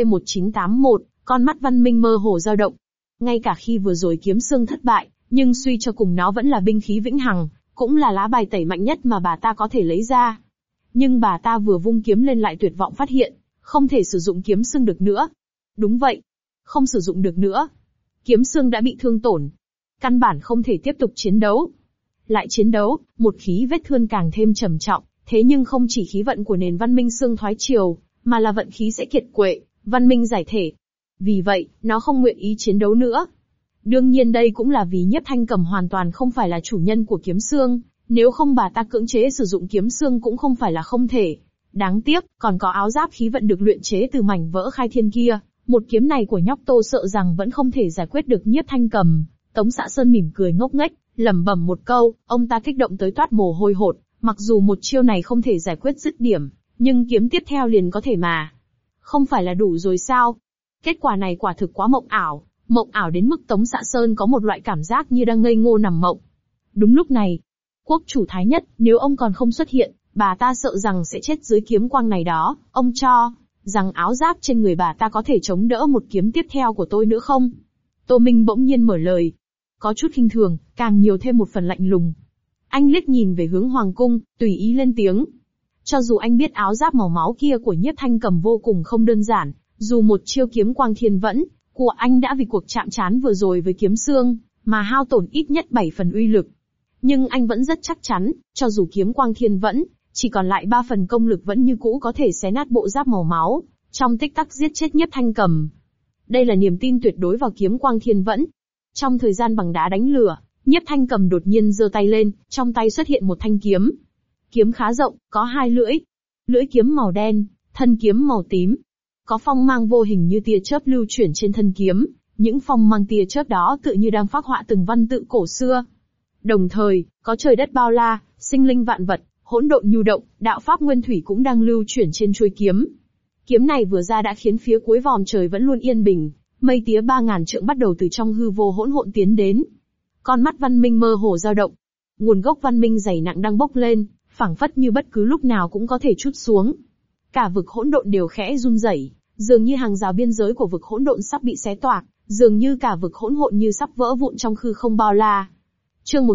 Speaker 1: C1981, con mắt Văn Minh mơ hồ dao động. Ngay cả khi vừa rồi kiếm xương thất bại, nhưng suy cho cùng nó vẫn là binh khí vĩnh hằng, cũng là lá bài tẩy mạnh nhất mà bà ta có thể lấy ra. Nhưng bà ta vừa vung kiếm lên lại tuyệt vọng phát hiện, không thể sử dụng kiếm xương được nữa. Đúng vậy, không sử dụng được nữa. Kiếm xương đã bị thương tổn, căn bản không thể tiếp tục chiến đấu. Lại chiến đấu, một khí vết thương càng thêm trầm trọng, thế nhưng không chỉ khí vận của nền văn minh xương thoái triều, mà là vận khí sẽ kiệt quệ, văn minh giải thể. Vì vậy, nó không nguyện ý chiến đấu nữa. Đương nhiên đây cũng là vì Nhiếp Thanh Cầm hoàn toàn không phải là chủ nhân của kiếm xương, nếu không bà ta cưỡng chế sử dụng kiếm xương cũng không phải là không thể. Đáng tiếc, còn có áo giáp khí vận được luyện chế từ mảnh vỡ khai thiên kia, một kiếm này của nhóc Tô sợ rằng vẫn không thể giải quyết được Nhiếp Thanh Cầm. Tống Xạ Sơn mỉm cười ngốc nghếch, lẩm bẩm một câu, ông ta kích động tới toát mồ hôi hột, mặc dù một chiêu này không thể giải quyết dứt điểm, nhưng kiếm tiếp theo liền có thể mà. Không phải là đủ rồi sao? Kết quả này quả thực quá mộng ảo đến mức Tống Xạ Sơn có một loại cảm giác như đang ngây ngô nằm mộng. Đúng lúc này, quốc chủ Thái Nhất, nếu ông còn không xuất hiện, bà ta sợ rằng sẽ chết dưới kiếm quang này đó, ông cho rằng áo giáp trên người bà ta có thể chống đỡ một kiếm tiếp theo của tôi nữa không? Tô Minh bỗng nhiên mở lời. Có chút khinh thường, càng nhiều thêm một phần lạnh lùng. Anh liếc nhìn về hướng Hoàng Cung, tùy ý lên tiếng. Cho dù anh biết áo giáp màu máu kia của Nhiếp Thanh Cầm vô cùng không đơn giản, dù một chiêu kiếm quang thiên vẫn của anh đã vì cuộc chạm trán vừa rồi với kiếm xương, mà hao tổn ít nhất 7 phần uy lực. Nhưng anh vẫn rất chắc chắn, cho dù kiếm quang thiên vẫn, chỉ còn lại 3 phần công lực vẫn như cũ có thể xé nát bộ giáp màu máu, trong tích tắc giết chết Nhiếp Thanh Cầm. Đây là niềm tin tuyệt đối vào kiếm quang thiên vẫn. Trong thời gian bằng đá đánh lửa, Nhiếp Thanh Cầm đột nhiên giơ tay lên, trong tay xuất hiện một thanh kiếm. Kiếm khá rộng, có 2 lưỡi. Lưỡi kiếm màu đen, thân kiếm màu tím. Có phong mang vô hình như tia chớp lưu chuyển trên thân kiếm, những phong mang tia chớp đó tựa như đang phác họa từng văn tự cổ xưa. Đồng thời, có trời đất bao la, sinh linh vạn vật, hỗn độn nhu động, đạo pháp nguyên thủy cũng đang lưu chuyển trên chuôi kiếm. Kiếm này vừa ra đã khiến phía cuối vòm trời vẫn luôn yên bình, mây tía 3000 trượng bắt đầu từ trong hư vô hỗn hộn tiến đến. Con mắt Văn Minh mơ hồ dao động, nguồn gốc văn minh dày nặng đang bốc lên, phảng phất như bất cứ lúc nào cũng có thể trút xuống. Cả vực hỗn độn đều khẽ run rẩy, dường như hàng rào biên giới của vực hỗn độn sắp bị xé toạc, dường như cả vực hỗn độn như sắp vỡ vụn trong hư không bao la. Chương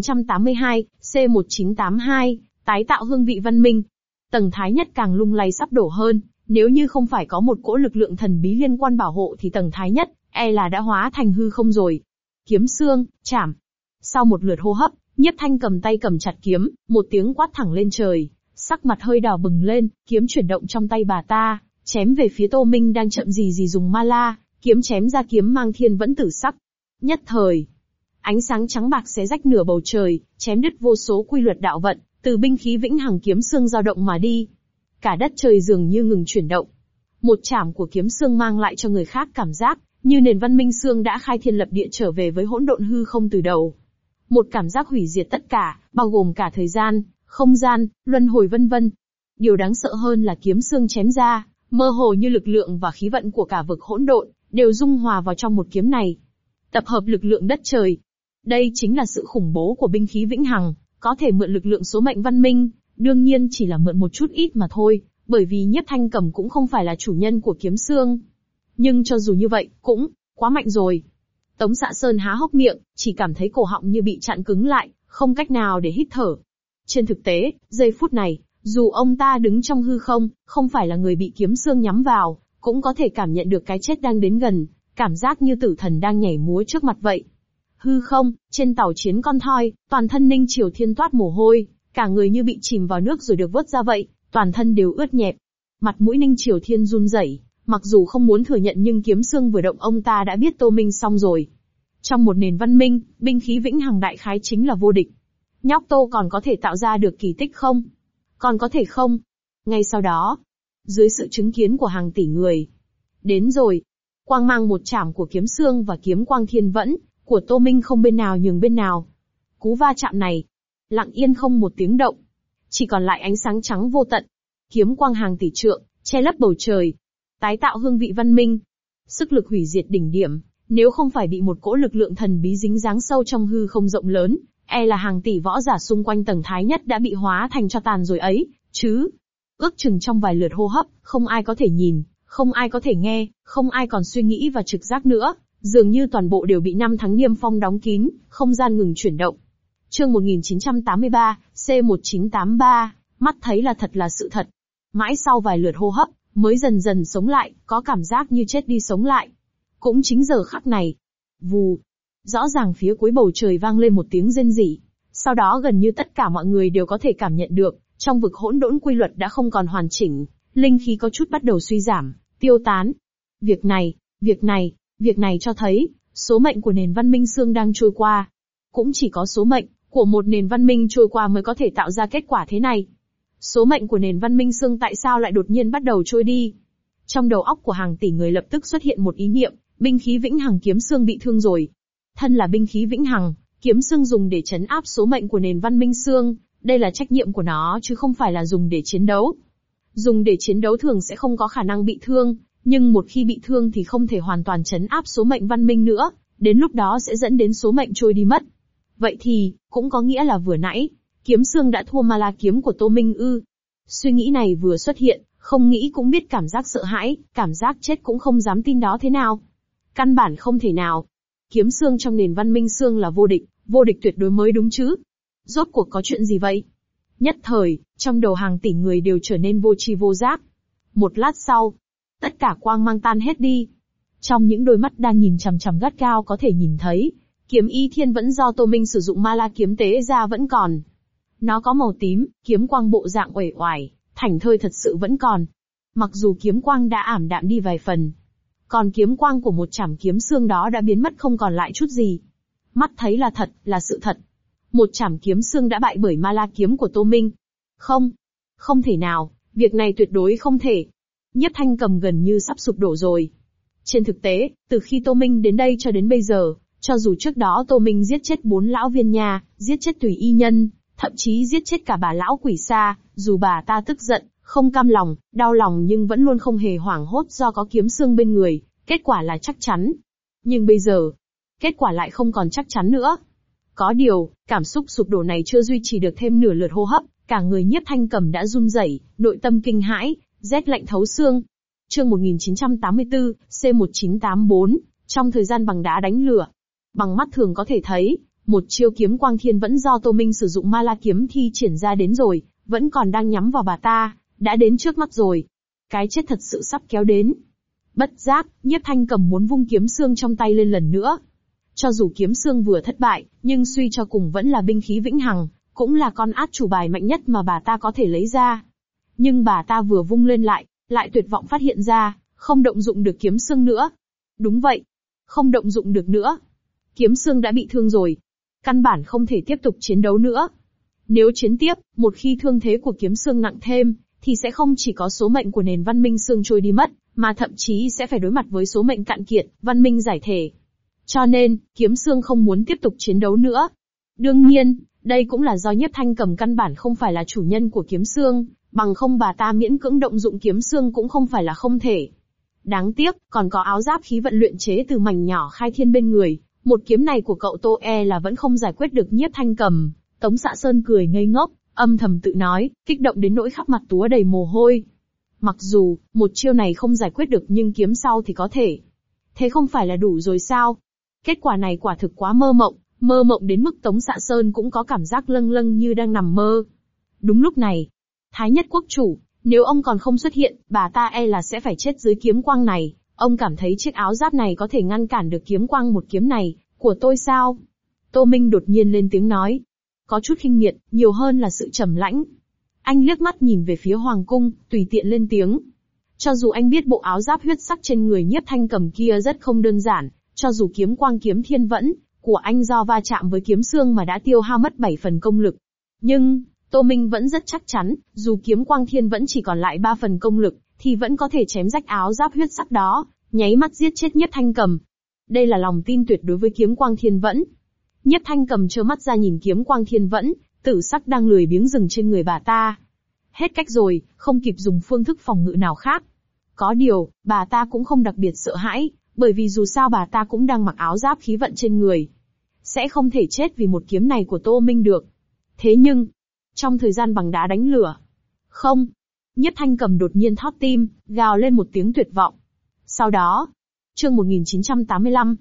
Speaker 1: 1982, C1982, tái tạo hương vị văn minh. Tầng Thái Nhất càng lung lay sắp đổ hơn, nếu như không phải có một cỗ lực lượng thần bí liên quan bảo hộ thì tầng Thái Nhất e là đã hóa thành hư không rồi. Kiếm xương, chảm. Sau một lượt hô hấp, Nhiếp Thanh cầm tay cầm chặt kiếm, một tiếng quát thẳng lên trời, sắc mặt hơi đỏ bừng lên, kiếm chuyển động trong tay bà ta, chém về phía Tô Minh đang chậm gì dùng ma la, kiếm chém ra kiếm mang thiên vẫn tử sắc. Nhất thời, ánh sáng trắng bạc xé rách nửa bầu trời, chém đứt vô số quy luật đạo vận, từ binh khí vĩnh hằng kiếm xương dao động mà đi. Cả đất trời dường như ngừng chuyển động. Một chảm của kiếm xương mang lại cho người khác cảm giác như nền văn minh xương đã khai thiên lập địa trở về với hỗn độn hư không từ đầu. Một cảm giác hủy diệt tất cả, bao gồm cả thời gian, không gian, luân hồi vân vân. Điều đáng sợ hơn là kiếm xương chém ra, mơ hồ như lực lượng và khí vận của cả vực hỗn độn đều dung hòa vào trong một kiếm này. Tập hợp lực lượng đất trời. Đây chính là sự khủng bố của binh khí vĩnh hằng, có thể mượn lực lượng số mệnh văn minh, đương nhiên chỉ là mượn một chút ít mà thôi, bởi vì Nhiếp Thanh Cầm cũng không phải là chủ nhân của kiếm xương. Nhưng cho dù như vậy, cũng quá mạnh rồi. Tống Xạ Sơn há hốc miệng, chỉ cảm thấy cổ họng như bị chặn cứng lại, không cách nào để hít thở. Trên thực tế, giây phút này, dù ông ta đứng trong hư không, không phải là người bị kiếm xương nhắm vào, cũng có thể cảm nhận được cái chết đang đến gần, cảm giác như tử thần đang nhảy múa trước mặt vậy. Hư không, trên tàu chiến con thoi, toàn thân Ninh Triều Thiên toát mồ hôi, cả người như bị chìm vào nước rồi được vớt ra vậy, toàn thân đều ướt nhẹp. Mặt mũi Ninh Triều Thiên run rẩy, mặc dù không muốn thừa nhận nhưng kiếm xương vừa động ông ta đã biết Tô Minh xong rồi. Trong một nền văn minh, binh khí vĩnh hằng đại khái chính là vô địch. Nhóc Tô còn có thể tạo ra được kỳ tích không? Còn có thể không? Ngay sau đó, dưới sự chứng kiến của hàng tỷ người, đến rồi. Quang mang một chảm của kiếm xương và kiếm quang thiên vẫn của Tô Minh không bên nào nhường bên nào. Cú va chạm này, lặng yên không một tiếng động, chỉ còn lại ánh sáng trắng vô tận. Kiếm quang hàng tỷ trượng, che lấp bầu trời, tái tạo hương vị văn minh. Sức lực hủy diệt đỉnh điểm, Nếu không phải bị một cỗ lực lượng thần bí dính dáng sâu trong hư không rộng lớn, e là hàng tỷ võ giả xung quanh tầng thái nhất đã bị hóa thành tro tàn rồi ấy, chứ. Ước chừng trong vài lượt hô hấp, không ai có thể nhìn, không ai có thể nghe, không ai còn suy nghĩ và trực giác nữa, dường như toàn bộ đều bị năm tháng niêm phong đóng kín, không gian ngừng chuyển động. Chương 1983, C1983, mắt thấy là thật là sự thật. Mãi sau vài lượt hô hấp, mới dần dần sống lại, có cảm giác như chết đi sống lại. Cũng chính giờ khắc này. Vù. Rõ ràng phía cuối bầu trời vang lên một tiếng rên rỉ. Sau đó gần như tất cả mọi người đều có thể cảm nhận được, trong vực hỗn độn quy luật đã không còn hoàn chỉnh, linh khí có chút bắt đầu suy giảm, tiêu tán. Việc này cho thấy, số mệnh của nền văn minh xương đang trôi qua. Cũng chỉ có số mệnh của một nền văn minh trôi qua mới có thể tạo ra kết quả thế này. Số mệnh của nền văn minh xương tại sao lại đột nhiên bắt đầu trôi đi? Trong đầu óc của hàng tỷ người lập tức xuất hiện một ý niệm, binh khí vĩnh hằng kiếm xương bị thương rồi. Thân là binh khí vĩnh hằng, kiếm xương dùng để trấn áp số mệnh của nền văn minh xương, đây là trách nhiệm của nó chứ không phải là dùng để chiến đấu. Dùng để chiến đấu thường sẽ không có khả năng bị thương, nhưng một khi bị thương thì không thể hoàn toàn trấn áp số mệnh văn minh nữa, đến lúc đó sẽ dẫn đến số mệnh trôi đi mất. Vậy thì, cũng có nghĩa là vừa nãy, kiếm xương đã thua ma la kiếm của Tô Minh ư? Suy nghĩ này vừa xuất hiện, không nghĩ cũng biết cảm giác sợ hãi, cảm giác chết cũng không dám tin đó thế nào. Căn bản không thể nào. Kiếm xương trong nền văn minh xương là vô địch tuyệt đối mới đúng chứ. Rốt cuộc có chuyện gì vậy? Nhất thời, trong đầu hàng tỷ người đều trở nên vô tri vô giác. Một lát sau, tất cả quang mang tan hết đi. Trong những đôi mắt đang nhìn chằm chằm gắt gao có thể nhìn thấy, kiếm y thiên vẫn do Tô Minh sử dụng ma la kiếm tế ra vẫn còn. Nó có màu tím, kiếm quang bộ dạng uể oải, thảnh thơi thật sự vẫn còn. Mặc dù kiếm quang đã ảm đạm đi vài phần, còn kiếm quang của một chảm kiếm xương đó đã biến mất không còn lại chút gì. Mắt thấy là thật, là sự thật. Một chảm kiếm xương đã bại bởi ma la kiếm của Tô Minh. Không thể nào, việc này tuyệt đối không thể. Nhiếp Thanh Cầm gần như sắp sụp đổ rồi. Trên thực tế, từ khi Tô Minh đến đây cho đến bây giờ, cho dù trước đó Tô Minh giết chết 4 lão viên nha, giết chết Tùy Y Nhân, thậm chí giết chết cả bà lão quỷ xa, dù bà ta tức giận, không cam lòng, đau lòng nhưng vẫn luôn không hề hoảng hốt do có kiếm xương bên người, kết quả là chắc chắn. Nhưng bây giờ, kết quả lại không còn chắc chắn nữa. Có điều, cảm xúc sụp đổ này chưa duy trì được thêm nửa lượt hô hấp, cả người Nhiếp Thanh Cầm đã run rẩy, nội tâm kinh hãi, rét lạnh thấu xương. Chương 1984, C1984, trong thời gian bằng đá đánh lửa. Bằng mắt thường có thể thấy, một chiêu kiếm quang thiên vẫn do Tô Minh sử dụng ma la kiếm thi triển ra đến rồi, vẫn còn đang nhắm vào bà ta, đã đến trước mắt rồi. Cái chết thật sự sắp kéo đến. Bất giác, Nhiếp Thanh Cầm muốn vung kiếm xương trong tay lên lần nữa. Cho dù kiếm xương vừa thất bại, nhưng suy cho cùng vẫn là binh khí vĩnh hằng, cũng là con át chủ bài mạnh nhất mà bà ta có thể lấy ra. Nhưng bà ta vừa vung lên lại tuyệt vọng phát hiện ra, không động dụng được kiếm xương nữa. Đúng vậy, không động dụng được nữa. Kiếm xương đã bị thương rồi. Căn bản không thể tiếp tục chiến đấu nữa. Nếu chiến tiếp, một khi thương thế của kiếm xương nặng thêm, thì sẽ không chỉ có số mệnh của nền văn minh xương trôi đi mất, mà thậm chí sẽ phải đối mặt với số mệnh cạn kiệt, văn minh giải thể. Cho nên, kiếm xương không muốn tiếp tục chiến đấu nữa. Đương nhiên, đây cũng là do Nhiếp Thanh Cầm căn bản không phải là chủ nhân của kiếm xương, bằng không bà ta miễn cưỡng động dụng kiếm xương cũng không phải là không thể. Đáng tiếc, còn có áo giáp khí vận luyện chế từ mảnh nhỏ khai thiên bên người, một kiếm này của cậu Tô e là vẫn không giải quyết được Nhiếp Thanh Cầm. Tống Xạ Sơn cười ngây ngốc, âm thầm tự nói, kích động đến nỗi khắp mặt túa đầy mồ hôi. Mặc dù, một chiêu này không giải quyết được nhưng kiếm sau thì có thể. Thế không phải là đủ rồi sao? Kết quả này quả thực quá mơ mộng đến mức Tống Xạ Sơn cũng có cảm giác lâng lâng như đang nằm mơ. Đúng lúc này, Thái Nhất Quốc Chủ, nếu ông còn không xuất hiện, bà ta e là sẽ phải chết dưới kiếm quang này. Ông cảm thấy chiếc áo giáp này có thể ngăn cản được kiếm quang một kiếm này, của tôi sao? Tô Minh đột nhiên lên tiếng nói. Có chút khinh miệt, nhiều hơn là sự trầm lãnh. Anh liếc mắt nhìn về phía Hoàng Cung, tùy tiện lên tiếng. Cho dù anh biết bộ áo giáp huyết sắc trên người Nhiếp Thanh Cầm kia rất không đơn giản, cho dù kiếm quang kiếm thiên vẫn của anh do va chạm với kiếm xương mà đã tiêu hao mất 7 phần công lực. Nhưng, Tô Minh vẫn rất chắc chắn, dù kiếm quang thiên vẫn chỉ còn lại 3 phần công lực, thì vẫn có thể chém rách áo giáp huyết sắc đó, nháy mắt giết chết Nhiếp Thanh Cầm. Đây là lòng tin tuyệt đối với kiếm quang thiên vẫn. Nhiếp Thanh Cầm trơ mắt ra nhìn kiếm quang thiên vẫn, tử sắc đang lười biếng dừng trên người bà ta. Hết cách rồi, không kịp dùng phương thức phòng ngự nào khác. Có điều, bà ta cũng không đặc biệt sợ hãi, Bởi vì dù sao bà ta cũng đang mặc áo giáp khí vận trên người. Sẽ không thể chết vì một kiếm này của Tô Minh được. Thế nhưng, trong thời gian bằng đá đánh lửa. Không. Nhiếp Thanh Cầm đột nhiên thót tim, gào lên một tiếng tuyệt vọng. Sau đó, chương 1985,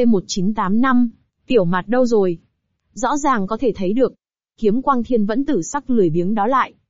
Speaker 1: C1985, Tiểu Mạt đâu rồi? Rõ ràng có thể thấy được. Kiếm quang thiên vẫn tử sắc lười biếng đó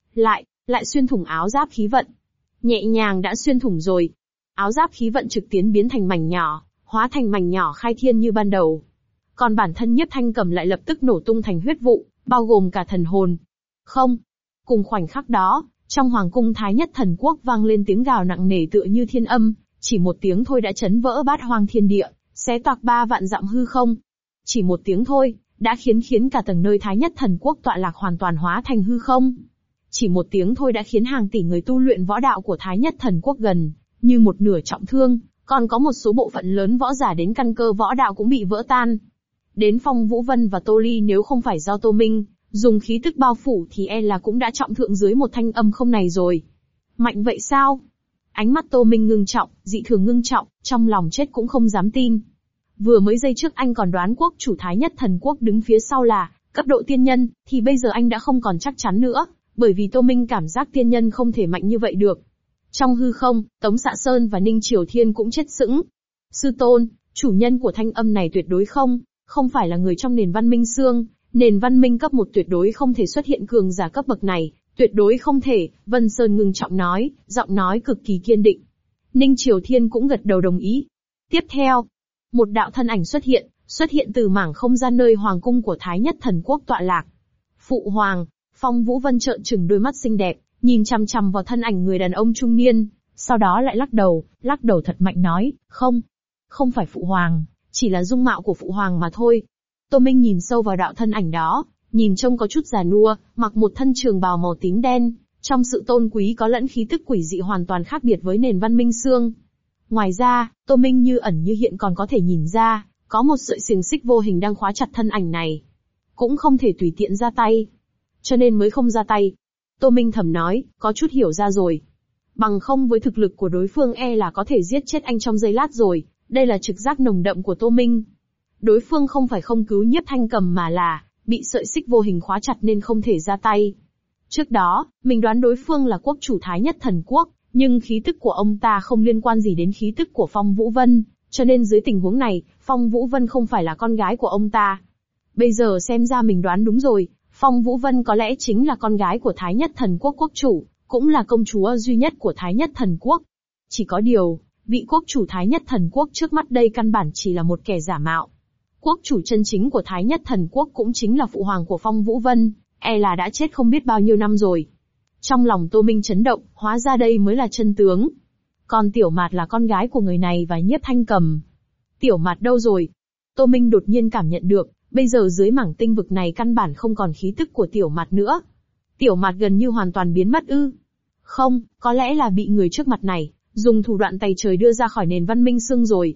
Speaker 1: lại xuyên thủng áo giáp khí vận. Nhẹ nhàng đã xuyên thủng rồi. Áo giáp khí vận trực tiến biến thành mảnh nhỏ, hóa thành mảnh nhỏ khai thiên như ban đầu. Còn bản thân Nhiếp Thanh Cầm lại lập tức nổ tung thành huyết vụ, bao gồm cả thần hồn. Không. Cùng khoảnh khắc đó, trong hoàng cung Thái Nhất Thần Quốc vang lên tiếng gào nặng nề tựa như thiên âm, chỉ một tiếng thôi đã chấn vỡ bát hoang thiên địa, xé toạc 3 vạn dặm hư không. Chỉ một tiếng thôi, đã khiến cả tầng nơi Thái Nhất Thần Quốc tọa lạc hoàn toàn hóa thành hư không. Chỉ một tiếng thôi đã khiến hàng tỷ người tu luyện võ đạo của Thái Nhất Thần Quốc gần như một nửa trọng thương, còn có một số bộ phận lớn võ giả đến căn cơ võ đạo cũng bị vỡ tan. Đến Phong Vũ Vân và Tô Ly nếu không phải do Tô Minh dùng khí tức bao phủ thì e là cũng đã trọng thương dưới một thanh âm không này rồi. Mạnh vậy sao? Ánh mắt Tô Minh ngưng trọng, dị thường ngưng trọng, trong lòng chết cũng không dám tin. Vừa mới giây trước anh còn đoán quốc chủ Thái Nhất Thần Quốc đứng phía sau là cấp độ tiên nhân, thì bây giờ anh đã không còn chắc chắn nữa, bởi vì Tô Minh cảm giác tiên nhân không thể mạnh như vậy được. Trong hư không, Tống Xạ Sơn và Ninh Triều Thiên cũng chết sững. Sư tôn, chủ nhân của thanh âm này tuyệt đối không phải là người trong nền văn minh xương, nền văn minh cấp 1 tuyệt đối không thể xuất hiện cường giả cấp bậc này, tuyệt đối không thể, Vân Sơn ngưng trọng nói, giọng nói cực kỳ kiên định. Ninh Triều Thiên cũng gật đầu đồng ý. Tiếp theo, một đạo thân ảnh xuất hiện từ mảng không gian nơi hoàng cung của Thái Nhất Thần Quốc tọa lạc. Phụ hoàng, Phong Vũ Vân trợn trừng đôi mắt xinh đẹp, nhìn chằm chằm vào thân ảnh người đàn ông trung niên, sau đó lại lắc đầu thật mạnh nói, không phải phụ hoàng, chỉ là dung mạo của phụ hoàng mà thôi. Tô Minh nhìn sâu vào đạo thân ảnh đó, nhìn trông có chút già nua, mặc một thân trường bào màu tím đen, trong sự tôn quý có lẫn khí tức quỷ dị hoàn toàn khác biệt với nền văn minh xương. Ngoài ra, Tô Minh như ẩn như hiện còn có thể nhìn ra, có một sợi xiềng xích vô hình đang khóa chặt thân ảnh này. Cũng không thể tùy tiện ra tay. Cho nên mới không ra tay. Tô Minh thầm nói, có chút hiểu ra rồi. Bằng không với thực lực của đối phương e là có thể giết chết anh trong giây lát rồi, đây là trực giác nồng đậm của Tô Minh. Đối phương không phải không cứu Nhiếp Thanh Cầm mà là bị sợi xích vô hình khóa chặt nên không thể ra tay. Trước đó, mình đoán đối phương là quốc chủ Thái Nhất Thần Quốc, nhưng khí tức của ông ta không liên quan gì đến khí tức của Phong Vũ Vân, cho nên dưới tình huống này, Phong Vũ Vân không phải là con gái của ông ta. Bây giờ xem ra mình đoán đúng rồi, Phong Vũ Vân có lẽ chính là con gái của Thái Nhất Thần Quốc quốc chủ, cũng là công chúa duy nhất của Thái Nhất Thần Quốc. Chỉ có điều, vị quốc chủ Thái Nhất Thần Quốc trước mắt đây căn bản chỉ là một kẻ giả mạo. Quốc chủ chân chính của Thái Nhất Thần Quốc cũng chính là phụ hoàng của Phong Vũ Vân, e là đã chết không biết bao nhiêu năm rồi. Trong lòng Tô Minh chấn động, hóa ra đây mới là chân tướng. Còn Tiểu Mạt là con gái của người này và Nhiếp Thanh Cầm. Tiểu Mạt đâu rồi? Tô Minh đột nhiên cảm nhận được, bây giờ dưới mảng tinh vực này căn bản không còn khí tức của Tiểu Mạt nữa. Tiểu Mạt gần như hoàn toàn biến mất ư? Không, có lẽ là bị người trước mặt này dùng thủ đoạn tày trời đưa ra khỏi nền văn minh xương rồi.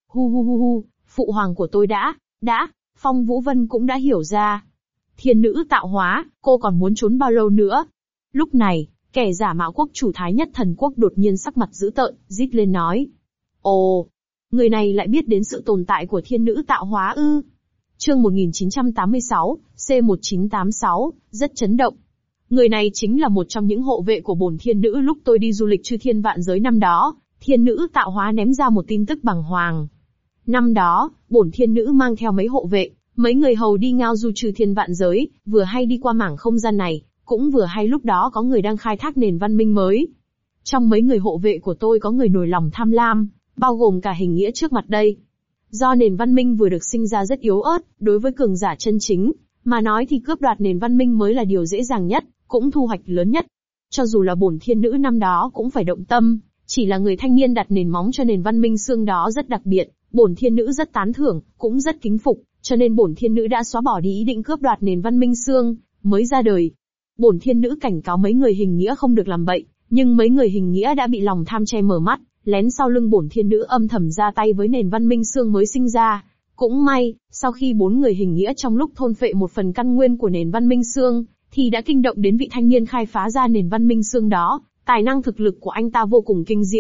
Speaker 1: Hu, phụ hoàng của tôi đã, Phong Vũ Vân cũng đã hiểu ra. Thiên nữ tạo hóa, cô còn muốn trốn bao lâu nữa? Lúc này, kẻ giả mạo quốc chủ Thái Nhất Thần Quốc đột nhiên sắc mặt dữ tợn, rít lên nói. Ồ, người này lại biết đến sự tồn tại của thiên nữ tạo hóa ư? Chương 1986, C1986, rất chấn động. Người này chính là một trong những hộ vệ của bổn thiên nữ lúc tôi đi du lịch chư thiên vạn giới năm đó, thiên nữ tạo hóa ném ra một tin tức bàng hoàng. Năm đó, bổn thiên nữ mang theo mấy hộ vệ, mấy người hầu đi ngao du chư thiên vạn giới, vừa hay đi qua mảng không gian này, cũng vừa hay lúc đó có người đang khai thác nền văn minh mới. Trong mấy người hộ vệ của tôi có người nổi lòng tham lam, bao gồm cả hình nghĩa trước mặt đây. Do nền văn minh vừa được sinh ra rất yếu ớt, đối với cường giả chân chính, mà nói thì cướp đoạt nền văn minh mới là điều dễ dàng nhất, cũng thu hoạch lớn nhất. Cho dù là bổn thiên nữ năm đó cũng phải động tâm, chỉ là người thanh niên đặt nền móng cho nền văn minh xương đó rất đặc biệt, bổn thiên nữ rất tán thưởng, cũng rất kính phục, cho nên bổn thiên nữ đã xóa bỏ đi ý định cướp đoạt nền văn minh xương mới ra đời. Bổn thiên nữ cảnh cáo mấy người hình nghĩa không được làm bậy, nhưng mấy người hình nghĩa đã bị lòng tham che mở mắt, lén sau lưng bổn thiên nữ âm thầm ra tay với nền văn minh xương mới sinh ra. Cũng may, sau khi 4 người hình nghĩa trong lúc thôn phệ một phần căn nguyên của nền văn minh xương, thì đã kinh động đến vị thanh niên khai phá ra nền văn minh xương đó, tài năng thực lực của anh ta vô cùng kinh diễm,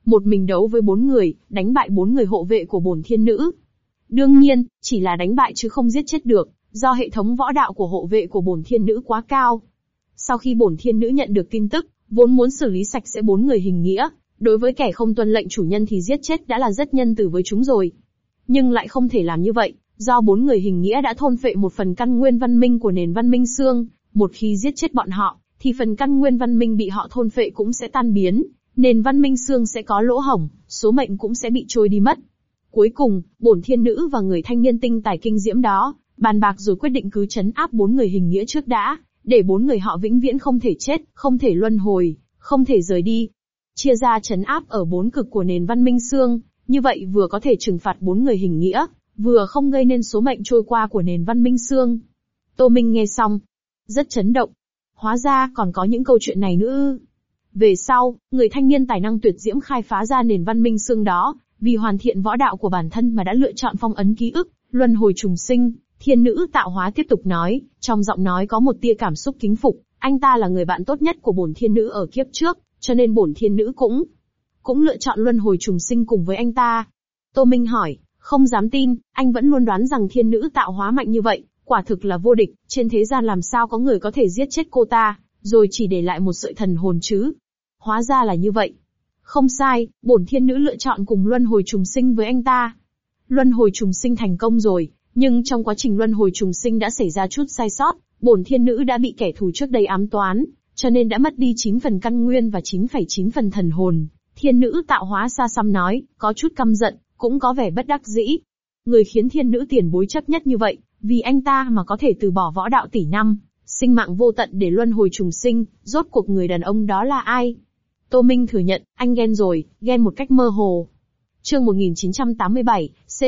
Speaker 1: một mình đấu với 4 người, đánh bại 4 người hộ vệ của bổn thiên nữ. Đương nhiên, chỉ là đánh bại chứ không giết chết được, do hệ thống võ đạo của hộ vệ của bổn thiên nữ quá cao. Sau khi bổn thiên nữ nhận được tin tức, vốn muốn xử lý sạch sẽ 4 người hình nghĩa, đối với kẻ không tuân lệnh chủ nhân thì giết chết đã là rất nhân từ với chúng rồi. Nhưng lại không thể làm như vậy, do 4 người hình nghĩa đã thôn phệ một phần căn nguyên văn minh của nền văn minh xương, một khi giết chết bọn họ, thì phần căn nguyên văn minh bị họ thôn phệ cũng sẽ tan biến, nền văn minh xương sẽ có lỗ hổng, số mệnh cũng sẽ bị trôi đi mất. Cuối cùng, bổn thiên nữ và người thanh niên tinh tài kinh diễm đó, bàn bạc rồi quyết định cứ trấn áp 4 người hình nghĩa trước đã, để 4 người họ vĩnh viễn không thể chết, không thể luân hồi, không thể rời đi. Chia ra trấn áp ở 4 cực của nền văn minh xương, như vậy vừa có thể trừng phạt 4 người hình nghĩa, vừa không gây nên số mệnh trôi qua của nền văn minh xương. Tô Minh nghe xong, rất chấn động. Hóa ra còn có những câu chuyện này nữa ư. Về sau, người thanh niên tài năng tuyệt diễm khai phá ra nền văn minh xương đó, vì hoàn thiện võ đạo của bản thân mà đã lựa chọn phong ấn ký ức, luân hồi trùng sinh. Thiên nữ tạo hóa tiếp tục nói, trong giọng nói có một tia cảm xúc kính phục, anh ta là người bạn tốt nhất của bổn thiên nữ ở kiếp trước, cho nên bổn thiên nữ cũng lựa chọn luân hồi trùng sinh cùng với anh ta. Tô Minh hỏi, không dám tin, anh vẫn luôn đoán rằng thiên nữ tạo hóa mạnh như vậy, quả thực là vô địch, trên thế gian làm sao có người có thể giết chết cô ta, rồi chỉ để lại một sợi thần hồn chứ. Hóa ra là như vậy. Không sai, bổn thiên nữ lựa chọn cùng luân hồi trùng sinh với anh ta. Luân hồi trùng sinh thành công rồi, nhưng trong quá trình luân hồi trùng sinh đã xảy ra chút sai sót, bổn thiên nữ đã bị kẻ thù trước đây ám toán, cho nên đã mất đi 9 phần căn nguyên và 9,9 phần thần hồn. Thiên nữ tạo hóa xa xăm nói, có chút căm giận, cũng có vẻ bất đắc dĩ. Người khiến thiên nữ tiền bối chấp nhất như vậy, vì anh ta mà có thể từ bỏ võ đạo tỷ năm, sinh mạng vô tận để luân hồi trùng sinh, rốt cuộc người đàn ông đó là ai? Tô Minh thừa nhận, anh ghen rồi, ghen một cách mơ hồ. Chương 1987,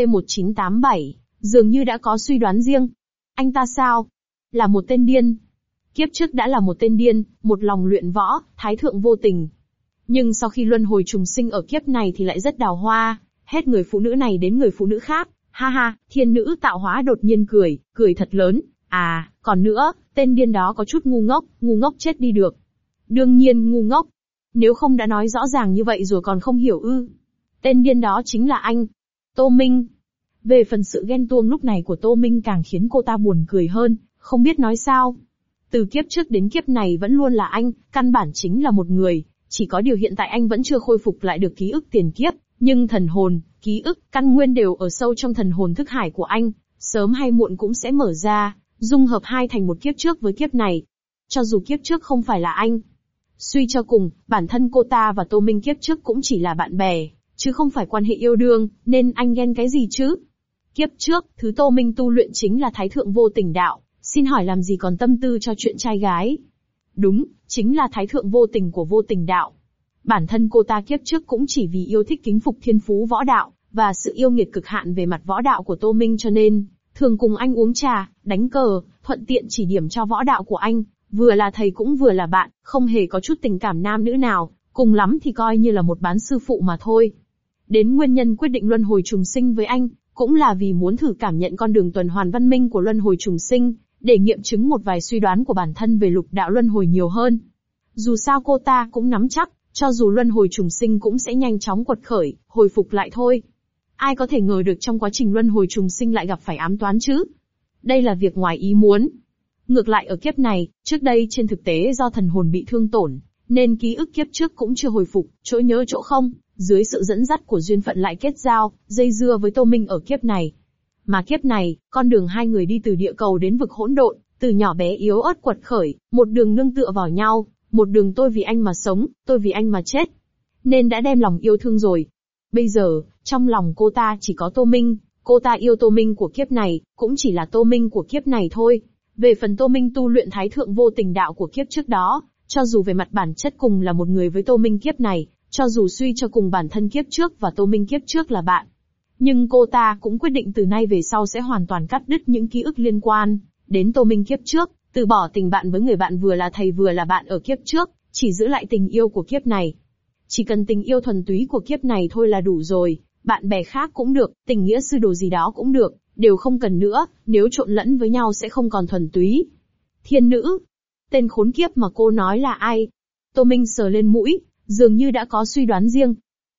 Speaker 1: C1987, dường như đã có suy đoán riêng. Anh ta sao? Là một tên điên. Kiếp trước đã là một tên điên, một lòng luyện võ, thái thượng vô tình. Nhưng sau khi luân hồi trùng sinh ở kiếp này thì lại rất đào hoa, hết người phụ nữ này đến người phụ nữ khác. Ha ha, thiên nữ tạo hóa đột nhiên cười thật lớn. À, còn nữa, tên điên đó có chút ngu ngốc chết đi được. Đương nhiên ngu ngốc. Nếu không đã nói rõ ràng như vậy rồi còn không hiểu ư. Tên điên đó chính là anh. Tô Minh. Về phần sự ghen tuông lúc này của Tô Minh càng khiến cô ta buồn cười hơn, không biết nói sao. Từ kiếp trước đến kiếp này vẫn luôn là anh, căn bản chính là một người, chỉ có điều hiện tại anh vẫn chưa khôi phục lại được ký ức tiền kiếp, nhưng thần hồn, ký ức, căn nguyên đều ở sâu trong thần hồn thức hải của anh, sớm hay muộn cũng sẽ mở ra, dung hợp hai thành một kiếp trước với kiếp này. Cho dù kiếp trước không phải là anh. Suy cho cùng, bản thân cô ta và Tô Minh kiếp trước cũng chỉ là bạn bè, chứ không phải quan hệ yêu đương, nên anh ghen cái gì chứ? Kiếp trước, thứ Tô Minh tu luyện chính là Thái Thượng Vô Tình Đạo, xin hỏi làm gì còn tâm tư cho chuyện trai gái? Đúng, chính là Thái Thượng Vô Tình của Vô Tình Đạo. Bản thân cô ta kiếp trước cũng chỉ vì yêu thích kính phục thiên phú võ đạo, và sự yêu nghiệt cực hạn về mặt võ đạo của Tô Minh cho nên, thường cùng anh uống trà, đánh cờ, thuận tiện chỉ điểm cho võ đạo của anh, vừa là thầy cũng vừa là bạn, không hề có chút tình cảm nam nữ nào, cùng lắm thì coi như là một bán sư phụ mà thôi. Đến nguyên nhân quyết định luân hồi trùng sinh với anh, cũng là vì muốn thử cảm nhận con đường tuần hoàn văn minh của luân hồi trùng sinh, để nghiệm chứng một vài suy đoán của bản thân về lục đạo luân hồi nhiều hơn. Dù sao cô ta cũng nắm chắc, cho dù luân hồi trùng sinh cũng sẽ nhanh chóng quật khởi, hồi phục lại thôi. Ai có thể ngờ được trong quá trình luân hồi trùng sinh lại gặp phải ám toán chứ? Đây là việc ngoài ý muốn. Ngược lại ở kiếp này, trước đây trên thực tế do thần hồn bị thương tổn, nên ký ức kiếp trước cũng chưa hồi phục, chỗ nhớ chỗ không, dưới sự dẫn dắt của duyên phận lại kết giao, dây dưa với Tô Minh ở kiếp này. Mà kiếp này, con đường hai người đi từ địa cầu đến vực hỗn độn, từ nhỏ bé yếu ớt quật khởi, một đường nương tựa vào nhau, một đường tôi vì anh mà sống, tôi vì anh mà chết. Nên đã đem lòng yêu thương rồi. Bây giờ, trong lòng cô ta chỉ có Tô Minh, cô ta yêu Tô Minh của kiếp này, cũng chỉ là Tô Minh của kiếp này thôi. Về phần Tô Minh tu luyện Thái Thượng Vô Tình Đạo của kiếp trước đó, cho dù về mặt bản chất cùng là một người với Tô Minh kiếp này, cho dù suy cho cùng bản thân kiếp trước và Tô Minh kiếp trước là bạn, nhưng cô ta cũng quyết định từ nay về sau sẽ hoàn toàn cắt đứt những ký ức liên quan đến Tô Minh kiếp trước, từ bỏ tình bạn với người bạn vừa là thầy vừa là bạn ở kiếp trước, chỉ giữ lại tình yêu của kiếp này. Chỉ cần tình yêu thuần túy của kiếp này thôi là đủ rồi, bạn bè khác cũng được, tình nghĩa sư đồ gì đó cũng được, đều không cần nữa, nếu trộn lẫn với nhau sẽ không còn thuần túy. Thiên nữ, tên khốn kiếp mà cô nói là ai? Tô Minh sờ lên mũi, dường như đã có suy đoán riêng.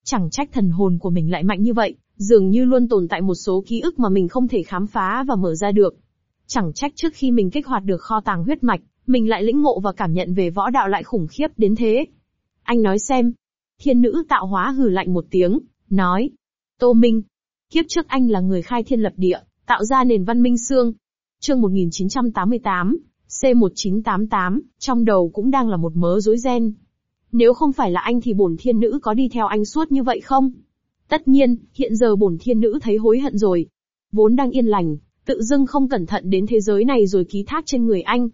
Speaker 1: Chẳng trách thần hồn của mình lại mạnh như vậy, dường như luôn tồn tại một số ký ức mà mình không thể khám phá và mở ra được. Chẳng trách trước khi mình kích hoạt được kho tàng huyết mạch, mình lại lĩnh ngộ và cảm nhận về võ đạo lại khủng khiếp đến thế. Anh nói xem. Thiên nữ tạo hóa hừ lạnh một tiếng, nói. Tô Minh, kiếp trước anh là người khai thiên lập địa, tạo ra nền văn minh xương. Chương 1988, C1988, trong đầu cũng đang là một mớ rối ren. Nếu không phải là anh thì bổn thiên nữ có đi theo anh suốt như vậy không? Tất nhiên, hiện giờ bổn thiên nữ thấy hối hận rồi. Vốn đang yên lành, tự dưng không cẩn thận đến thế giới này rồi ký thác trên người anh,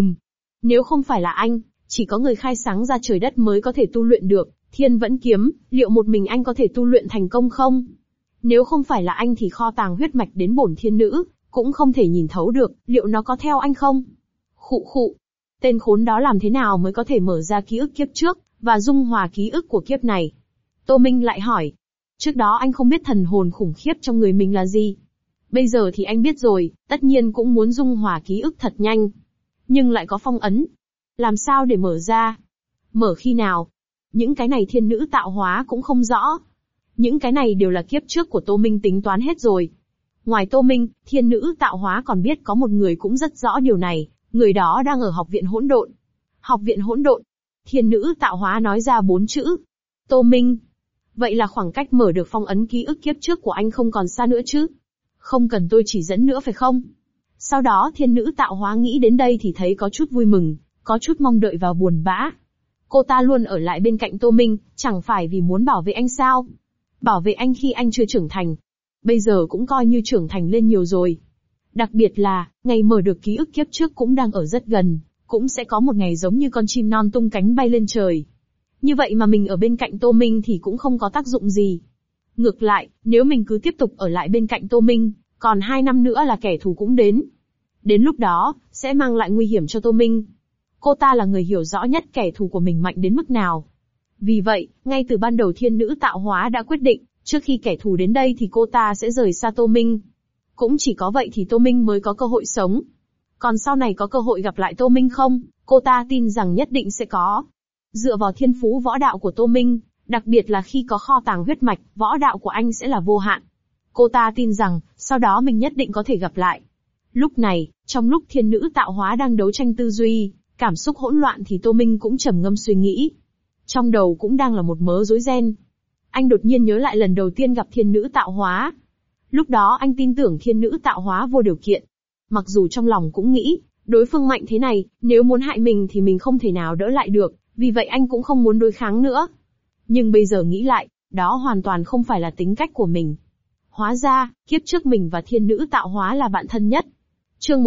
Speaker 1: Nếu không phải là anh, chỉ có người khai sáng ra trời đất mới có thể tu luyện được, Thiên Vẫn Kiếm, liệu một mình anh có thể tu luyện thành công không? Nếu không phải là anh thì kho tàng huyết mạch đến bổn thiên nữ, cũng không thể nhìn thấu được, liệu nó có theo anh không? Khụ khụ. Tên khốn đó làm thế nào mới có thể mở ra ký ức kiếp trước, và dung hòa ký ức của kiếp này? Tô Minh lại hỏi. Trước đó anh không biết thần hồn khủng khiếp trong người mình là gì. Bây giờ thì anh biết rồi, tất nhiên cũng muốn dung hòa ký ức thật nhanh. Nhưng lại có phong ấn. Làm sao để mở ra? Mở khi nào? Những cái này thiên nữ tạo hóa cũng không rõ. Những cái này đều là kiếp trước của Tô Minh tính toán hết rồi. Ngoài Tô Minh, thiên nữ tạo hóa còn biết có một người cũng rất rõ điều này, người đó đang ở học viện hỗn độn. Học viện hỗn độn. Thiên nữ tạo hóa nói ra 4 chữ. Tô Minh. Vậy là khoảng cách mở được phong ấn ký ức kiếp trước của anh không còn xa nữa chứ? Không cần tôi chỉ dẫn nữa phải không? Sau đó thiên nữ tạo hóa nghĩ đến đây thì thấy có chút vui mừng, có chút mong đợi và buồn bã. Cô ta luôn ở lại bên cạnh Tô Minh, chẳng phải vì muốn bảo vệ anh sao? Bảo vệ anh khi anh chưa trưởng thành. Bây giờ cũng coi như trưởng thành lên nhiều rồi. Đặc biệt là, ngày mở được ký ức kiếp trước cũng đang ở rất gần, cũng sẽ có một ngày giống như con chim non tung cánh bay lên trời. Như vậy mà mình ở bên cạnh Tô Minh thì cũng không có tác dụng gì. Ngược lại, nếu mình cứ tiếp tục ở lại bên cạnh Tô Minh, còn 2 năm nữa là kẻ thù cũng đến. Đến lúc đó, sẽ mang lại nguy hiểm cho Tô Minh. Cô ta là người hiểu rõ nhất kẻ thù của mình mạnh đến mức nào. Vì vậy, ngay từ ban đầu thiên nữ tạo hóa đã quyết định, trước khi kẻ thù đến đây thì cô ta sẽ rời xa Tô Minh. Cũng chỉ có vậy thì Tô Minh mới có cơ hội sống. Còn sau này có cơ hội gặp lại Tô Minh không, cô ta tin rằng nhất định sẽ có. Dựa vào thiên phú võ đạo của Tô Minh, đặc biệt là khi có kho tàng huyết mạch, võ đạo của anh sẽ là vô hạn. Cô ta tin rằng, sau đó mình nhất định có thể gặp lại. Lúc này, trong lúc thiên nữ tạo hóa đang đấu tranh tư duy, cảm xúc hỗn loạn thì Tô Minh cũng trầm ngâm suy nghĩ. Trong đầu cũng đang là một mớ rối ren. Anh đột nhiên nhớ lại lần đầu tiên gặp thiên nữ tạo hóa. Lúc đó anh tin tưởng thiên nữ tạo hóa vô điều kiện. Mặc dù trong lòng cũng nghĩ, đối phương mạnh thế này, nếu muốn hại mình thì mình không thể nào đỡ lại được, vì vậy anh cũng không muốn đối kháng nữa. Nhưng bây giờ nghĩ lại, đó hoàn toàn không phải là tính cách của mình. Hóa ra, kiếp trước mình và thiên nữ tạo hóa là bạn thân nhất. Chương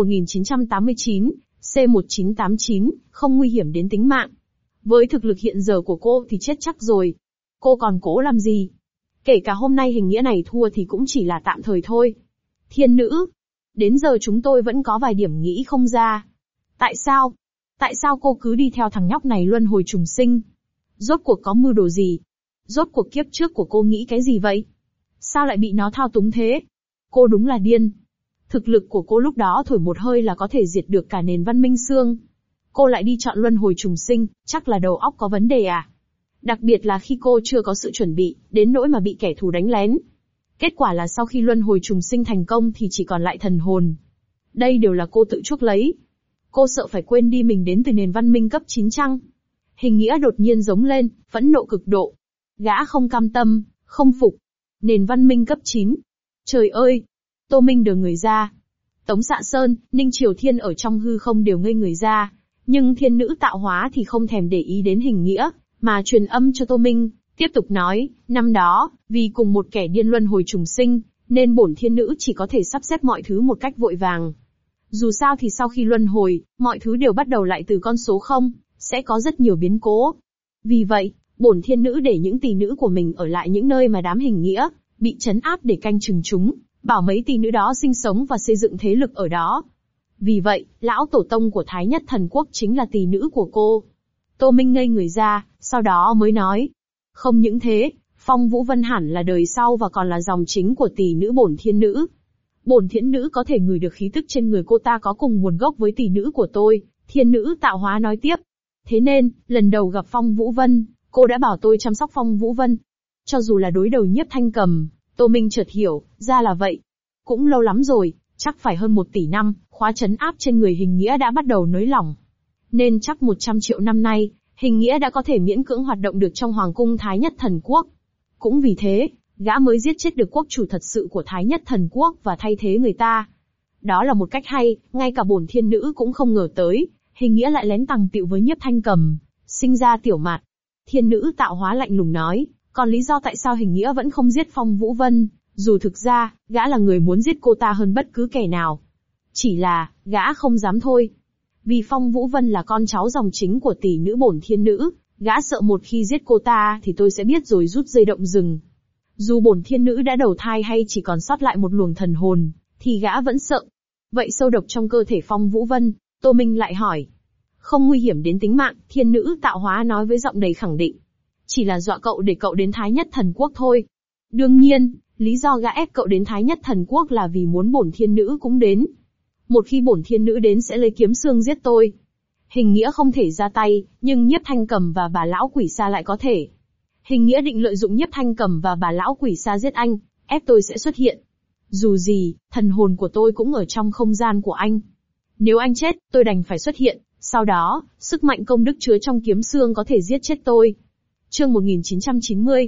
Speaker 1: 1989, C1989, không nguy hiểm đến tính mạng. Với thực lực hiện giờ của cô thì chết chắc rồi. Cô còn cố làm gì? Kể cả hôm nay hình nghĩa này thua thì cũng chỉ là tạm thời thôi. Thiên nữ. Đến giờ chúng tôi vẫn có vài điểm nghĩ không ra. Tại sao? Tại sao cô cứ đi theo thằng nhóc này luân hồi trùng sinh? Rốt cuộc có mưu đồ gì? Rốt cuộc kiếp trước của cô nghĩ cái gì vậy? Sao lại bị nó thao túng thế? Cô đúng là điên. Thực lực của cô lúc đó thổi một hơi là có thể diệt được cả nền văn minh xương. Cô lại đi chọn luân hồi trùng sinh, chắc là đầu óc có vấn đề à? Đặc biệt là khi cô chưa có sự chuẩn bị, đến nỗi mà bị kẻ thù đánh lén. Kết quả là sau khi luân hồi trùng sinh thành công thì chỉ còn lại thần hồn. Đây đều là cô tự chuốc lấy. Cô sợ phải quên đi mình đến từ nền văn minh cấp 9 chăng? Hình nghĩa đột nhiên giống lên, phẫn nộ cực độ. Gã không cam tâm, không phục. Nền văn minh cấp 9. Trời ơi! Tô Minh đờ người ra. Tống Xạ Sơn, Ninh Triều Thiên ở trong hư không đều ngây người ra. Nhưng thiên nữ tạo hóa thì không thèm để ý đến hình nghĩa, mà truyền âm cho Tô Minh, tiếp tục nói, năm đó, vì cùng một kẻ điên luân hồi trùng sinh, nên bổn thiên nữ chỉ có thể sắp xếp mọi thứ một cách vội vàng. Dù sao thì sau khi luân hồi, mọi thứ đều bắt đầu lại từ con số 0, sẽ có rất nhiều biến cố. Vì vậy, bổn thiên nữ để những tỷ nữ của mình ở lại những nơi mà đám hình nghĩa bị trấn áp để canh chừng chúng, bảo mấy tỷ nữ đó sinh sống và xây dựng thế lực ở đó. Vì vậy, lão tổ tông của Thái Nhất Thần Quốc chính là tỷ nữ của cô. Tô Minh ngây người ra, sau đó mới nói. Không những thế, Phong Vũ Vân hẳn là đời sau và còn là dòng chính của tỷ nữ bổn thiên nữ. Bổn thiên nữ có thể ngửi được khí tức trên người cô ta có cùng nguồn gốc với tỷ nữ của tôi, thiên nữ tạo hóa nói tiếp. Thế nên, lần đầu gặp Phong Vũ Vân, cô đã bảo tôi chăm sóc Phong Vũ Vân. Cho dù là đối đầu Nhiếp Thanh Cầm, Tô Minh chợt hiểu, ra là vậy. Cũng lâu lắm rồi, chắc phải hơn 1 tỷ năm, khóa trấn áp trên người Hình Nghĩa đã bắt đầu nới lỏng. Nên chắc 100 triệu năm nay, Hình Nghĩa đã có thể miễn cưỡng hoạt động được trong Hoàng cung Thái Nhất Thần Quốc. Cũng vì thế, gã mới giết chết được quốc chủ thật sự của Thái Nhất Thần Quốc và thay thế người ta. Đó là một cách hay, ngay cả bổn thiên nữ cũng không ngờ tới, Hình Nghĩa lại lén tằng tựu với Nhiếp Thanh Cầm, sinh ra tiểu mạt. Thiên nữ Tạo Hóa lạnh lùng nói, còn lý do tại sao Hình Nghĩa vẫn không giết Phong Vũ Vân, dù thực ra, gã là người muốn giết cô ta hơn bất cứ kẻ nào. Chỉ là, gã không dám thôi. Vì Phong Vũ Vân là con cháu dòng chính của tỷ nữ bổn thiên nữ, gã sợ một khi giết cô ta thì tôi sẽ biết rồi rút dây động rừng. Dù bổn thiên nữ đã đầu thai hay chỉ còn sót lại một luồng thần hồn, thì gã vẫn sợ. Vậy sâu độc trong cơ thể Phong Vũ Vân, Tô Minh lại hỏi. Không nguy hiểm đến tính mạng, thiên nữ Tạo Hóa nói với giọng đầy khẳng định. Chỉ là dọa cậu để cậu đến Thái Nhất Thần Quốc thôi. Đương nhiên, lý do gã ép cậu đến Thái Nhất Thần Quốc là vì muốn bổn thiên nữ cũng đến. Một khi bổn thiên nữ đến sẽ lấy kiếm xương giết tôi. Hình Nghĩa không thể ra tay, nhưng Nhiếp Thanh Cầm và bà lão quỷ xa lại có thể. Hình Nghĩa định lợi dụng Nhiếp Thanh Cầm và bà lão quỷ xa giết anh, ép tôi sẽ xuất hiện. Dù gì, thần hồn của tôi cũng ở trong không gian của anh. Nếu anh chết, tôi đành phải xuất hiện, sau đó, sức mạnh công đức chứa trong kiếm xương có thể giết chết tôi. Chương 1990,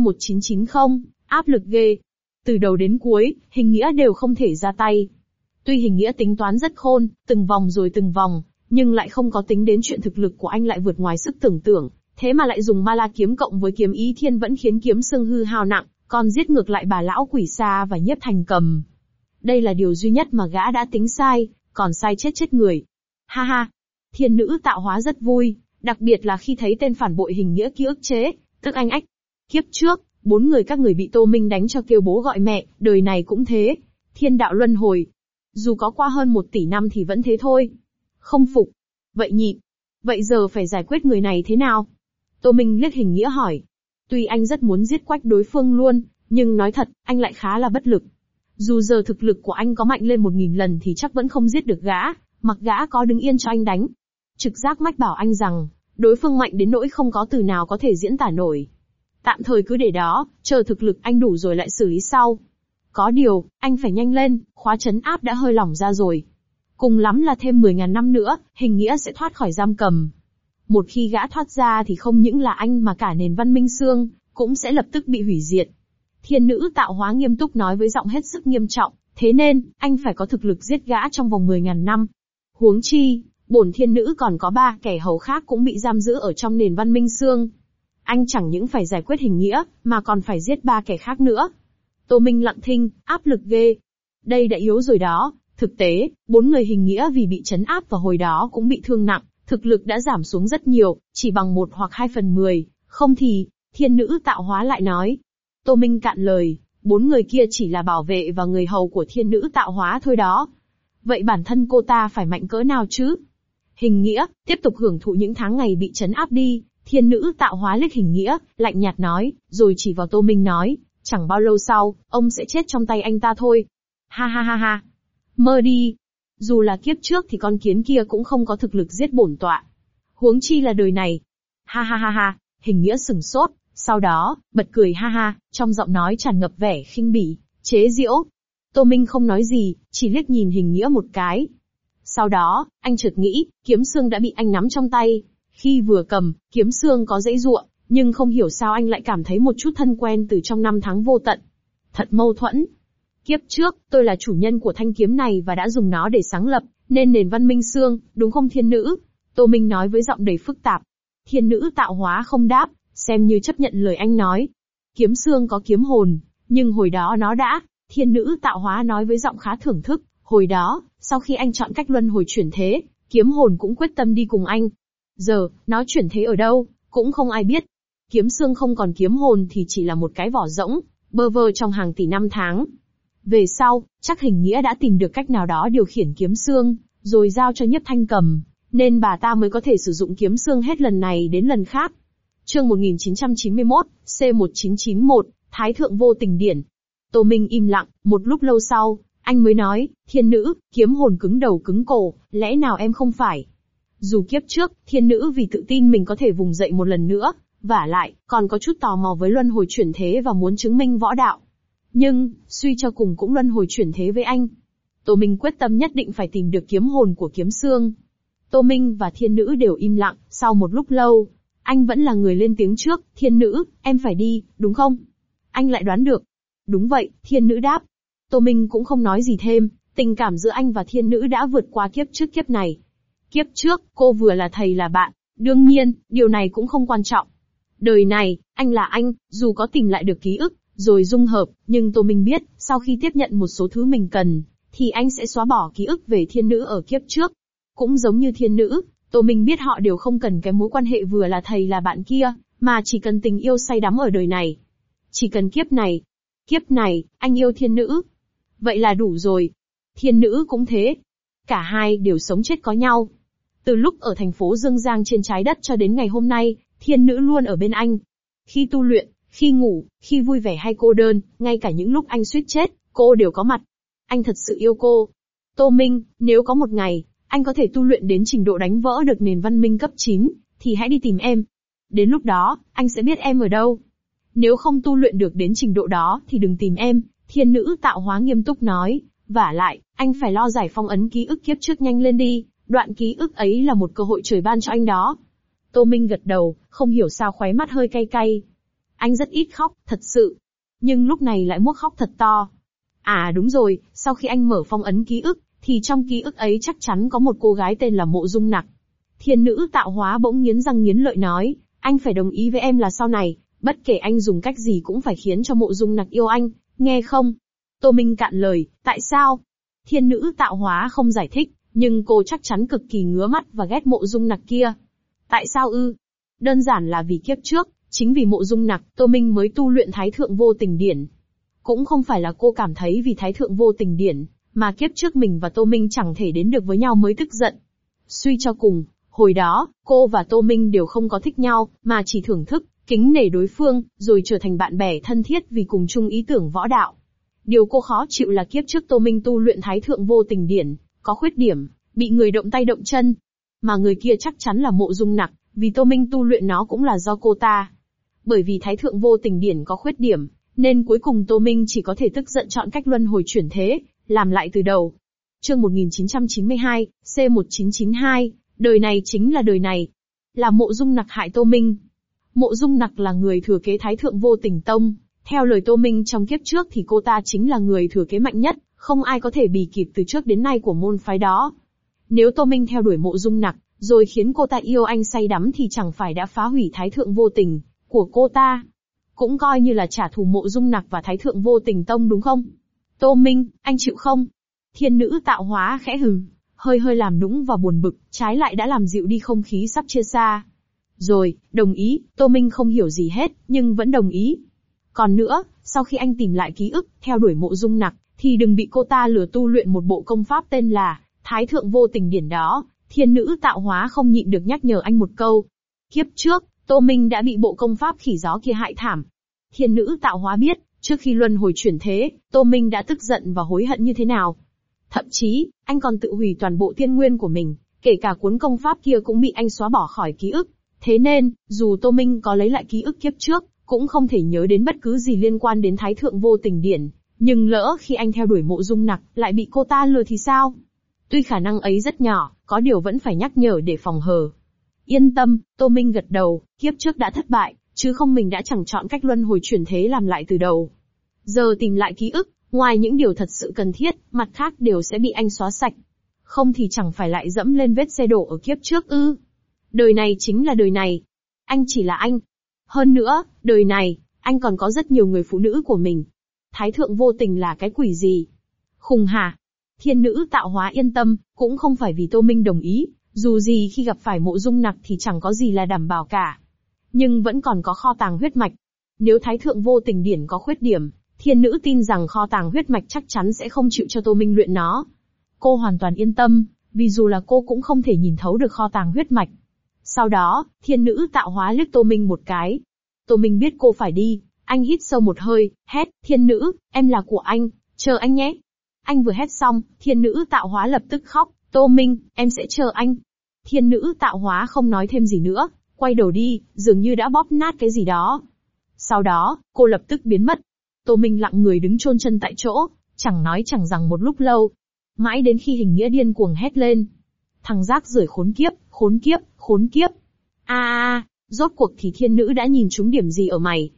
Speaker 1: C1990, áp lực ghê. Từ đầu đến cuối, Hình Nghĩa đều không thể ra tay. Tuy Hình Nghĩa tính toán rất khôn, từng vòng rồi từng vòng, nhưng lại không có tính đến chuyện thực lực của anh lại vượt ngoài sức tưởng tượng, thế mà lại dùng ma la kiếm cộng với kiếm ý thiên vẫn khiến kiếm xương hư hao nặng, còn giết ngược lại bà lão quỷ xa và Nhiếp Thanh Cầm. Đây là điều duy nhất mà gã đã tính sai, còn sai chết người. Ha ha, thiên nữ Tạo Hóa rất vui, đặc biệt là khi thấy tên phản bội Hình Nghĩa kia ức chế, tức anh ách. Kiếp trước, 4 người các người bị Tô Minh đánh cho kêu bố gọi mẹ, đời này cũng thế. Thiên đạo luân hồi. Dù có qua hơn 1 tỷ năm thì vẫn thế thôi. Không phục. Vậy nhịn. Vậy giờ phải giải quyết người này thế nào? Tô Minh liếc Hình Nghĩa hỏi. Tuy anh rất muốn giết quách đối phương luôn, nhưng nói thật, anh lại khá là bất lực. Dù giờ thực lực của anh có mạnh lên 1000 lần thì chắc vẫn không giết được gã, mặc gã có đứng yên cho anh đánh. Trực giác mách bảo anh rằng, đối phương mạnh đến nỗi không có từ nào có thể diễn tả nổi. Tạm thời cứ để đó, chờ thực lực anh đủ rồi lại xử lý sau. Có điều, anh phải nhanh lên, khóa trấn áp đã hơi lỏng ra rồi. Cùng lắm là thêm 10.000 năm nữa, Hình Nghĩa sẽ thoát khỏi giam cầm. Một khi gã thoát ra thì không những là anh mà cả nền văn minh xương, cũng sẽ lập tức bị hủy diệt. Thiên nữ Tạo Hóa nghiêm túc nói với giọng hết sức nghiêm trọng, thế nên, anh phải có thực lực giết gã trong vòng 10.000 năm. Huống chi, bổn thiên nữ còn có 3 kẻ hầu khác cũng bị giam giữ ở trong nền văn minh xương. Anh chẳng những phải giải quyết Hình Nghĩa, mà còn phải giết 3 kẻ khác nữa. Tô Minh lặng thinh, áp lực ghê. Đây đã yếu rồi đó, thực tế, 4 người Hình Nghĩa vì bị trấn áp và hồi đó cũng bị thương nặng, thực lực đã giảm xuống rất nhiều, chỉ bằng 1 hoặc 2/10, không thì, thiên nữ Tạo Hóa lại nói. Tô Minh cạn lời, 4 người kia chỉ là bảo vệ và người hầu của thiên nữ Tạo Hóa thôi đó. Vậy bản thân cô ta phải mạnh cỡ nào chứ? Hình Nghĩa, tiếp tục hưởng thụ những tháng ngày bị trấn áp đi. Thiên nữ Tạo Hóa liếc Hình Nghĩa, lạnh nhạt nói, rồi chỉ vào Tô Minh nói, chẳng bao lâu sau, ông sẽ chết trong tay anh ta thôi. Ha ha ha ha. Mơ đi. Dù là kiếp trước thì con kiến kia cũng không có thực lực giết bổn tọa. Huống chi là đời này. Ha ha ha ha. Hình Nghĩa sừng sốt, sau đó, bật cười ha ha, trong giọng nói tràn ngập vẻ khinh bỉ, chế giễu. Tô Minh không nói gì, chỉ liếc nhìn Hình Nghĩa một cái. Sau đó, anh chợt nghĩ, kiếm xương đã bị anh nắm trong tay. Khi vừa cầm, kiếm xương có dãy giụa, nhưng không hiểu sao anh lại cảm thấy một chút thân quen từ trong năm tháng vô tận. Thật mâu thuẫn. Kiếp trước, tôi là chủ nhân của thanh kiếm này và đã dùng nó để sáng lập, nên nền văn minh xương, đúng không thiên nữ? Tô Minh nói với giọng đầy phức tạp. Thiên nữ Tạo Hóa không đáp, xem như chấp nhận lời anh nói. Kiếm xương có kiếm hồn, nhưng hồi đó nó đã, thiên nữ Tạo Hóa nói với giọng khá thưởng thức, hồi đó, sau khi anh chọn cách luân hồi chuyển thế, kiếm hồn cũng quyết tâm đi cùng anh. Giờ, nó chuyển thế ở đâu, cũng không ai biết. Kiếm xương không còn kiếm hồn thì chỉ là một cái vỏ rỗng, bơ vơ trong hàng tỷ năm tháng. Về sau, chắc Hình Nghĩa đã tìm được cách nào đó điều khiển kiếm xương, rồi giao cho Nhiếp Thanh Cầm, nên bà ta mới có thể sử dụng kiếm xương hết lần này đến lần khác. Chương 1991, C1991, Thái Thượng Vô Tình Điển. Tô Minh im lặng, một lúc lâu sau, anh mới nói, thiên nữ, kiếm hồn cứng đầu cứng cổ, lẽ nào em không phải? Dù kiếp trước, thiên nữ vì tự tin mình có thể vùng dậy một lần nữa, Vả lại, còn có chút tò mò với luân hồi chuyển thế và muốn chứng minh võ đạo. Nhưng, suy cho cùng cũng luân hồi chuyển thế với anh. Tô Minh quyết tâm nhất định phải tìm được kiếm hồn của kiếm xương. Tô Minh và thiên nữ đều im lặng, sau một lúc lâu, anh vẫn là người lên tiếng trước, thiên nữ, em phải đi, đúng không? Anh lại đoán được. Đúng vậy, thiên nữ đáp. Tô Minh cũng không nói gì thêm, tình cảm giữa anh và thiên nữ đã vượt qua kiếp trước kiếp này. Kiếp trước, cô vừa là thầy là bạn, đương nhiên, điều này cũng không quan trọng. Đời này, anh là anh, dù có tìm lại được ký ức, rồi dung hợp, nhưng Tô Minh biết, sau khi tiếp nhận một số thứ mình cần, thì anh sẽ xóa bỏ ký ức về thiên nữ ở kiếp trước. Cũng giống như thiên nữ, Tô Minh biết họ đều không cần cái mối quan hệ vừa là thầy là bạn kia, mà chỉ cần tình yêu say đắm ở đời này. Chỉ cần kiếp này, anh yêu thiên nữ. Vậy là đủ rồi. Thiên nữ cũng thế. Cả hai đều sống chết có nhau. Từ lúc ở thành phố Dương Giang trên trái đất cho đến ngày hôm nay, thiên nữ luôn ở bên anh. Khi tu luyện, khi ngủ, khi vui vẻ hay cô đơn, ngay cả những lúc anh suýt chết, cô đều có mặt. Anh thật sự yêu cô. Tô Minh, nếu có một ngày, anh có thể tu luyện đến trình độ đánh vỡ được nền văn minh cấp 9, thì hãy đi tìm em. Đến lúc đó, anh sẽ biết em ở đâu. Nếu không tu luyện được đến trình độ đó thì đừng tìm em, thiên nữ tạo hóa nghiêm túc nói. Vả lại, anh phải lo giải phong ấn ký ức kiếp trước nhanh lên đi, đoạn ký ức ấy là một cơ hội trời ban cho anh đó. Tô Minh gật đầu, không hiểu sao khóe mắt hơi cay cay. Anh rất ít khóc, thật sự. Nhưng lúc này lại muốn khóc thật to. À đúng rồi, sau khi anh mở phong ấn ký ức, thì trong ký ức ấy chắc chắn có một cô gái tên là Mộ Dung Nặc. Thiên nữ tạo hóa bỗng nghiến răng nghiến lợi nói, anh phải đồng ý với em là sau này, bất kể anh dùng cách gì cũng phải khiến cho Mộ Dung Nặc yêu anh, nghe không? Tô Minh cạn lời, tại sao? Thiên nữ tạo hóa không giải thích, nhưng cô chắc chắn cực kỳ ngứa mắt và ghét Mộ Dung Nặc kia. Tại sao ư? Đơn giản là vì kiếp trước, chính vì Mộ Dung Nặc, Tô Minh mới tu luyện Thái Thượng Vô Tình Điển. Cũng không phải là cô cảm thấy vì Thái Thượng Vô Tình Điển, mà kiếp trước mình và Tô Minh chẳng thể đến được với nhau mới tức giận. Suy cho cùng, hồi đó, cô và Tô Minh đều không có thích nhau, mà chỉ thưởng thức, kính nể đối phương, rồi trở thành bạn bè thân thiết vì cùng chung ý tưởng võ đạo. Điều cô khó chịu là kiếp trước Tô Minh tu luyện Thái Thượng Vô Tình Điển, có khuyết điểm, bị người động tay động chân. Mà người kia chắc chắn là Mộ Dung Nặc, vì Tô Minh tu luyện nó cũng là do cô ta. Bởi vì Thái Thượng Vô Tình Điển có khuyết điểm, nên cuối cùng Tô Minh chỉ có thể tức giận chọn cách luân hồi chuyển thế, làm lại từ đầu. Chương 1992, C1992, đời này chính là đời này. Là Mộ Dung Nặc hại Tô Minh. Mộ Dung Nặc là người thừa kế Thái Thượng Vô Tình Tông. Theo lời Tô Minh trong kiếp trước thì cô ta chính là người thừa kế mạnh nhất, không ai có thể bì kịp từ trước đến nay của môn phái đó. Nếu Tô Minh theo đuổi Mộ Dung Nặc, rồi khiến cô ta yêu anh say đắm thì chẳng phải đã phá hủy Thái Thượng Vô Tình của cô ta. Cũng coi như là trả thù Mộ Dung Nặc và Thái Thượng Vô Tình Tông đúng không? Tô Minh, anh chịu không? Thiên nữ tạo hóa khẽ hừ, hơi làm nũng và buồn bực, trái lại đã làm dịu đi không khí sắp chia xa. Rồi, đồng ý, Tô Minh không hiểu gì hết, nhưng vẫn đồng ý. Còn nữa, sau khi anh tìm lại ký ức, theo đuổi Mộ Dung Nặc, thì đừng bị cô ta lừa tu luyện một bộ công pháp tên là Thái Thượng Vô Tình Điển đó. Thiên nữ tạo hóa không nhịn được nhắc nhở anh một câu. Kiếp trước, Tô Minh đã bị bộ công pháp khỉ gió kia hại thảm. Thiên nữ tạo hóa biết, trước khi luân hồi chuyển thế, Tô Minh đã tức giận và hối hận như thế nào. Thậm chí, anh còn tự hủy toàn bộ tiên nguyên của mình, kể cả cuốn công pháp kia cũng bị anh xóa bỏ khỏi ký ức. Thế nên, dù Tô Minh có lấy lại ký ức kiếp trước, cũng không thể nhớ đến bất cứ gì liên quan đến Thái Thượng Vô Tình Điển. Nhưng lỡ khi anh theo đuổi Mộ Dung Nặc, lại bị cô ta lừa thì sao? Tuy khả năng ấy rất nhỏ, có điều vẫn phải nhắc nhở để phòng hờ. Yên tâm, Tô Minh gật đầu, kiếp trước đã thất bại, chứ không mình đã chẳng chọn cách luân hồi chuyển thế làm lại từ đầu. Giờ tìm lại ký ức, ngoài những điều thật sự cần thiết, mặt khác đều sẽ bị anh xóa sạch. Không thì chẳng phải lại dẫm lên vết xe đổ ở kiếp trước ư. Đời này chính là đời này. Anh chỉ là anh. Hơn nữa, đời này, anh còn có rất nhiều người phụ nữ của mình. Thái Thượng Vô Tình là cái quỷ gì? Khùng hả? Thiên nữ tạo hóa yên tâm, cũng không phải vì Tô Minh đồng ý, dù gì khi gặp phải Mộ Dung Nặc thì chẳng có gì là đảm bảo cả. Nhưng vẫn còn có kho tàng huyết mạch. Nếu Thái Thượng Vô Tình Điển có khuyết điểm, thiên nữ tin rằng kho tàng huyết mạch chắc chắn sẽ không chịu cho Tô Minh luyện nó. Cô hoàn toàn yên tâm, vì dù là cô cũng không thể nhìn thấu được kho tàng huyết mạch. Sau đó, thiên nữ tạo hóa liếc Tô Minh một cái. Tô Minh biết cô phải đi, anh hít sâu một hơi, hét, thiên nữ, em là của anh, chờ anh nhé. Anh vừa hét xong, thiên nữ tạo hóa lập tức khóc, Tô Minh, em sẽ chờ anh. Thiên nữ tạo hóa không nói thêm gì nữa, quay đầu đi, dường như đã bóp nát cái gì đó. Sau đó, cô lập tức biến mất. Tô Minh lặng người đứng chôn chân tại chỗ, chẳng nói chẳng rằng một lúc lâu. Mãi đến khi Hình Nghĩa điên cuồng hét lên. Thằng rác rưởi khốn kiếp, khốn kiếp, khốn kiếp. Rốt cuộc thì thiên nữ đã nhìn trúng điểm gì ở mày?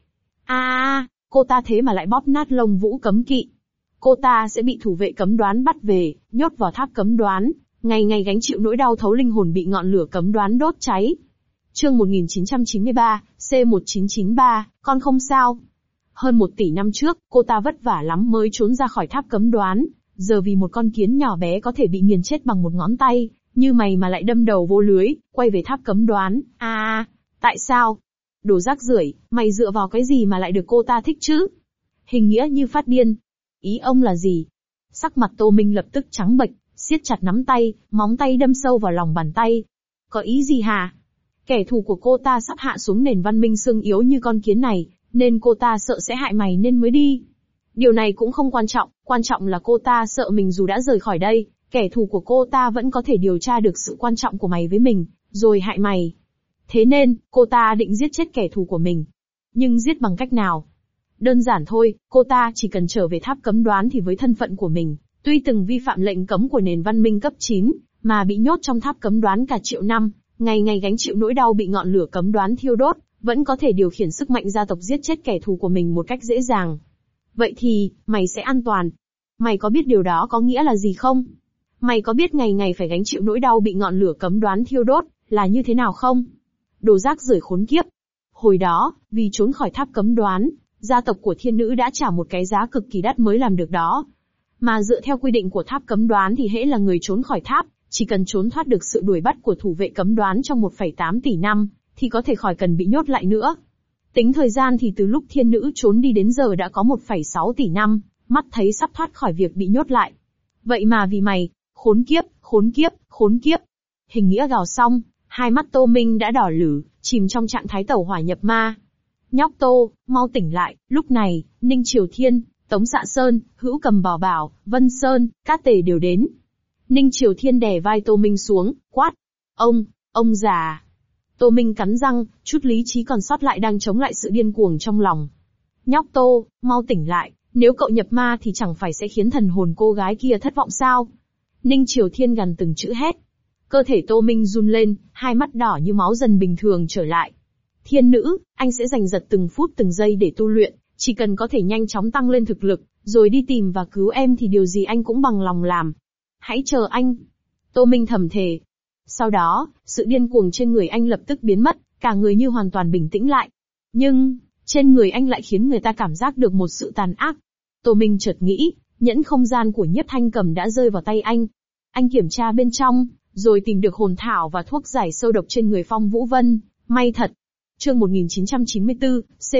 Speaker 1: Cô ta thế mà lại bóp nát Lông Vũ cấm kỵ. Cô ta sẽ bị thủ vệ cấm đoán bắt về, nhốt vào tháp cấm đoán, ngày ngày gánh chịu nỗi đau thấu linh hồn bị ngọn lửa cấm đoán đốt cháy. Chương 1993, C1993, con không sao. Hơn 1 tỷ năm trước, cô ta vất vả lắm mới trốn ra khỏi tháp cấm đoán, giờ vì một con kiến nhỏ bé có thể bị nghiền chết bằng một ngón tay, như mày mà lại đâm đầu vô lưới, quay về tháp cấm đoán. Tại sao? Đồ rác rưởi, mày dựa vào cái gì mà lại được cô ta thích chứ? Hình Nghĩa như phát điên. Ý ông là gì? Sắc mặt Tô Minh lập tức trắng bệch, siết chặt nắm tay, móng tay đâm sâu vào lòng bàn tay. Có ý gì hả? Kẻ thù của cô ta sắp hạ xuống nền văn minh xương yếu như con kiến này, nên cô ta sợ sẽ hại mày nên mới đi. Điều này cũng không quan trọng là cô ta sợ mình dù đã rời khỏi đây, kẻ thù của cô ta vẫn có thể điều tra được sự quan trọng của mày với mình, rồi hại mày. Thế nên, cô ta định giết chết kẻ thù của mình. Nhưng giết bằng cách nào? Đơn giản thôi, cô ta chỉ cần trở về tháp cấm đoán thì với thân phận của mình, tuy từng vi phạm lệnh cấm của nền văn minh cấp 9, mà bị nhốt trong tháp cấm đoán cả triệu năm, ngày ngày gánh chịu nỗi đau bị ngọn lửa cấm đoán thiêu đốt, vẫn có thể điều khiển sức mạnh gia tộc giết chết kẻ thù của mình một cách dễ dàng. Vậy thì, mày sẽ an toàn. Mày có biết điều đó có nghĩa là gì không? Mày có biết ngày ngày phải gánh chịu nỗi đau bị ngọn lửa cấm đoán thiêu đốt, là như thế nào không? Đồ rác rưởi khốn kiếp. Hồi đó, vì trốn khỏi tháp cấm đoán, gia tộc của thiên nữ đã trả một cái giá cực kỳ đắt mới làm được đó. Mà dựa theo quy định của tháp cấm đoán thì hễ là người trốn khỏi tháp, chỉ cần trốn thoát được sự đuổi bắt của thủ vệ cấm đoán trong 1,8 tỷ năm, thì có thể khỏi cần bị nhốt lại nữa. Tính thời gian thì từ lúc thiên nữ trốn đi đến giờ đã có 1,6 tỷ năm, mắt thấy sắp thoát khỏi việc bị nhốt lại. Vậy mà vì mày, khốn kiếp, khốn kiếp, khốn kiếp. Hình Nghĩa gào xong, hai mắt Tô Minh đã đỏ lử, chìm trong trạng thái tẩu hỏa nhập ma. Nhóc Tô, mau tỉnh lại. Lúc này, Ninh Triều Thiên, Tống Dạ Sơn, Hữu Cầm Bảo Bảo, Vân Sơn, Cát Tề đều đến. Ninh Triều Thiên đè vai Tô Minh xuống, quát. Ông già. Tô Minh cắn răng, chút lý trí còn sót lại đang chống lại sự điên cuồng trong lòng. Nhóc Tô, mau tỉnh lại, nếu cậu nhập ma thì chẳng phải sẽ khiến thần hồn cô gái kia thất vọng sao? Ninh Triều Thiên gằn từng chữ hét. Cơ thể Tô Minh run lên, hai mắt đỏ như máu dần bình thường trở lại. Thiên nữ, anh sẽ giành giật từng phút từng giây để tu luyện, chỉ cần có thể nhanh chóng tăng lên thực lực, rồi đi tìm và cứu em thì điều gì anh cũng bằng lòng làm. Hãy chờ anh. Tô Minh thầm thề. Sau đó, sự điên cuồng trên người anh lập tức biến mất, cả người như hoàn toàn bình tĩnh lại. Nhưng, trên người anh lại khiến người ta cảm giác được một sự tàn ác. Tô Minh chợt nghĩ, nhẫn không gian của Nhiếp Thanh Cầm đã rơi vào tay anh. Anh kiểm tra bên trong, rồi tìm được hồn thảo và thuốc giải sâu độc trên người Phong Vũ Vân. May thật. Chương 1994,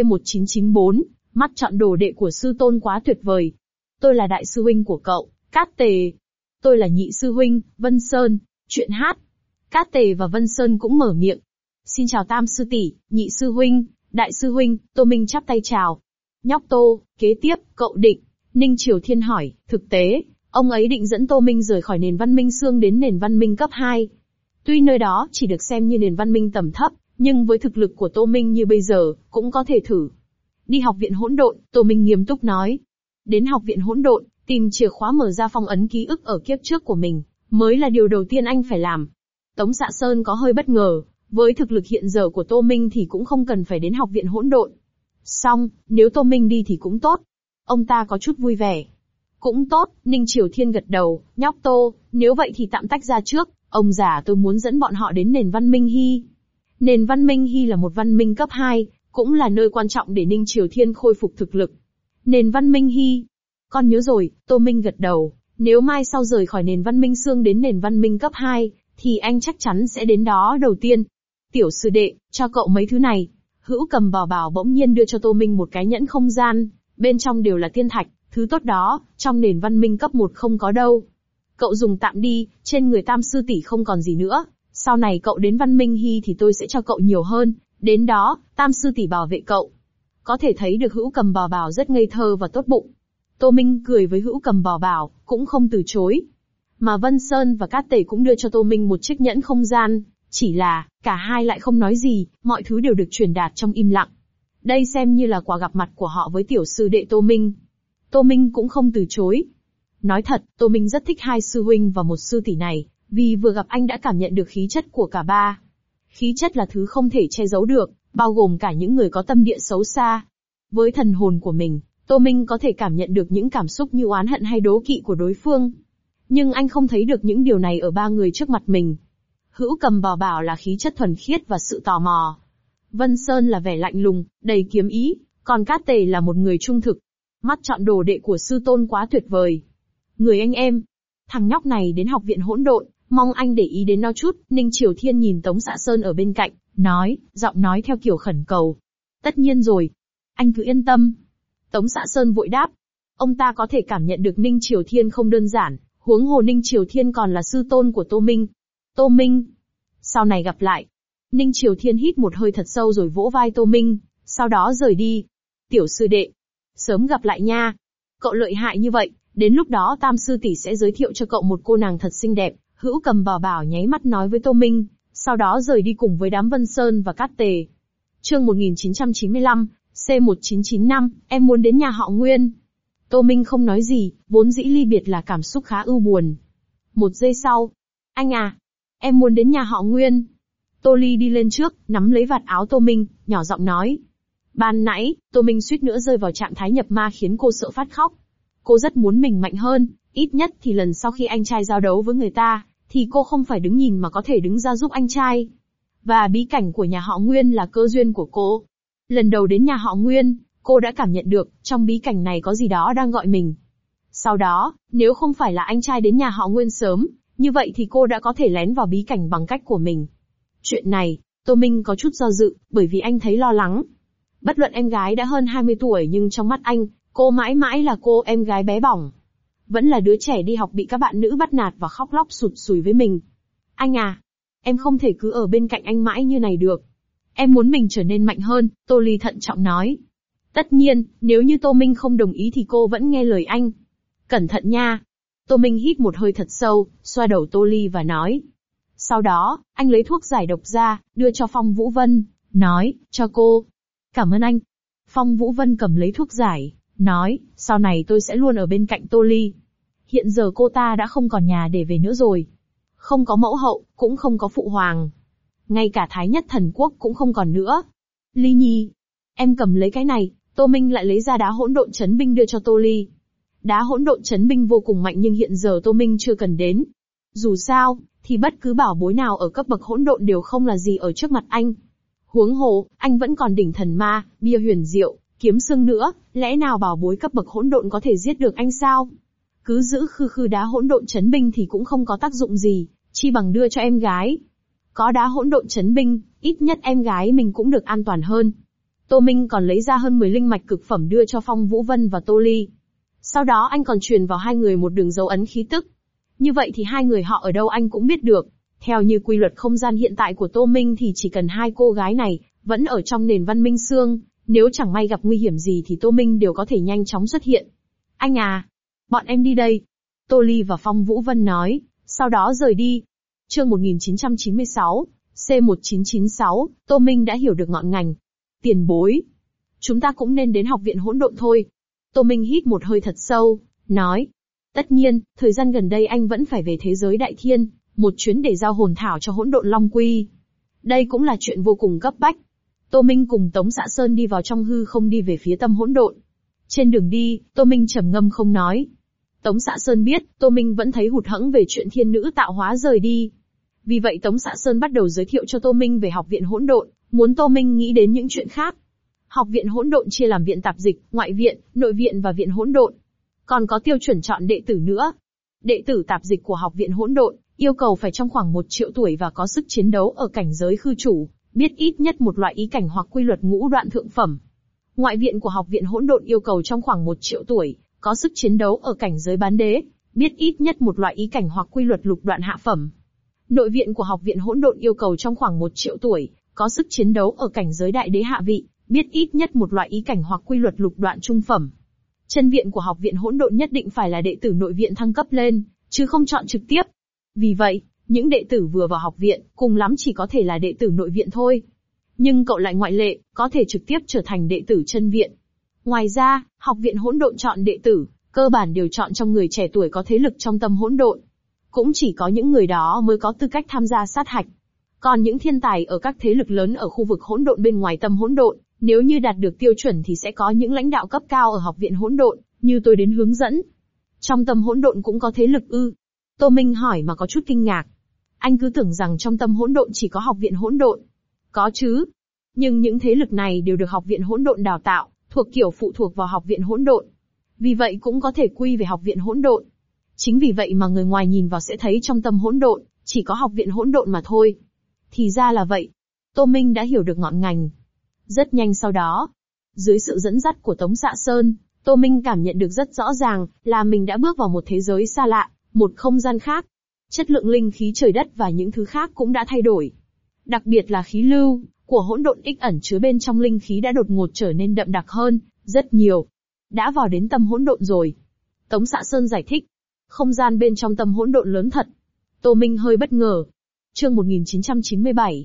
Speaker 1: C1994, mắt chọn đồ đệ của sư tôn quá tuyệt vời. Tôi là đại sư huynh của cậu, Cát Tề. Tôi là nhị sư huynh, Vân Sơn. Chuyện hát. Cát Tề và Vân Sơn cũng mở miệng. Xin chào tam sư tỷ, nhị sư huynh, đại sư huynh. Tô Minh chắp tay chào. Nhóc Tô, kế tiếp, cậu định. Ninh Triều Thiên hỏi, thực tế, ông ấy định dẫn Tô Minh rời khỏi nền văn minh xương đến nền văn minh cấp 2. Tuy nơi đó chỉ được xem như nền văn minh tầm thấp, nhưng với thực lực của Tô Minh như bây giờ, cũng có thể thử. Đi học viện hỗn độn, Tô Minh nghiêm túc nói. Đến học viện hỗn độn, tìm chìa khóa mở ra phong ấn ký ức ở kiếp trước của mình, mới là điều đầu tiên anh phải làm. Tống Dạ Sơn có hơi bất ngờ, với thực lực hiện giờ của Tô Minh thì cũng không cần phải đến học viện hỗn độn. Xong, nếu Tô Minh đi thì cũng tốt. Ông ta có chút vui vẻ. Cũng tốt, Ninh Triều Thiên gật đầu, nhóc Tô, nếu vậy thì tạm tách ra trước, ông già tôi muốn dẫn bọn họ đến nền văn minh Hy. Nền văn minh Hy là một văn minh cấp 2, cũng là nơi quan trọng để Ninh Triều Thiên khôi phục thực lực. Nền văn minh Hy. Con nhớ rồi, Tô Minh gật đầu, nếu mai sau rời khỏi nền văn minh xương đến nền văn minh cấp 2, thì anh chắc chắn sẽ đến đó đầu tiên. Tiểu sư đệ, cho cậu mấy thứ này. Hữu Cầm Bảo Bảo bỗng nhiên đưa cho Tô Minh một cái nhẫn không gian, bên trong đều là tiên thạch, thứ tốt đó, trong nền văn minh cấp 1 không có đâu. Cậu dùng tạm đi, trên người tam sư tỷ không còn gì nữa, sau này cậu đến văn minh Hy thì tôi sẽ cho cậu nhiều hơn, đến đó, tam sư tỷ bảo vệ cậu. Có thể thấy được Hữu Cầm Bảo Bảo rất ngây thơ và tốt bụng. Tô Minh cười với Hữu Cầm Bảo Bảo, cũng không từ chối. Mà Vân Sơn và Cát Tề cũng đưa cho Tô Minh một chiếc nhẫn không gian, Chỉ là, cả hai lại không nói gì, mọi thứ đều được truyền đạt trong im lặng. Đây xem như là quà gặp mặt của họ với tiểu sư đệ Tô Minh. Tô Minh cũng không từ chối. Nói thật, Tô Minh rất thích hai sư huynh và một sư tỷ này, vì vừa gặp anh đã cảm nhận được khí chất của cả ba. Khí chất là thứ không thể che giấu được, bao gồm cả những người có tâm địa xấu xa. Với thần hồn của mình, Tô Minh có thể cảm nhận được những cảm xúc như oán hận hay đố kỵ của đối phương. Nhưng anh không thấy được những điều này ở ba người trước mặt mình. Hữu Cầm bảo là khí chất thuần khiết và sự tò mò. Vân Sơn là vẻ lạnh lùng, đầy kiếm ý, còn Cát Tề là một người trung thực. Mắt chọn đồ đệ của sư tôn quá tuyệt vời. Người anh em, thằng nhóc này đến học viện hỗn độn, mong anh để ý đến nó chút. Ninh Triều Thiên nhìn Tống Xạ Sơn ở bên cạnh, giọng nói theo kiểu khẩn cầu. Tất nhiên rồi. Anh cứ yên tâm. Tống Xạ Sơn vội đáp. Ông ta có thể cảm nhận được Ninh Triều Thiên không đơn giản, huống hồ Ninh Triều Thiên còn là sư tôn của Tô Minh. Tô Minh. Sau này gặp lại. Ninh Triều Thiên hít một hơi thật sâu rồi vỗ vai Tô Minh, sau đó rời đi. Tiểu sư đệ. Sớm gặp lại nha. Cậu lợi hại như vậy, đến lúc đó Tam sư tỷ sẽ giới thiệu cho cậu một cô nàng thật xinh đẹp. Hữu Cầm bảo nháy mắt nói với Tô Minh, sau đó rời đi cùng với đám Vân Sơn và Cát Tề. Chương 1995, C1995, em muốn đến nhà họ Nguyên. Tô Minh không nói gì, vốn dĩ ly biệt là cảm xúc khá ưu buồn. Một giây sau, anh à, em muốn đến nhà họ Nguyên. Tô Ly đi lên trước, nắm lấy vạt áo Tô Minh, nhỏ giọng nói. Ban nãy, Tô Minh suýt nữa rơi vào trạng thái nhập ma khiến cô sợ phát khóc. Cô rất muốn mình mạnh hơn, ít nhất thì lần sau khi anh trai giao đấu với người ta, thì cô không phải đứng nhìn mà có thể đứng ra giúp anh trai. Và bí cảnh của nhà họ Nguyên là cơ duyên của cô. Lần đầu đến nhà họ Nguyên, cô đã cảm nhận được, trong bí cảnh này có gì đó đang gọi mình. Sau đó, nếu không phải là anh trai đến nhà họ Nguyên sớm, như vậy thì cô đã có thể lén vào bí cảnh bằng cách của mình. Chuyện này, Tô Minh có chút do dự, bởi vì anh thấy lo lắng. Bất luận em gái đã hơn 20 tuổi nhưng trong mắt anh, cô mãi mãi là cô em gái bé bỏng. Vẫn là đứa trẻ đi học bị các bạn nữ bắt nạt và khóc lóc sụt sùi với mình. Anh à, em không thể cứ ở bên cạnh anh mãi như này được. Em muốn mình trở nên mạnh hơn, Tô Ly thận trọng nói. Tất nhiên, nếu như Tô Minh không đồng ý thì cô vẫn nghe lời anh. Cẩn thận nha. Tô Minh hít một hơi thật sâu, xoa đầu Tô Ly và nói. Sau đó, anh lấy thuốc giải độc ra, đưa cho Phong Vũ Vân, nói, cho cô. Cảm ơn anh. Phong Vũ Vân cầm lấy thuốc giải, nói, sau này tôi sẽ luôn ở bên cạnh Tô Ly. Hiện giờ cô ta đã không còn nhà để về nữa rồi. Không có mẫu hậu, cũng không có phụ hoàng. Ngay cả Thái Nhất Thần Quốc cũng không còn nữa. Ly Nhi, em cầm lấy cái này. Tô Minh lại lấy ra đá hỗn độn chấn binh đưa cho Tô Ly. Đá hỗn độn chấn binh vô cùng mạnh nhưng hiện giờ Tô Minh chưa cần đến. Dù sao, thì bất cứ bảo bối nào ở cấp bậc hỗn độn đều không là gì ở trước mặt anh. Huống hồ, anh vẫn còn đỉnh thần ma, bia huyền diệu, kiếm xương nữa, lẽ nào bảo bối cấp bậc hỗn độn có thể giết được anh sao? Cứ giữ khư đá hỗn độn chấn binh thì cũng không có tác dụng gì, chi bằng đưa cho em gái. Có đá hỗn độn chấn binh, ít nhất em gái mình cũng được an toàn hơn. Tô Minh còn lấy ra hơn 10 linh mạch cực phẩm đưa cho Phong Vũ Vân và Tô Ly. Sau đó anh còn truyền vào hai người một đường dấu ấn khí tức. Như vậy thì hai người họ ở đâu anh cũng biết được. Theo như quy luật không gian hiện tại của Tô Minh thì chỉ cần hai cô gái này vẫn ở trong nền văn minh xương, nếu chẳng may gặp nguy hiểm gì thì Tô Minh đều có thể nhanh chóng xuất hiện. Anh à, bọn em đi đây. Tô Ly và Phong Vũ Vân nói, sau đó rời đi. Chương 1996, C1996, Tô Minh đã hiểu được ngọn ngành. Tiền bối. Chúng ta cũng nên đến học viện hỗn độn thôi. Tô Minh hít một hơi thật sâu, nói. Tất nhiên, thời gian gần đây anh vẫn phải về thế giới đại thiên, một chuyến để giao hồn thảo cho hỗn độn long quy. Đây cũng là chuyện vô cùng cấp bách. Tô Minh cùng Tống Xạ Sơn đi vào trong hư không đi về phía tâm hỗn độn. Trên đường đi, Tô Minh trầm ngâm không nói. Tống Xạ Sơn biết, Tô Minh vẫn thấy hụt hẫng về chuyện thiên nữ tạo hóa rời đi. Vì vậy Tống Xạ Sơn bắt đầu giới thiệu cho Tô Minh về học viện hỗn độn, muốn Tô Minh nghĩ đến những chuyện khác. Học viện hỗn độn chia làm viện tạp dịch, ngoại viện, nội viện và viện hỗn độn. Còn có tiêu chuẩn chọn đệ tử nữa. Đệ tử tạp dịch của học viện hỗn độn yêu cầu phải trong khoảng 1 triệu tuổi và có sức chiến đấu ở cảnh giới khư chủ, biết ít nhất một loại ý cảnh hoặc quy luật ngũ đoạn thượng phẩm. Ngoại viện của học viện hỗn độn yêu cầu trong khoảng 1 triệu tuổi, có sức chiến đấu ở cảnh giới bán đế, biết ít nhất một loại ý cảnh hoặc quy luật lục đoạn hạ phẩm. Nội viện của học viện hỗn độn yêu cầu trong khoảng 1 triệu tuổi, có sức chiến đấu ở cảnh giới đại đế hạ vị, biết ít nhất một loại ý cảnh hoặc quy luật lục đoạn trung phẩm. Chân viện của học viện hỗn độn nhất định phải là đệ tử nội viện thăng cấp lên, chứ không chọn trực tiếp. Vì vậy, Những đệ tử vừa vào học viện, cùng lắm chỉ có thể là đệ tử nội viện thôi. Nhưng cậu lại ngoại lệ, có thể trực tiếp trở thành đệ tử chân viện. Ngoài ra, học viện hỗn độn chọn đệ tử, cơ bản đều chọn trong người trẻ tuổi có thế lực trong tâm hỗn độn. Cũng chỉ có những người đó mới có tư cách tham gia sát hạch. Còn những thiên tài ở các thế lực lớn ở khu vực hỗn độn bên ngoài tâm hỗn độn, nếu như đạt được tiêu chuẩn thì sẽ có những lãnh đạo cấp cao ở học viện hỗn độn, như tôi đến hướng dẫn. Trong tâm hỗn độn cũng có thế lực ư? Tô Minh hỏi mà có chút kinh ngạc. Anh cứ tưởng rằng trong tâm hỗn độn chỉ có học viện hỗn độn. Có chứ. Nhưng những thế lực này đều được học viện hỗn độn đào tạo, thuộc kiểu phụ thuộc vào học viện hỗn độn. Vì vậy cũng có thể quy về học viện hỗn độn. Chính vì vậy mà người ngoài nhìn vào sẽ thấy trong tâm hỗn độn, chỉ có học viện hỗn độn mà thôi. Thì ra là vậy. Tô Minh đã hiểu được ngọn ngành. Rất nhanh sau đó, dưới sự dẫn dắt của Tống Dạ Sơn, Tô Minh cảm nhận được rất rõ ràng là mình đã bước vào một thế giới xa lạ, một không gian khác. Chất lượng linh khí trời đất và những thứ khác cũng đã thay đổi. Đặc biệt là khí lưu của hỗn độn ích ẩn chứa bên trong linh khí đã đột ngột trở nên đậm đặc hơn, rất nhiều. Đã vào đến tâm hỗn độn rồi. Tống Dạ Sơn giải thích. Không gian bên trong tâm hỗn độn lớn thật. Tô Minh hơi bất ngờ. Chương 1997,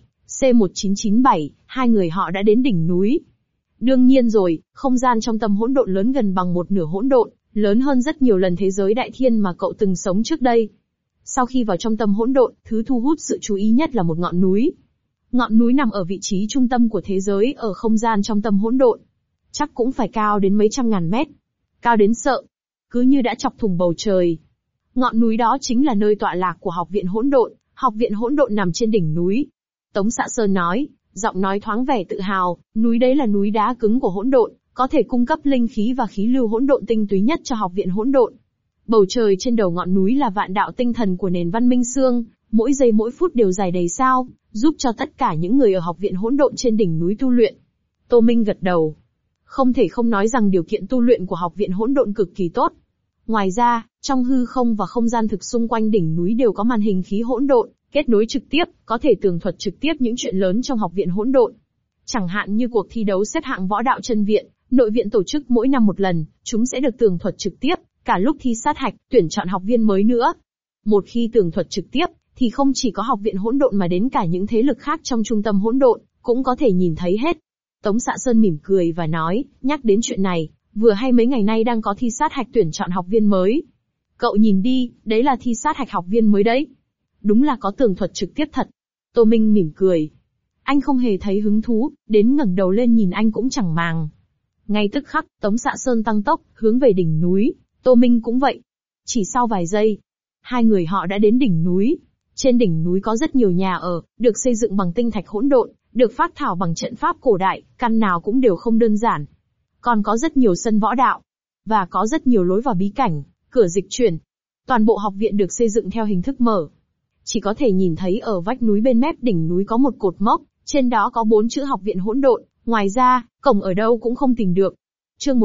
Speaker 1: C1997, hai người họ đã đến đỉnh núi. Đương nhiên rồi, không gian trong tâm hỗn độn lớn gần bằng một nửa hỗn độn, lớn hơn rất nhiều lần thế giới đại thiên mà cậu từng sống trước đây. Sau khi vào trong tâm hỗn độn, thứ thu hút sự chú ý nhất là một ngọn núi. Ngọn núi nằm ở vị trí trung tâm của thế giới ở không gian trong tâm hỗn độn. Chắc cũng phải cao đến mấy trăm ngàn mét. Cao đến sợ. Cứ như đã chọc thủng bầu trời. Ngọn núi đó chính là nơi tọa lạc của học viện hỗn độn. Học viện hỗn độn nằm trên đỉnh núi. Tống Dạ Sơn nói, giọng nói thoáng vẻ tự hào, núi đấy là núi đá cứng của hỗn độn, có thể cung cấp linh khí và khí lưu hỗn độn tinh túy nhất cho học viện hỗn độn. Bầu trời trên đầu ngọn núi là vạn đạo tinh thần của nền văn minh xương, mỗi giây mỗi phút đều dài đầy sao, giúp cho tất cả những người ở học viện hỗn độn trên đỉnh núi tu luyện. Tô Minh gật đầu. Không thể không nói rằng điều kiện tu luyện của học viện hỗn độn cực kỳ tốt. Ngoài ra, trong hư không và không gian thực xung quanh đỉnh núi đều có màn hình khí hỗn độn, kết nối trực tiếp, có thể tường thuật trực tiếp những chuyện lớn trong học viện hỗn độn. Chẳng hạn như cuộc thi đấu xếp hạng võ đạo chân viện, nội viện tổ chức mỗi năm một lần, chúng sẽ được tường thuật trực tiếp, cả lúc thi sát hạch, tuyển chọn học viên mới nữa. Một khi tường thuật trực tiếp, thì không chỉ có học viện hỗn độn mà đến cả những thế lực khác trong trung tâm hỗn độn, cũng có thể nhìn thấy hết. Tống Dạ Sơn mỉm cười và nói, nhắc đến chuyện này, vừa hay mấy ngày nay đang có thi sát hạch tuyển chọn học viên mới. Cậu nhìn đi, đấy là thi sát hạch học viên mới đấy. Đúng là có tường thuật trực tiếp thật. Tô Minh mỉm cười. Anh không hề thấy hứng thú, đến ngẩng đầu lên nhìn anh cũng chẳng màng. Ngay tức khắc, Tống Dạ Sơn tăng tốc, hướng về đỉnh núi, Tô Minh cũng vậy. Chỉ sau vài giây, hai người họ đã đến đỉnh núi. Trên đỉnh núi có rất nhiều nhà ở, được xây dựng bằng tinh thạch hỗn độn, được phác thảo bằng trận pháp cổ đại, căn nào cũng đều không đơn giản. Còn có rất nhiều sân võ đạo, và có rất nhiều lối vào bí cảnh, cửa dịch chuyển. Toàn bộ học viện được xây dựng theo hình thức mở. Chỉ có thể nhìn thấy ở vách núi bên mép đỉnh núi có một cột mốc, trên đó có 4 chữ học viện hỗn độn, ngoài ra, cổng ở đâu cũng không tìm được. Chương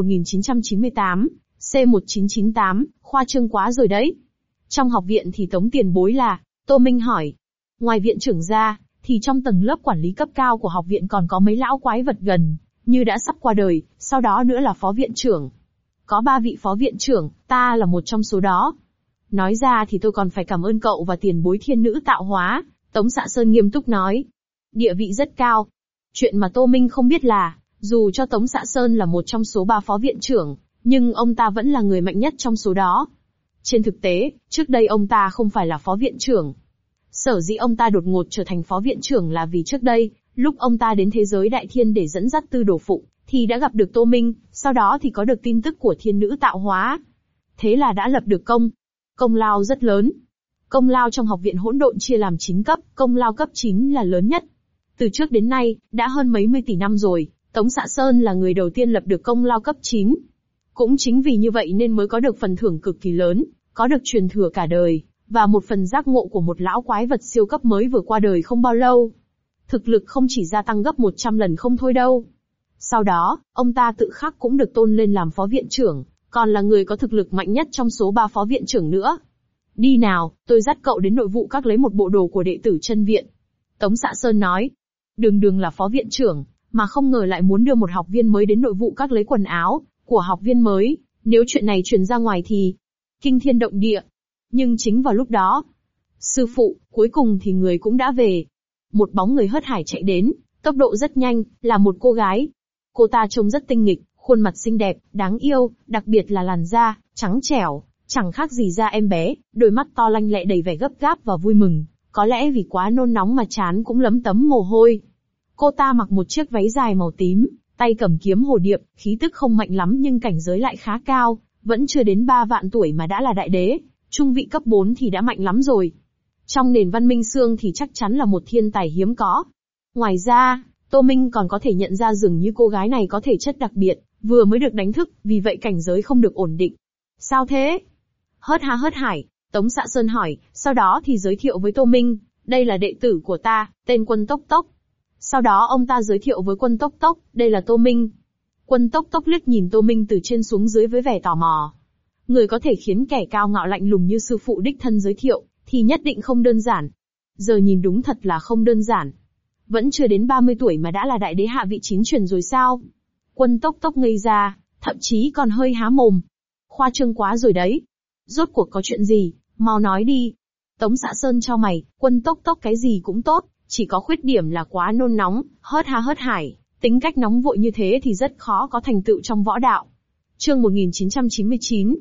Speaker 1: 1998, C1998, khoa trương quá rồi đấy. Trong học viện thì Tống tiền bối là, Tô Minh hỏi. Ngoài viện trưởng ra, thì trong tầng lớp quản lý cấp cao của học viện còn có mấy lão quái vật gần, như đã sắp qua đời, sau đó nữa là phó viện trưởng. Có 3 vị phó viện trưởng, ta là một trong số đó. Nói ra thì tôi còn phải cảm ơn cậu và tiền bối thiên nữ tạo hóa, Tống Dạ Sơn nghiêm túc nói. Địa vị rất cao. Chuyện mà Tô Minh không biết là, dù cho Tống Dạ Sơn là một trong số 3 phó viện trưởng, nhưng ông ta vẫn là người mạnh nhất trong số đó. Trên thực tế, trước đây ông ta không phải là phó viện trưởng. Sở dĩ ông ta đột ngột trở thành phó viện trưởng là vì trước đây, lúc ông ta đến thế giới đại thiên để dẫn dắt tư đồ phụ, thì đã gặp được Tô Minh, sau đó thì có được tin tức của thiên nữ tạo hóa. Thế là đã lập được công lao rất lớn. Công lao trong học viện hỗn độn chia làm 9 cấp, công lao cấp 9 là lớn nhất. Từ trước đến nay, đã hơn mấy mươi tỷ năm rồi, Tống Dạ Sơn là người đầu tiên lập được công lao cấp 9. Cũng chính vì như vậy nên mới có được phần thưởng cực kỳ lớn, có được truyền thừa cả đời, và một phần giác ngộ của một lão quái vật siêu cấp mới vừa qua đời không bao lâu. Thực lực không chỉ gia tăng gấp 100 lần không thôi đâu. Sau đó, ông ta tự khắc cũng được tôn lên làm phó viện trưởng, còn là người có thực lực mạnh nhất trong số 3 phó viện trưởng nữa. Đi nào, tôi dắt cậu đến nội vụ các lấy một bộ đồ của đệ tử chân viện. Tống Dạ Sơn nói. Đường là phó viện trưởng, mà không ngờ lại muốn đưa một học viên mới đến nội vụ các lấy quần áo của học viên mới, nếu chuyện này truyền ra ngoài thì kinh thiên động địa. Nhưng chính vào lúc đó, Sư phụ, cuối cùng thì người cũng đã về. Một bóng người hớt hải chạy đến, tốc độ rất nhanh, là một cô gái. Cô ta trông rất tinh nghịch, khuôn mặt xinh đẹp, đáng yêu, đặc biệt là làn da, trắng trẻo, chẳng khác gì da em bé, đôi mắt to lanh lẹ đầy vẻ gấp gáp và vui mừng, có lẽ vì quá nôn nóng mà trán cũng lấm tấm mồ hôi. Cô ta mặc một chiếc váy dài màu tím, tay cầm kiếm hồ điệp, khí tức không mạnh lắm nhưng cảnh giới lại khá cao, vẫn chưa đến 3 vạn tuổi mà đã là đại đế, trung vị cấp 4 thì đã mạnh lắm rồi. Trong nền văn minh xương thì chắc chắn là một thiên tài hiếm có. Ngoài ra, Tô Minh còn có thể nhận ra dường như cô gái này có thể chất đặc biệt, vừa mới được đánh thức, vì vậy cảnh giới không được ổn định. Sao thế? Hớt hải, Tống Xạ Sơn hỏi, sau đó thì giới thiệu với Tô Minh, đây là đệ tử của ta, tên Quân Tốc Tốc. Sau đó ông ta giới thiệu với Quân Tốc Tốc, đây là Tô Minh. Quân Tốc Tốc liếc nhìn Tô Minh từ trên xuống dưới với vẻ tò mò. Người có thể khiến kẻ cao ngạo lạnh lùng như sư phụ đích thân giới thiệu, thì nhất định không đơn giản. Giờ nhìn đúng thật là không đơn giản. Vẫn chưa đến 30 tuổi mà đã là đại đế hạ vị 9 truyền rồi sao? Quân Tốc Tốc ngây ra, thậm chí còn hơi há mồm. Khoa trương quá rồi đấy. Rốt cuộc có chuyện gì, mau nói đi. Tống Xạ Sơn chau mày, Quân Tốc Tốc cái gì cũng tốt, chỉ có khuyết điểm là quá nôn nóng, hớt hải, tính cách nóng vội như thế thì rất khó có thành tựu trong võ đạo. Chương 1999,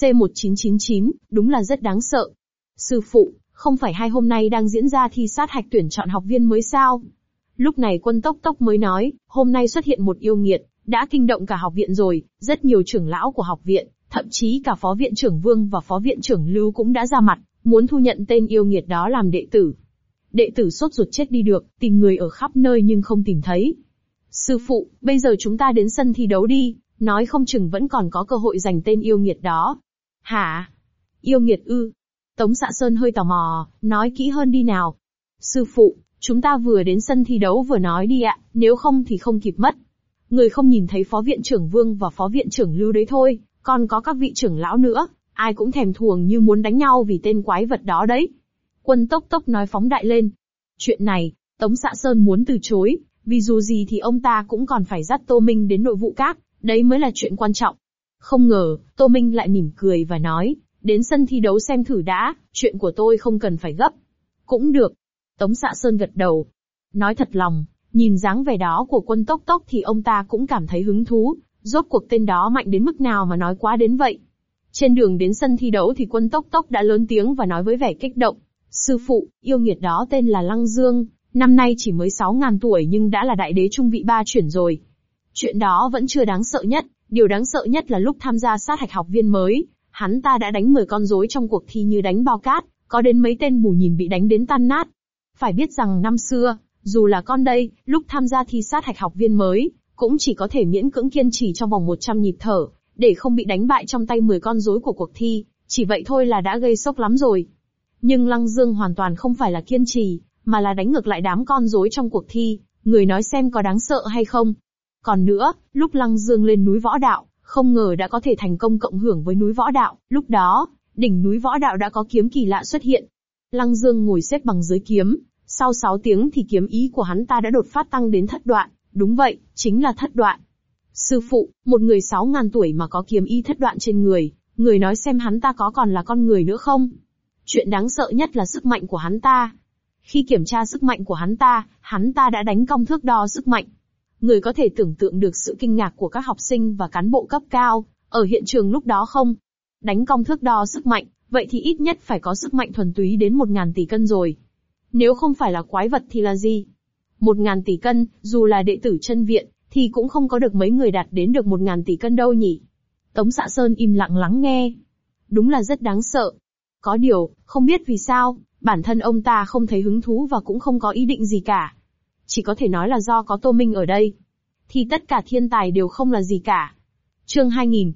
Speaker 1: C1999, đúng là rất đáng sợ. Sư phụ, không phải hai hôm nay đang diễn ra thi sát hạch tuyển chọn học viên mới sao? Lúc này Quân Tốc Tốc mới nói, hôm nay xuất hiện một yêu nghiệt, đã kinh động cả học viện rồi, rất nhiều trưởng lão của học viện, thậm chí cả phó viện trưởng Vương và phó viện trưởng Lưu cũng đã ra mặt, muốn thu nhận tên yêu nghiệt đó làm đệ tử. Đệ tử sốt ruột chết đi được, tìm người ở khắp nơi nhưng không tìm thấy. Sư phụ, bây giờ chúng ta đến sân thi đấu đi, nói không chừng vẫn còn có cơ hội giành tên yêu nghiệt đó. Hả? Yêu nghiệt ư? Tống Xạ Sơn hơi tò mò, nói kỹ hơn đi nào. Sư phụ, chúng ta vừa đến sân thi đấu vừa nói đi ạ, nếu không thì không kịp mất. Người không nhìn thấy phó viện trưởng Vương và phó viện trưởng Lưu đấy thôi, còn có các vị trưởng lão nữa, ai cũng thèm thuồng như muốn đánh nhau vì tên quái vật đó đấy. Quân Tốc Tốc nói phóng đại lên. Chuyện này, Tống Xạ Sơn muốn từ chối, vì dù gì thì ông ta cũng còn phải dắt Tô Minh đến nội vụ các, đấy mới là chuyện quan trọng. Không ngờ, Tô Minh lại mỉm cười và nói, đến sân thi đấu xem thử đã, chuyện của tôi không cần phải gấp. Cũng được. Tống Xạ Sơn gật đầu. Nói thật lòng, nhìn dáng vẻ đó của Quân Tốc Tốc thì ông ta cũng cảm thấy hứng thú, rốt cuộc tên đó mạnh đến mức nào mà nói quá đến vậy. Trên đường đến sân thi đấu thì Quân Tốc Tốc đã lớn tiếng và nói với vẻ kích động. Sư phụ, yêu nghiệt đó tên là Lăng Dương, năm nay chỉ mới 6.000 tuổi nhưng đã là đại đế trung vị 3 chuyển rồi. Chuyện đó vẫn chưa đáng sợ nhất, điều đáng sợ nhất là lúc tham gia sát hạch học viên mới, hắn ta đã đánh 10 con rối trong cuộc thi như đánh bao cát, có đến mấy tên bù nhìn bị đánh đến tan nát. Phải biết rằng năm xưa, dù là con đây, lúc tham gia thi sát hạch học viên mới, cũng chỉ có thể miễn cưỡng kiên trì trong vòng 100 nhịp thở, để không bị đánh bại trong tay 10 con rối của cuộc thi, chỉ vậy thôi là đã gây sốc lắm rồi. Nhưng Lăng Dương hoàn toàn không phải là kiên trì, mà là đánh ngược lại đám con rối trong cuộc thi, người nói xem có đáng sợ hay không. Còn nữa, lúc Lăng Dương lên núi võ đạo, không ngờ đã có thể thành công cộng hưởng với núi võ đạo, lúc đó, đỉnh núi võ đạo đã có kiếm kỳ lạ xuất hiện. Lăng Dương ngồi xếp bằng dưới kiếm, sau 6 tiếng thì kiếm ý của hắn ta đã đột phát tăng đến thất đoạn, đúng vậy, chính là thất đoạn. Sư phụ, một người 6.000 tuổi mà có kiếm ý thất đoạn trên người, người nói xem hắn ta có còn là con người nữa không? Chuyện đáng sợ nhất là sức mạnh của hắn ta. Khi kiểm tra sức mạnh của hắn ta đã đánh công thước đo sức mạnh. Người có thể tưởng tượng được sự kinh ngạc của các học sinh và cán bộ cấp cao, ở hiện trường lúc đó không? Đánh công thước đo sức mạnh, vậy thì ít nhất phải có sức mạnh thuần túy đến 1.000 tỷ cân rồi. Nếu không phải là quái vật thì là gì? 1.000 tỷ cân, dù là đệ tử chân viện, thì cũng không có được mấy người đạt đến được 1.000 tỷ cân đâu nhỉ? Tống Xạ Sơn im lặng lắng nghe. Đúng là rất đáng sợ. Có điều, không biết vì sao, bản thân ông ta không thấy hứng thú và cũng không có ý định gì cả. Chỉ có thể nói là do có Tô Minh ở đây. Thì tất cả thiên tài đều không là gì cả. Chương 2000,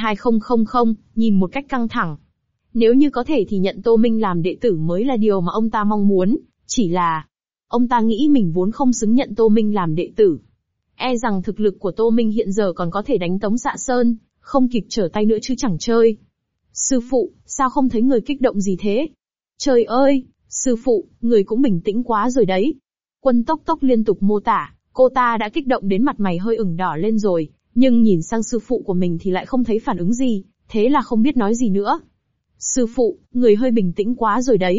Speaker 1: C2000, nhìn một cách căng thẳng. Nếu như có thể thì nhận Tô Minh làm đệ tử mới là điều mà ông ta mong muốn, chỉ là ông ta nghĩ mình vốn không xứng nhận Tô Minh làm đệ tử. E rằng thực lực của Tô Minh hiện giờ còn có thể đánh Tống Xạ Sơn, không kịp trở tay nữa chứ chẳng chơi. Sư phụ, sao không thấy người kích động gì thế? Trời ơi, sư phụ, người cũng bình tĩnh quá rồi đấy. Quân Tốc Tốc liên tục mô tả, cô ta đã kích động đến mặt mày hơi ửng đỏ lên rồi, nhưng nhìn sang sư phụ của mình thì lại không thấy phản ứng gì, thế là không biết nói gì nữa. Sư phụ, người hơi bình tĩnh quá rồi đấy.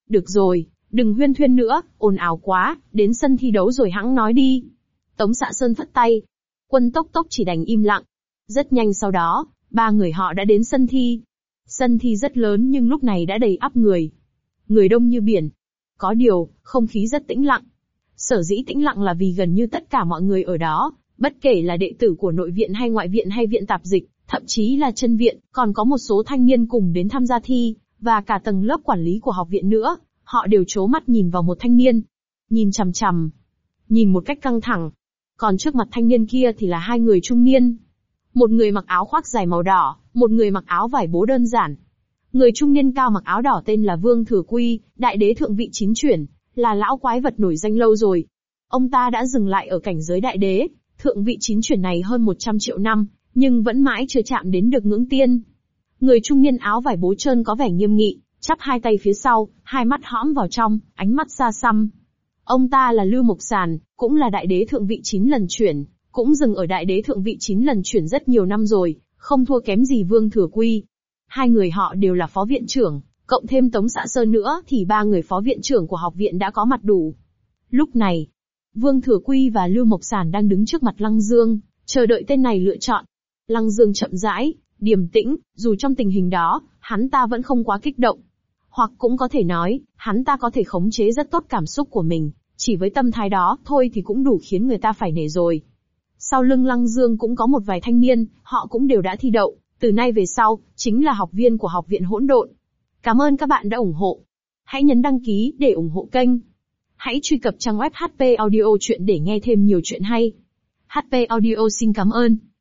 Speaker 1: Được rồi, đừng huyên thuyên nữa, ồn ào quá, đến sân thi đấu rồi hẵng nói đi. Tống Xạ Sơn phất tay. Quân Tốc Tốc chỉ đành im lặng. Rất nhanh sau đó, ba người họ đã đến sân thi. Sân thi rất lớn nhưng lúc này đã đầy ắp người. Người đông như biển. Có điều, không khí rất tĩnh lặng. Sở dĩ tĩnh lặng là vì gần như tất cả mọi người ở đó, bất kể là đệ tử của nội viện hay ngoại viện hay viện tạp dịch, thậm chí là chân viện, còn có một số thanh niên cùng đến tham gia thi, và cả tầng lớp quản lý của học viện nữa, họ đều trố mắt nhìn vào một thanh niên. Nhìn chằm chằm. Nhìn một cách căng thẳng. Còn trước mặt thanh niên kia thì là hai người trung niên. Một người mặc áo khoác dài màu đỏ, một người mặc áo vải bố đơn giản. Người trung niên cao mặc áo đỏ tên là Vương Thừa Quy, đại đế thượng vị chín chuyển, là lão quái vật nổi danh lâu rồi. Ông ta đã dừng lại ở cảnh giới đại đế, thượng vị chín chuyển này hơn 100 triệu năm, nhưng vẫn mãi chưa chạm đến được ngưỡng tiên. Người trung niên áo vải bố trơn có vẻ nghiêm nghị, chắp hai tay phía sau, hai mắt hõm vào trong, ánh mắt xa xăm. Ông ta là Lưu Mộc Sàn, cũng là đại đế thượng vị 9 lần chuyển, cũng dừng ở đại đế thượng vị 9 lần chuyển rất nhiều năm rồi, không thua kém gì Vương Thừa Quy. Hai người họ đều là phó viện trưởng, cộng thêm Tống Xạ Sơn nữa thì ba người phó viện trưởng của học viện đã có mặt đủ. Lúc này, Vương Thừa Quy và Lưu Mộc Sàn đang đứng trước mặt Lăng Dương, chờ đợi tên này lựa chọn. Lăng Dương chậm rãi, điềm tĩnh, dù trong tình hình đó, hắn ta vẫn không quá kích động. Hoặc cũng có thể nói, hắn ta có thể khống chế rất tốt cảm xúc của mình, chỉ với tâm thái đó thôi thì cũng đủ khiến người ta phải nể rồi. Sau lưng Lăng Dương cũng có một vài thanh niên, họ cũng đều đã thi đậu, từ nay về sau, chính là học viên của học viện hỗn độn. Cảm ơn các bạn đã ủng hộ. Hãy nhấn đăng ký để ủng hộ kênh. Hãy truy cập trang web HP Audio Chuyện để nghe thêm nhiều chuyện hay. HP Audio xin cảm ơn.